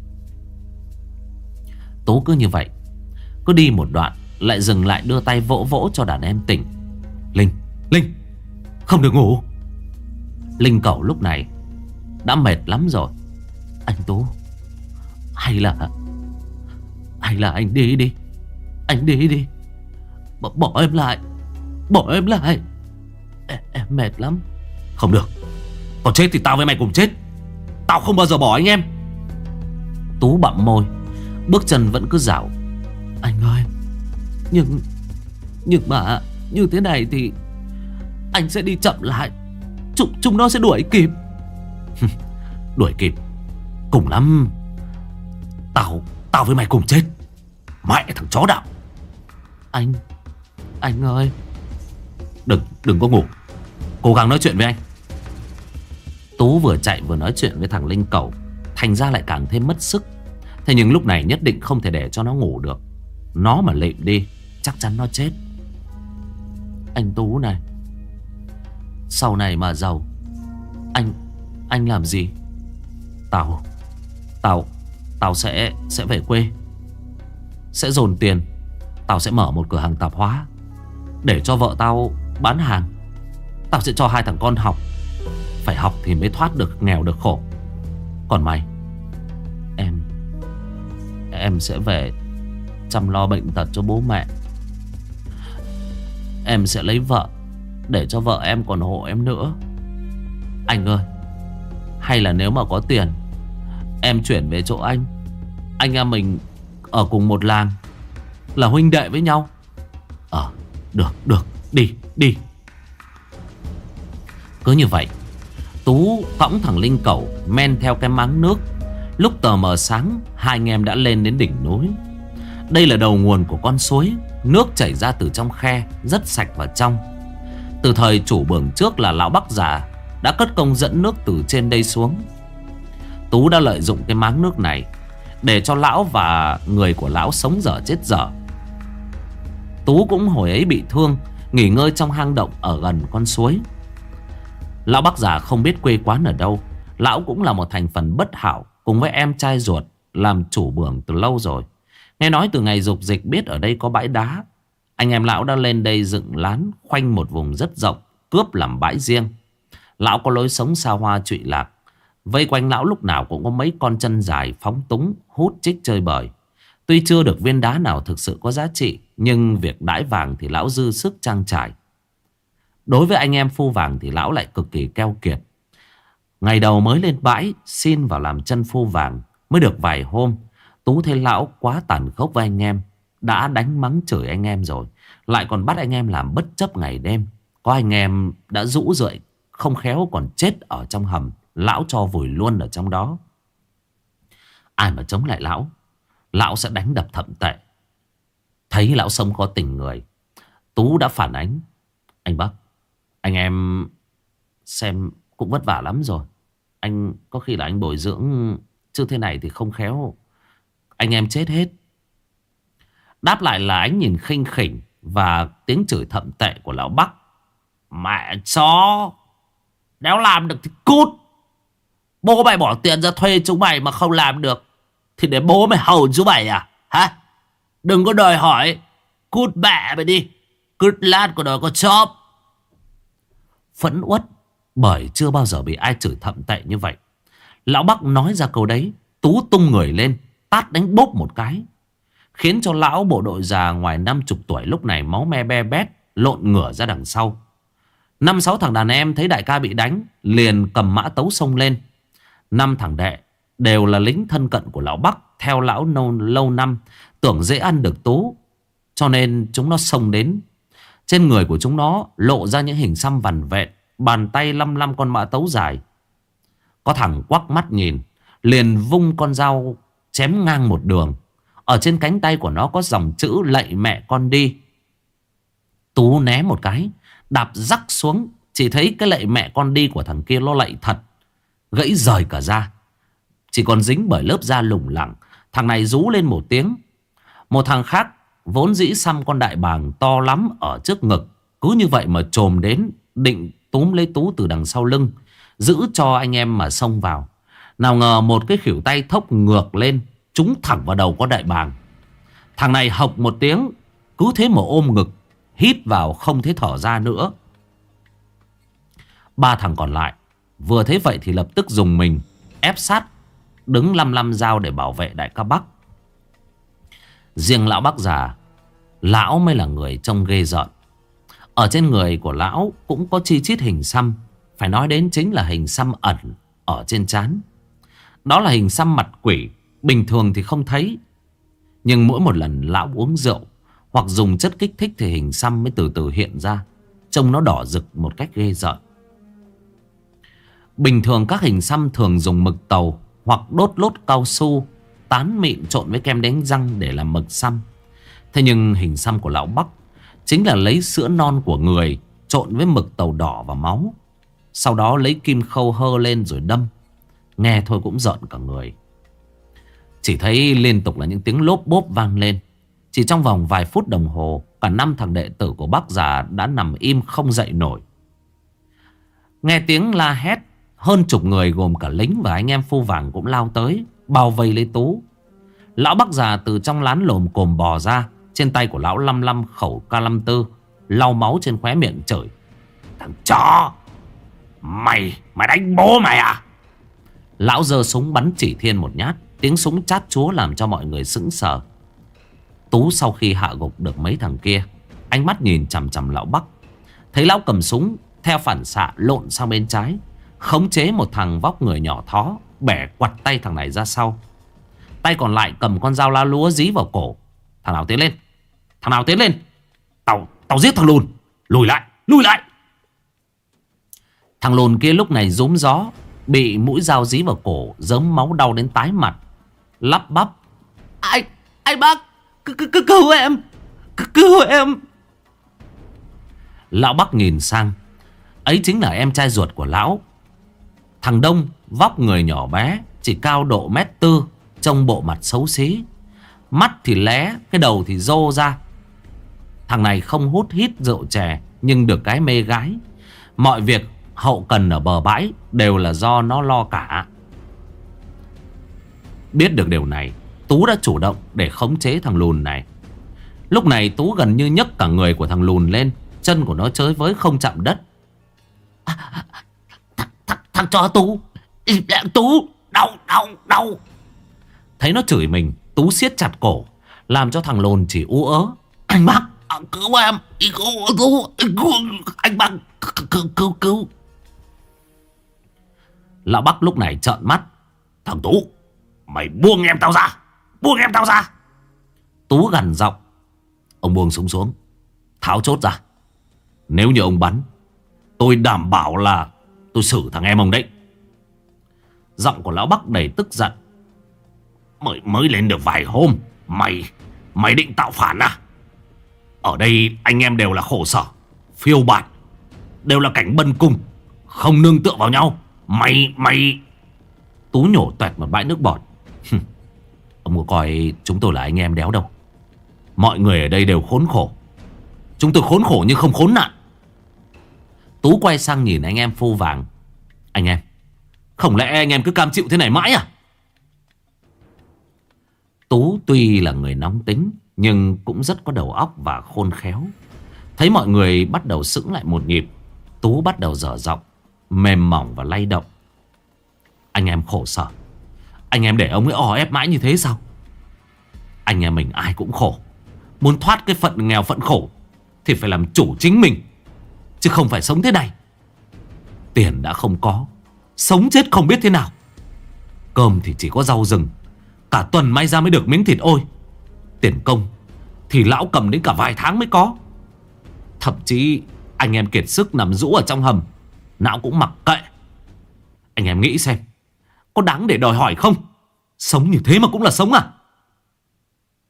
Tú cứ như vậy, cứ đi một đoạn lại dừng lại đưa tay vỗ vỗ cho đàn em tỉnh. Linh, Linh, không được ngủ. Linh Cẩu lúc này đã mệt lắm rồi. Anh Tú, hay là anh đi đi. Anh đi đi. Bỏ em lại. Bỏ em lại. Em mệt lắm. Không được. Còn chết thì tao với mày cùng chết. Tao không bao giờ bỏ anh em. Tú bặm môi, bước chân vẫn cứ dạo. Anh ơi, nhưng mà như thế này thì anh sẽ đi chậm lại. Chúng nó sẽ đuổi kịp. Đuổi kịp? Cùng lắm Tao với mày cùng chết. Mẹ thằng chó đạo. Anh ơi. Đừng có ngủ. Cố gắng nói chuyện với anh. Tú vừa chạy vừa nói chuyện với thằng Linh Cẩu, thành ra lại càng thêm mất sức. Thế nhưng lúc này nhất định không thể để cho nó ngủ được. Nó mà lịm đi chắc chắn nó chết. Anh Tú này, sau này mà giàu, anh làm gì? Tao sẽ về quê, sẽ dồn tiền. Tao sẽ mở một cửa hàng tạp hóa để cho vợ tao bán hàng. Tao sẽ cho hai thằng con học. Phải học thì mới thoát được nghèo được khổ. Còn mày, em sẽ về chăm lo bệnh tật cho bố mẹ. Em sẽ lấy vợ để cho vợ em còn hộ em nữa. Anh ơi, hay là nếu mà có tiền, em chuyển về chỗ anh em mình ở cùng một làng, là huynh đệ với nhau. Được, đi. Cứ như vậy, Tú cõng thằng Linh Cẩu men theo cái máng nước. Lúc tờ mờ sáng, hai anh em đã lên đến đỉnh núi. Đây là đầu nguồn của con suối. Nước chảy ra từ trong khe, rất sạch và trong. Từ thời chủ bưởng trước là lão Bắc già đã cất công dẫn nước từ trên đây xuống. Tú đã lợi dụng cái máng nước này để cho lão và người của lão sống dở chết dở. Tú cũng hồi ấy bị thương, nghỉ ngơi trong hang động ở gần con suối. Lão Bắc già không biết quê quán ở đâu. Lão cũng là một thành phần bất hảo, cùng với em trai ruột làm chủ bưởng từ lâu rồi. Nghe nói từ ngày dục dịch biết ở đây có bãi đá, anh em lão đã lên đây dựng lán khoanh một vùng rất rộng, cướp làm bãi riêng. Lão có lối sống xa hoa trụy lạc. Vây quanh lão lúc nào cũng có mấy con chân dài phóng túng, hút chích chơi bời. Tuy chưa được viên đá nào thực sự có giá trị, nhưng việc đãi vàng thì lão dư sức trang trải. Đối với anh em phu vàng thì lão lại cực kỳ keo kiệt. Ngày đầu mới lên bãi xin vào làm chân phu vàng, mới được vài hôm, Tú thấy lão quá tàn khốc với anh em. Đã đánh mắng chửi anh em rồi, lại còn bắt anh em làm bất chấp ngày đêm. Có anh em đã rũ rượi, không khéo còn chết ở trong hầm, lão cho vùi luôn ở trong đó. Ai mà chống lại lão, lão sẽ đánh đập thậm tệ. Thấy lão sống có tình người, Tú đã phản ánh. Anh Bắc, anh em xem cũng vất vả lắm rồi. Anh có khi là anh bồi dưỡng, chứ thế này thì không khéo anh em chết hết. Đáp lại là ánh nhìn khinh khỉnh và tiếng chửi thậm tệ của lão Bắc. Mẹ chó, nếu làm được thì cút. Bố mày bỏ tiền ra thuê chúng mày mà không làm được thì để bố mày hầu chúng mày à? Hả? Đừng có đòi hỏi. Cút mẹ mày đi. Cút lát của đời có chóp. Phẫn uất bởi chưa bao giờ bị ai chửi thậm tệ như vậy. Lão Bắc nói ra câu đấy, Tú tung người lên, tát đánh bốp một cái, khiến cho lão bộ đội già ngoài 50 tuổi lúc này máu me be bét, lộn ngửa ra đằng sau. 5-6 thằng đàn em thấy đại ca bị đánh, liền cầm mã tấu xông lên. 5 thằng đệ đều là lính thân cận của lão Bắc, theo lão lâu năm, tưởng dễ ăn được Tú, cho nên chúng nó xông đến. Trên người của chúng nó lộ ra những hình xăm vằn vẹn, bàn tay lăm con mã tấu dài. Có thằng quắc mắt nhìn, liền vung con dao chém ngang một đường. Ở trên cánh tay của nó có dòng chữ lạy mẹ con đi. Tú né một cái, đạp rắc xuống. Chỉ thấy cái lạy mẹ con đi của thằng kia nó lạy thật, gãy rời cả da, chỉ còn dính bởi lớp da lủng lẳng. Thằng này rú lên một tiếng. Một thằng khác vốn dĩ xăm con đại bàng to lắm ở trước ngực, cứ như vậy mà chồm đến, định túm lấy Tú từ đằng sau lưng, giữ cho anh em mà xông vào. Nào ngờ một cái khuỷu tay thốc ngược lên, trúng thẳng vào đầu con đại bàng. Thằng này hộc một tiếng, cứ thế mà ôm ngực, hít vào không thể thở ra nữa. Ba thằng còn lại vừa thấy vậy thì lập tức dùng mình ép sát, đứng lăm lăm dao để bảo vệ đại ca Bắc. Riêng lão Bắc già, lão mới là người trông ghê rợn. Ở trên người của lão cũng có chi chít hình xăm. Phải nói đến chính là hình xăm ẩn ở trên trán. Đó là hình xăm mặt quỷ, bình thường thì không thấy. Nhưng mỗi một lần lão uống rượu hoặc dùng chất kích thích thì hình xăm mới từ từ hiện ra, trông nó đỏ rực một cách ghê rợn. Bình thường các hình xăm thường dùng mực tàu hoặc đốt lốt cao su tán mịn trộn với kem đánh răng để làm mực xăm. Thế nhưng hình xăm của lão Bắc chính là lấy sữa non của người trộn với mực tàu đỏ và máu, sau đó lấy kim khâu hơ lên rồi đâm. Nghe thôi cũng giận cả người. Chỉ thấy liên tục là những tiếng lốp bốp vang lên. Chỉ trong vòng vài phút đồng hồ, cả 5 thằng đệ tử của Bắc già đã nằm im không dậy nổi. Nghe tiếng la hét, hơn chục người gồm cả lính và anh em phu vàng cũng lao tới, bao vây lấy Tú. Lão Bắc già từ trong lán lồm cồm bò ra. Trên tay của lão lăm lăm khẩu K54, lau máu trên khóe miệng chửi: "Thằng chó, mày đánh bố mày à?" Lão giơ súng bắn chỉ thiên một nhát. Tiếng súng chát chúa làm cho mọi người sững sờ. Tú sau khi hạ gục được mấy thằng kia, ánh mắt nhìn chằm chằm lão Bắc. Thấy lão cầm súng, theo phản xạ lộn sang bên trái, khống chế một thằng vóc người nhỏ thó, bẻ quặt tay thằng này ra sau. Tay còn lại cầm con dao la lúa dí vào cổ. "Thằng nào tiến lên, thằng nào tiến lên, Tao giết thằng lùn. Lùi lại." Thằng lùn kia lúc này rúm gió, bị mũi dao dí vào cổ, rớm máu đau đến tái mặt, lắp bắp: Anh Bắc, cứu em, cứu em." Lão Bắc nhìn sang, ấy chính là em trai ruột của lão. Thằng Đông vóc người nhỏ bé, chỉ cao độ 1m4, trông bộ mặt xấu xí, mắt thì lé, cái đầu thì rô ra. Thằng này không hút hít rượu chè, nhưng được cái mê gái. Mọi việc hậu cần ở bờ bãi đều là do nó lo cả. Biết được điều này, Tú đã chủ động để khống chế thằng lùn này. Lúc này Tú gần như nhấc cả người của thằng lùn lên, chân của nó chới với không chạm đất. Thằng chó Tú, Tú, đau. Thấy nó chửi mình, Tú siết chặt cổ, làm cho thằng lùn chỉ ú ớ: "Anh Bắc, cứu em, cứu anh Bắc, cứu." Lão Bắc lúc này trợn mắt: "Thằng Tú, mày buông em tao ra." Tú gằn giọng: "Ông buông súng xuống, tháo chốt ra. Nếu như ông bắn, tôi đảm bảo là tôi xử thằng em ông đấy." Giọng của lão Bắc đầy tức giận: Mới lên được vài hôm, mày định tạo phản à? Ở đây anh em đều là khổ sở, phiêu bạt, đều là cảnh bần cùng, không nương tựa vào nhau. Mày Tú nhổ toẹt một bãi nước bọt: "Ông có coi chúng tôi là anh em đéo đâu. Mọi người ở đây đều khốn khổ. Chúng tôi khốn khổ nhưng không khốn nạn." Tú quay sang nhìn anh em phu vàng: "Anh em, không lẽ anh em cứ cam chịu thế này mãi à?" Tú tuy là người nóng tính, nhưng cũng rất có đầu óc và khôn khéo. Thấy mọi người bắt đầu sững lại một nhịp, Tú bắt đầu dở giọng, mềm mỏng và lay động: "Anh em khổ sở, anh em để ông ấy ò ép mãi như thế sao? Anh em mình ai cũng khổ. Muốn thoát cái phận nghèo phận khổ thì phải làm chủ chính mình, chứ không phải sống thế này. Tiền đã không có, sống chết không biết thế nào. Cơm thì chỉ có rau rừng, cả tuần may ra mới được miếng thịt ôi. Tiền công thì lão cầm đến cả vài tháng mới có. Thậm chí anh em kiệt sức nằm rũ ở trong hầm, lão cũng mặc kệ. Anh em nghĩ xem, có đáng để đòi hỏi không? Sống như thế mà cũng là sống à?"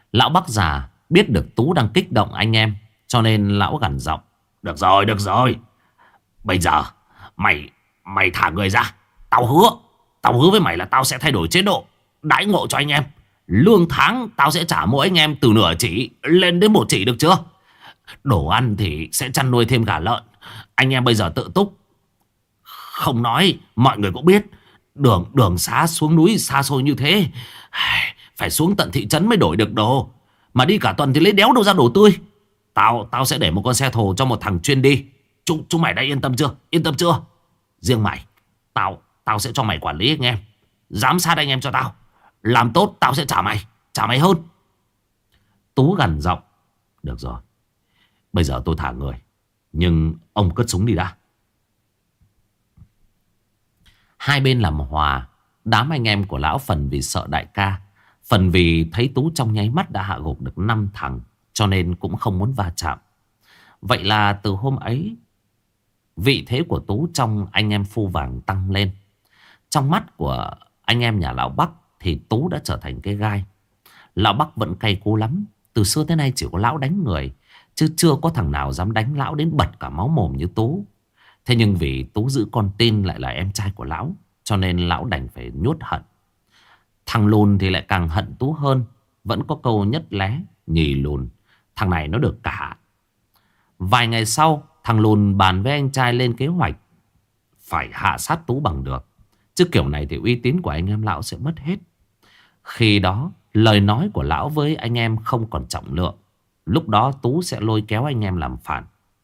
Lão Bắc già biết được Tú đang kích động anh em, cho nên lão gằn giọng. Được rồi. Bây giờ mày mày thả người ra. Tao hứa với mày là tao sẽ thay đổi chế độ đãi ngộ cho anh em. Lương tháng tao sẽ trả mỗi anh em từ nửa chỉ lên đến 1 chỉ, được chưa? Đồ ăn thì sẽ chăn nuôi thêm gà lợn. Anh em bây giờ tự túc. Không nói mọi người cũng biết, đường xá xuống núi xa xôi như thế, phải xuống tận thị trấn mới đổi được đồ. Mà đi cả tuần thì lấy đéo đâu ra đồ tươi. Tao sẽ để một con xe thồ cho một thằng chuyên đi. Chúng mày đã yên tâm chưa? Yên tâm chưa? Riêng mày, tao sẽ cho mày quản lý anh em, giám sát anh em cho tao. Làm tốt tao sẽ trả mày hơn. Tú gằn giọng. Được rồi, bây giờ tôi thả người, nhưng ông cất súng đi đã. Hai bên làm hòa. Đám anh em của lão phần vì sợ đại ca, phần vì thấy Tú trong nháy mắt đã hạ gục được 5 thằng, cho nên cũng không muốn va chạm. Vậy là từ hôm ấy, vị thế của Tú trong anh em phu vàng tăng lên. Trong mắt của anh em nhà lão Bắc thì Tú đã trở thành cái gai. Lão Bắc vẫn cay cú lắm. Từ xưa tới nay chỉ có lão đánh người, chứ chưa có thằng nào dám đánh lão đến bật cả máu mồm như Tú. Thế nhưng vì Tú giữ con tin lại là em trai của lão, cho nên lão đành phải nhốt hận. Thằng lùn thì lại càng hận Tú hơn. Vẫn có câu nhất lé nhì lùn, thằng này nó được cả. Vài ngày sau, thằng lùn bàn với anh trai lên kế hoạch phải hạ sát Tú bằng được, chứ kiểu này thì uy tín của anh em lão sẽ mất hết. Khi đó lời nói của lão với anh em không còn trọng lượng. Lúc đó Tú sẽ lôi kéo anh em làm phản.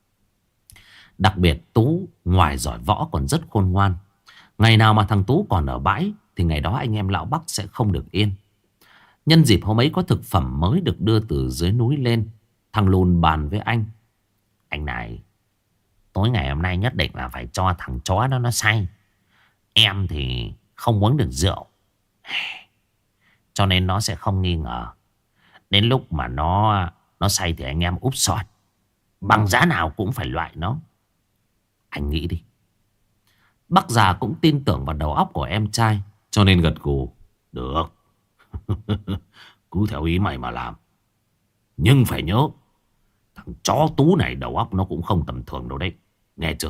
Đặc biệt Tú ngoài giỏi võ còn rất khôn ngoan. Ngày nào mà thằng Tú còn ở bãi thì ngày đó anh em lão Bắc sẽ không được yên. Nhân dịp hôm ấy có thực phẩm mới được đưa từ dưới núi lên, thằng lùn bàn với anh. Anh này, tối ngày hôm nay nhất định là phải cho thằng chó đó nó say. Em thì không uống được rượu, cho nên nó sẽ không nghi ngờ. Đến lúc mà nó say thì anh em úp sọt, bằng giá nào cũng phải loại nó. Anh nghĩ đi. Bác già cũng tin tưởng vào đầu óc của em trai, cho nên gật gù. Được. Cứ theo ý mày mà làm. Nhưng phải nhớ, thằng chó Tú này đầu óc nó cũng không tầm thường đâu đấy, nghe chưa?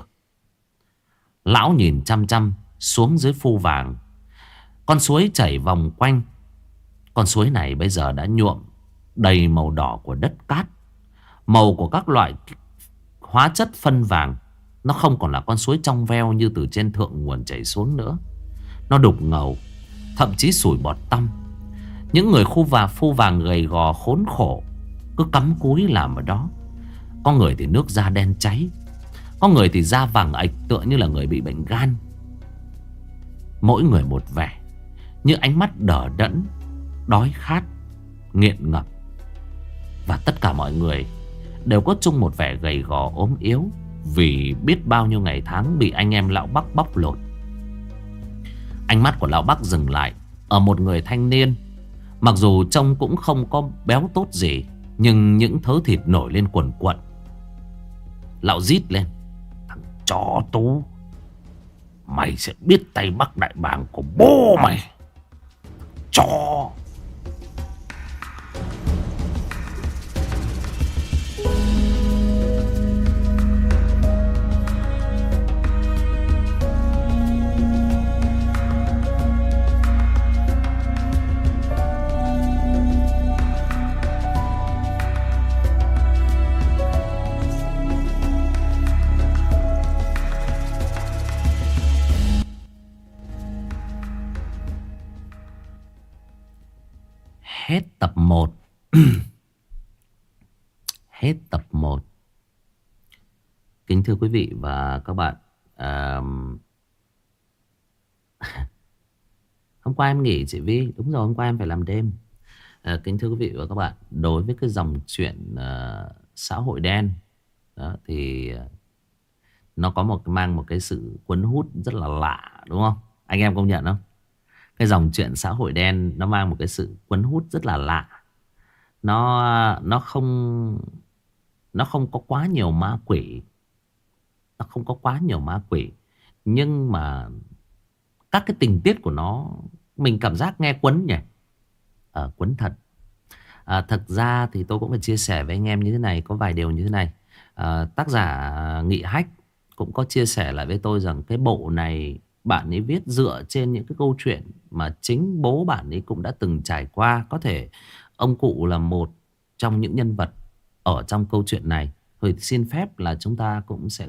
Lão nhìn chăm chăm xuống dưới phu vàng. Con suối chảy vòng quanh. Con suối này bây giờ đã nhuộm đầy màu đỏ của đất cát, màu của các loại hóa chất phân vàng. Nó không còn là con suối trong veo như từ trên thượng nguồn chảy xuống nữa. Nó đục ngầu, thậm chí sủi bọt tăm. Những người phu vàng gầy gò khốn khổ cứ cắm cúi làm ở đó. Có người thì nước da đen cháy, có người thì da vàng ạch tựa như là người bị bệnh gan. Mỗi người một vẻ, như ánh mắt đờ đẫn, đói khát, nghiện ngập. Và tất cả mọi người đều có chung một vẻ gầy gò ốm yếu, vì biết bao nhiêu ngày tháng bị anh em lão Bắc bóc lột. Ánh mắt của lão Bắc dừng lại ở một người thanh niên. Mặc dù trông cũng không có béo tốt gì, nhưng những thớ thịt nổi lên quần quận. Lão rít lên. Thằng chó Tú, mày sẽ biết tay Bắc đại bàng của bố mày. Chó. Hết tập 1. Hết tập 1. Kính thưa quý vị và các bạn, hôm qua em nghỉ chị Vi. Đúng rồi, hôm qua em phải làm đêm. Kính thưa quý vị và các bạn, đối với cái dòng chuyện xã hội đen đó, thì nó có mang một cái sự cuốn hút rất là lạ, đúng không? Anh em công nhận không? Cái dòng chuyện xã hội đen nó mang một cái sự cuốn hút rất là lạ. Nó không có quá nhiều ma quỷ. Nó không có quá nhiều ma quỷ. Nhưng mà các cái tình tiết của nó mình cảm giác nghe quấn nhỉ. Quấn thật. Thực ra thì tôi cũng phải chia sẻ với anh em như thế này. Có vài điều như thế này. Tác giả Nghị Hách cũng có chia sẻ lại với tôi rằng cái bộ này bạn ấy viết dựa trên những cái câu chuyện mà chính bố bạn ấy cũng đã từng trải qua. Có thể ông cụ là một trong những nhân vật ở trong câu chuyện này. Thì xin phép là chúng ta cũng sẽ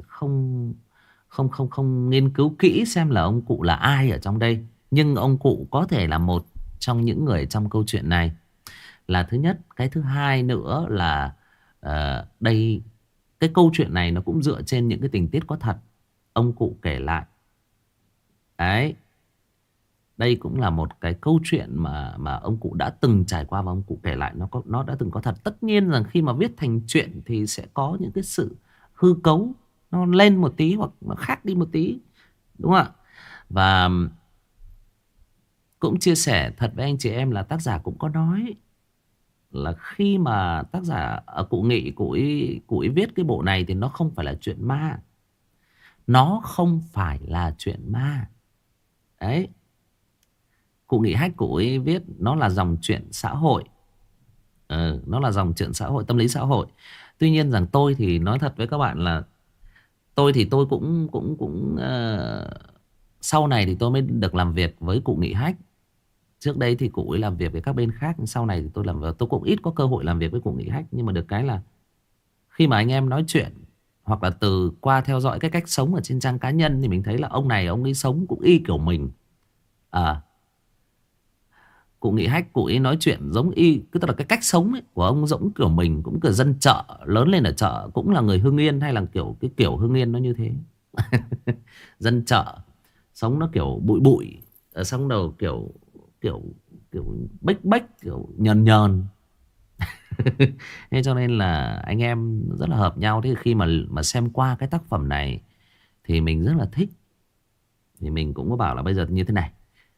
không nghiên cứu kỹ xem là ông cụ là ai ở trong đây. Nhưng ông cụ có thể là một trong những người trong câu chuyện này là thứ nhất. Cái thứ hai nữa là đây, cái câu chuyện này nó cũng dựa trên những cái tình tiết có thật ông cụ kể lại. Đấy, đây cũng là một cái câu chuyện mà ông cụ đã từng trải qua và ông cụ kể lại, nó đã từng có thật. Tất nhiên rằng khi mà viết thành truyện thì sẽ có những cái sự hư cấu, nó lên một tí hoặc nó khác đi một tí, đúng không ạ? Và cũng chia sẻ thật với anh chị em là tác giả cũng có nói là khi mà tác giả cụ Nghị, cụ ấy viết cái bộ này thì nó không phải là chuyện ma. Nó không phải là chuyện ma. Đấy, cụ Nghị Hách cụ ấy viết nó là dòng chuyện xã hội. Nó là dòng chuyện xã hội, tâm lý xã hội. Tuy nhiên rằng tôi thì nói thật với các bạn là tôi thì tôi cũng sau này thì tôi mới được làm việc với cụ Nghị Hách. Trước đây thì cụ ấy làm việc với các bên khác. Sau này thì tôi cũng ít có cơ hội làm việc với cụ Nghị Hách. Nhưng mà được cái là khi mà anh em nói chuyện hoặc là từ qua theo dõi cái cách sống ở trên trang cá nhân thì mình thấy là ông này ông ấy sống cũng y kiểu mình. Cụ Nghị Hách cụ ấy nói chuyện giống y, tức là cái cách sống ấy của ông giống kiểu mình, cũng kiểu dân chợ, lớn lên ở chợ, cũng là người Hưng Yên hay là kiểu cái kiểu Hưng Yên nó như thế. Dân chợ, sống nó kiểu bụi bụi, sống đầu kiểu kiểu kiểu bếch bếch, kiểu nhờn nhờn. Thế cho nên là anh em rất là hợp nhau. Thế khi mà xem qua cái tác phẩm này thì mình rất là thích. Thì mình cũng có bảo là bây giờ như thế này,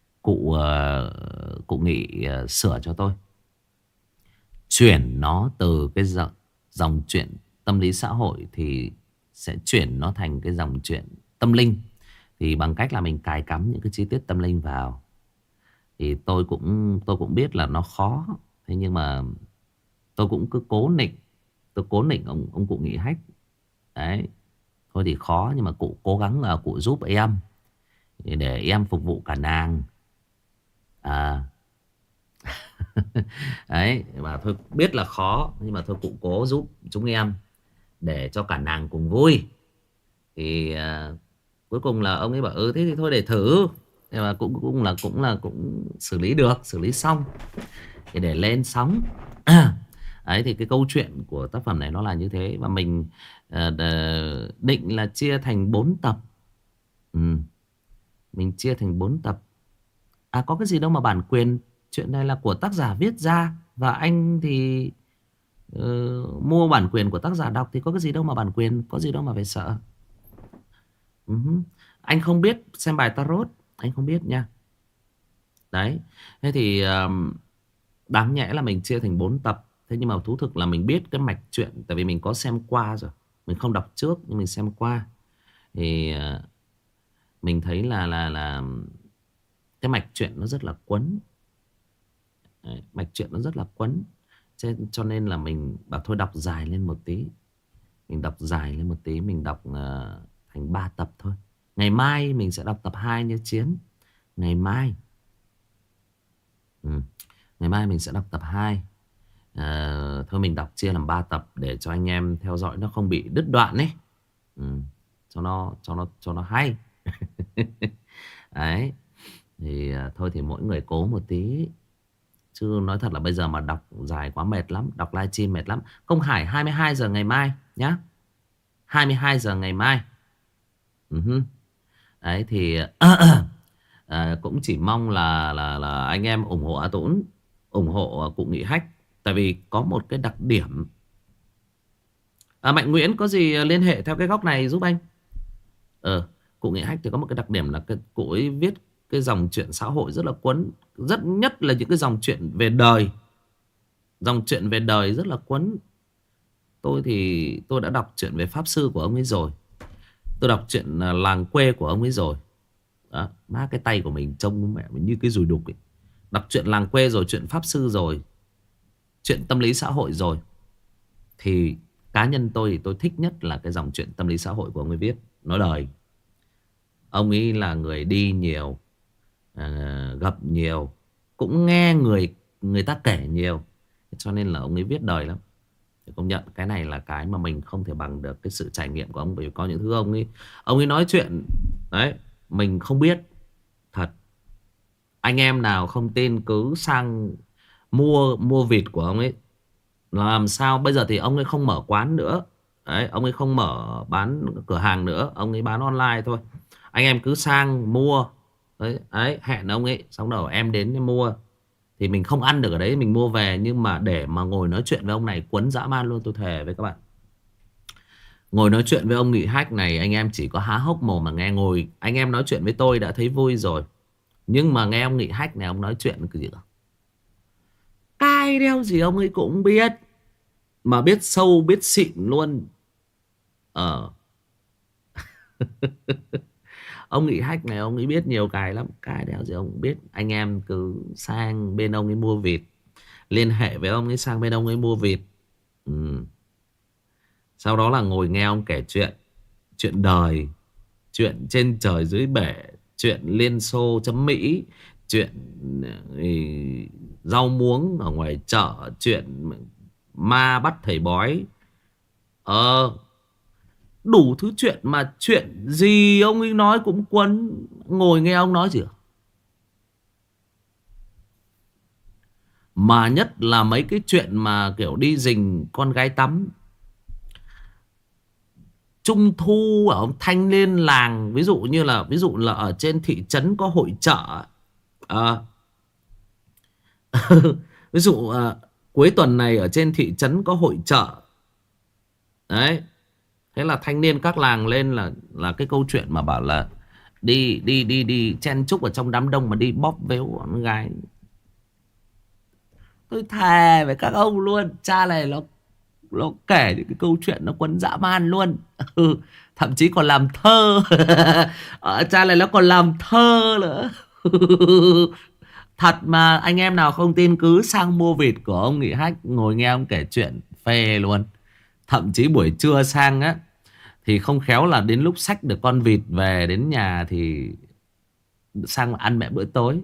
cụ Nghị sửa cho tôi, chuyển nó từ cái dòng chuyện tâm lý xã hội thì sẽ chuyển nó thành cái dòng chuyện tâm linh. Thì bằng cách là mình cài cắm những cái chi tiết tâm linh vào. Thì tôi cũng biết là nó khó. Thế nhưng mà tôi cũng cứ cố nịnh ông cụ Nghị Hách. Đấy, thôi thì khó nhưng mà cụ cố gắng là cụ giúp em để em phục vụ cả nàng. Đấy, mà thôi biết là khó nhưng mà thôi cụ cố giúp chúng em để cho cả nàng cùng vui. Thì cuối cùng là ông ấy bảo thế thì thôi để thử. Nhưng mà cũng xử lý được, xử lý xong thì để lên sóng. Đấy, thì cái câu chuyện của tác phẩm này nó là như thế. Và mình định là chia thành 4 tập. Mình chia thành 4 tập. Có cái gì đâu mà bản quyền. Chuyện này là của tác giả viết ra. Và anh thì mua bản quyền của tác giả đọc. Thì có cái gì đâu mà bản quyền, có gì đâu mà phải sợ. Anh không biết xem bài tarot, anh không biết nha. Đấy, thế thì đáng nhẽ là mình chia thành 4 tập. Thế nhưng mà thú thực là mình biết cái mạch chuyện, tại vì mình có xem qua rồi. Mình không đọc trước nhưng mình xem qua. Thì mình thấy là cái mạch chuyện nó rất là quấn. Đấy, mạch chuyện nó rất là quấn. Cho nên là mình bảo thôi đọc dài lên một tí. Mình đọc dài lên một tí. Mình đọc thành 3 tập thôi. Ngày mai mình sẽ đọc tập 2 như Chiến. Ngày mai Ngày mai mình sẽ đọc tập 2. Thôi mình đọc chia làm 3 tập để cho anh em theo dõi nó không bị đứt đoạn ấy. Cho nó hay. Đấy. Thì thôi thì mỗi người cố một tí. Chứ nói thật là bây giờ mà đọc dài quá mệt lắm. Đọc livestream mệt lắm. Công Hải 22 giờ ngày mai nhá. 22 giờ ngày mai. Đấy thì cũng chỉ mong là anh em ủng hộ A Tũng, ủng hộ cụ Nghị Hách. Tại vì có một cái đặc điểm. Mạnh Nguyễn có gì liên hệ theo cái góc này giúp anh. Cụ Nghị Hách thì có một cái đặc điểm là cụ ấy viết cái dòng chuyện xã hội rất là quấn. Rất nhất là những cái dòng chuyện về đời. Dòng chuyện về đời rất là quấn. Tôi thì tôi đã đọc chuyện về Pháp Sư của ông ấy rồi. Tôi đọc chuyện Làng Quê của ông ấy rồi. Đó, má cái tay của mình trông mẹ mình như cái dùi đục ấy. Đọc chuyện Làng Quê rồi, chuyện Pháp Sư rồi. chuyện tâm lý xã hội rồi, thì cá nhân tôi thì tôi thích nhất là cái dòng chuyện tâm lý xã hội của ông ấy viết. Nói đời, ông ấy là người đi nhiều, gặp nhiều, cũng nghe người ta kể nhiều, cho nên là ông ấy viết đời lắm. Thì công nhận cái này là cái mà mình không thể bằng được cái sự trải nghiệm của ông. Bởi vì có những thứ ông ấy nói chuyện đấy mình không biết thật. Anh em nào không tin cứ sang mua vịt của ông ấy. Làm sao bây giờ thì ông ấy không mở quán nữa đấy, ông ấy không mở bán cửa hàng nữa, ông ấy bán online thôi. Anh em cứ sang mua đấy, hẹn ông ấy xong đầu em đến mua. Thì mình không ăn được ở đấy, mình mua về. Nhưng mà để mà ngồi nói chuyện với ông này quấn dã man luôn, tôi thề với các bạn. Ngồi nói chuyện với ông Nghị Hách này, anh em chỉ có há hốc mồm mà nghe. Anh em nói chuyện với tôi đã thấy vui rồi, nhưng mà nghe ông Nghị Hách này, ông nói chuyện cái gì đó cái đeo gì ông ấy cũng biết, mà biết sâu biết xịn luôn. Ông Nghị Hách này ông ấy biết nhiều cái lắm, cái đeo gì ông cũng biết. Anh em cứ sang bên ông ấy mua vịt, liên hệ với ông ấy sang bên ông ấy mua vịt. Sau đó là ngồi nghe ông kể chuyện, chuyện đời, chuyện trên trời dưới bể, chuyện Liên Xô chấm Mỹ, chuyện rau muống ở ngoài chợ, chuyện ma bắt thầy bói, đủ thứ chuyện. Mà chuyện gì ông ấy nói cũng quấn. Ngồi nghe ông nói gì à? Mà nhất là mấy cái chuyện mà kiểu đi rình con gái tắm, trung thu ở thanh niên làng, ví dụ là ở trên thị trấn có hội chợ, ví dụ cuối tuần này ở trên thị trấn có hội chợ đấy. Thế là thanh niên các làng lên là cái câu chuyện mà bảo là đi chen chúc ở trong đám đông mà đi bóp véo con gái. Tôi thề với các ông luôn, cha này nó kể những cái câu chuyện nó quấn dã man luôn. Thậm chí còn làm thơ. Cha này nó còn làm thơ nữa. Thật mà, anh em nào không tin cứ sang mua vịt của ông Nghị Hách, ngồi nghe ông kể chuyện phê luôn. Thậm chí buổi trưa sang á, thì không khéo là đến lúc xách được con vịt về đến nhà thì sang ăn mẹ bữa tối.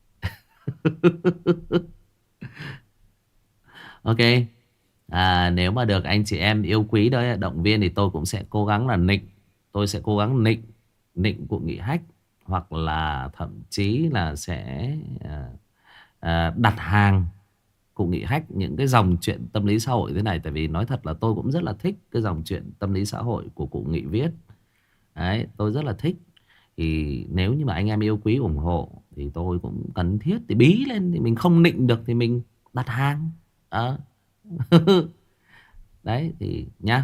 Ok. Nếu mà được anh chị em yêu quý đó động viên thì tôi cũng sẽ cố gắng là nịnh. Tôi sẽ cố gắng nịnh cụ Nghị Hách. Hoặc là thậm chí là sẽ đặt hàng cụ Nghị Hách những cái dòng chuyện tâm lý xã hội thế này. Tại vì nói thật là tôi cũng rất là thích cái dòng chuyện tâm lý xã hội của cụ Nghị viết. Đấy, tôi rất là thích. Thì nếu như mà anh em yêu quý ủng hộ thì tôi cũng cần thiết thì bí lên. Thì mình không nịnh được thì mình đặt hàng. Đấy thì nhá.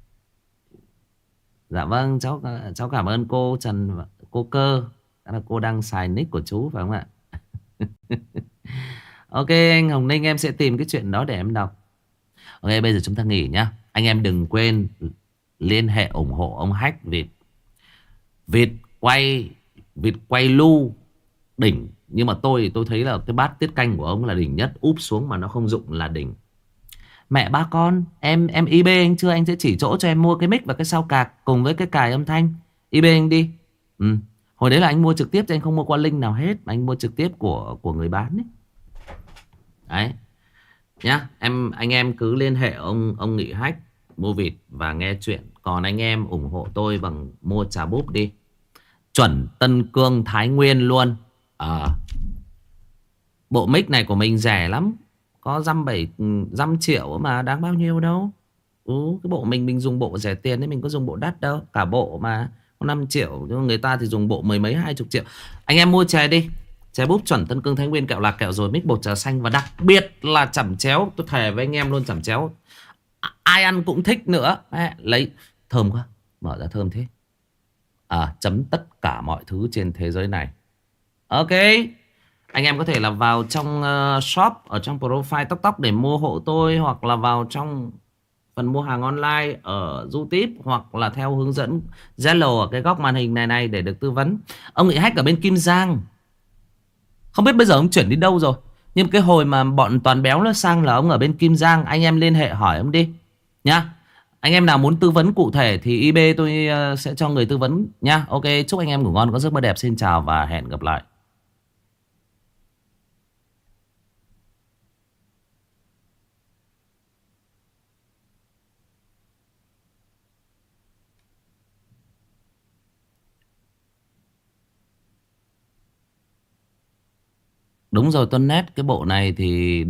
Dạ vâng, cháu cảm ơn cô Trần, cô Cơ. Là cô đang xài nick của chú phải không ạ? Ok anh Hồng Ninh, em sẽ tìm cái chuyện đó để em đọc. Ok, bây giờ chúng ta nghỉ nhá. Anh em đừng quên liên hệ ủng hộ ông Hách vịt. Vịt quay lu đỉnh. Nhưng mà tôi thấy là cái bát tiết canh của ông là đỉnh nhất. Úp xuống mà nó không dụng là đỉnh. Mẹ ba con, em eBay anh chưa? Anh sẽ chỉ chỗ cho em mua cái mic và cái sao cạc cùng với cái cài âm thanh. eBay anh đi. Hồi đấy là anh mua trực tiếp chứ anh không mua qua link nào hết. Anh mua trực tiếp của người bán ấy. Đấy nhá. Anh em cứ liên hệ ông Nghị Hách mua vịt và nghe chuyện. Còn anh em ủng hộ tôi bằng mua trà búp đi. Chuẩn Tân Cương Thái Nguyên luôn. Bộ mic này của mình rẻ lắm, có dăm triệu mà đáng bao nhiêu đâu. Cái bộ mình dùng bộ rẻ tiền đấy, mình có dùng bộ đắt đâu. Cả bộ mà có 5 triệu, người ta thì dùng bộ mười mấy 20 triệu. Anh em mua chè đi. Chè búp chuẩn Tân Cương Thái Nguyên, kẹo lạc kẹo rồi, mix bột trà xanh. Và đặc biệt là chẩm chéo. Tôi thề với anh em luôn, chẩm chéo ai ăn cũng thích nữa. Lấy thơm quá, mở ra thơm thế. Chấm tất cả mọi thứ trên thế giới này. Ok. Anh em có thể là vào trong shop, ở trong profile Tóc Tóc để mua hộ tôi. Hoặc là vào trong phần mua hàng online ở YouTube. Hoặc là theo hướng dẫn Zalo ở cái góc màn hình này để được tư vấn. Ông Nghị Hách ở bên Kim Giang, không biết bây giờ ông chuyển đi đâu rồi. Nhưng cái hồi mà bọn Toàn Béo nó sang là ông ở bên Kim Giang. Anh em liên hệ hỏi ông đi nhá. Anh em nào muốn tư vấn cụ thể thì IB tôi sẽ cho người tư vấn nhá. Ok, chúc anh em ngủ ngon có giấc mơ đẹp. Xin chào và hẹn gặp lại. Đúng rồi Tuấn Nét, cái bộ này thì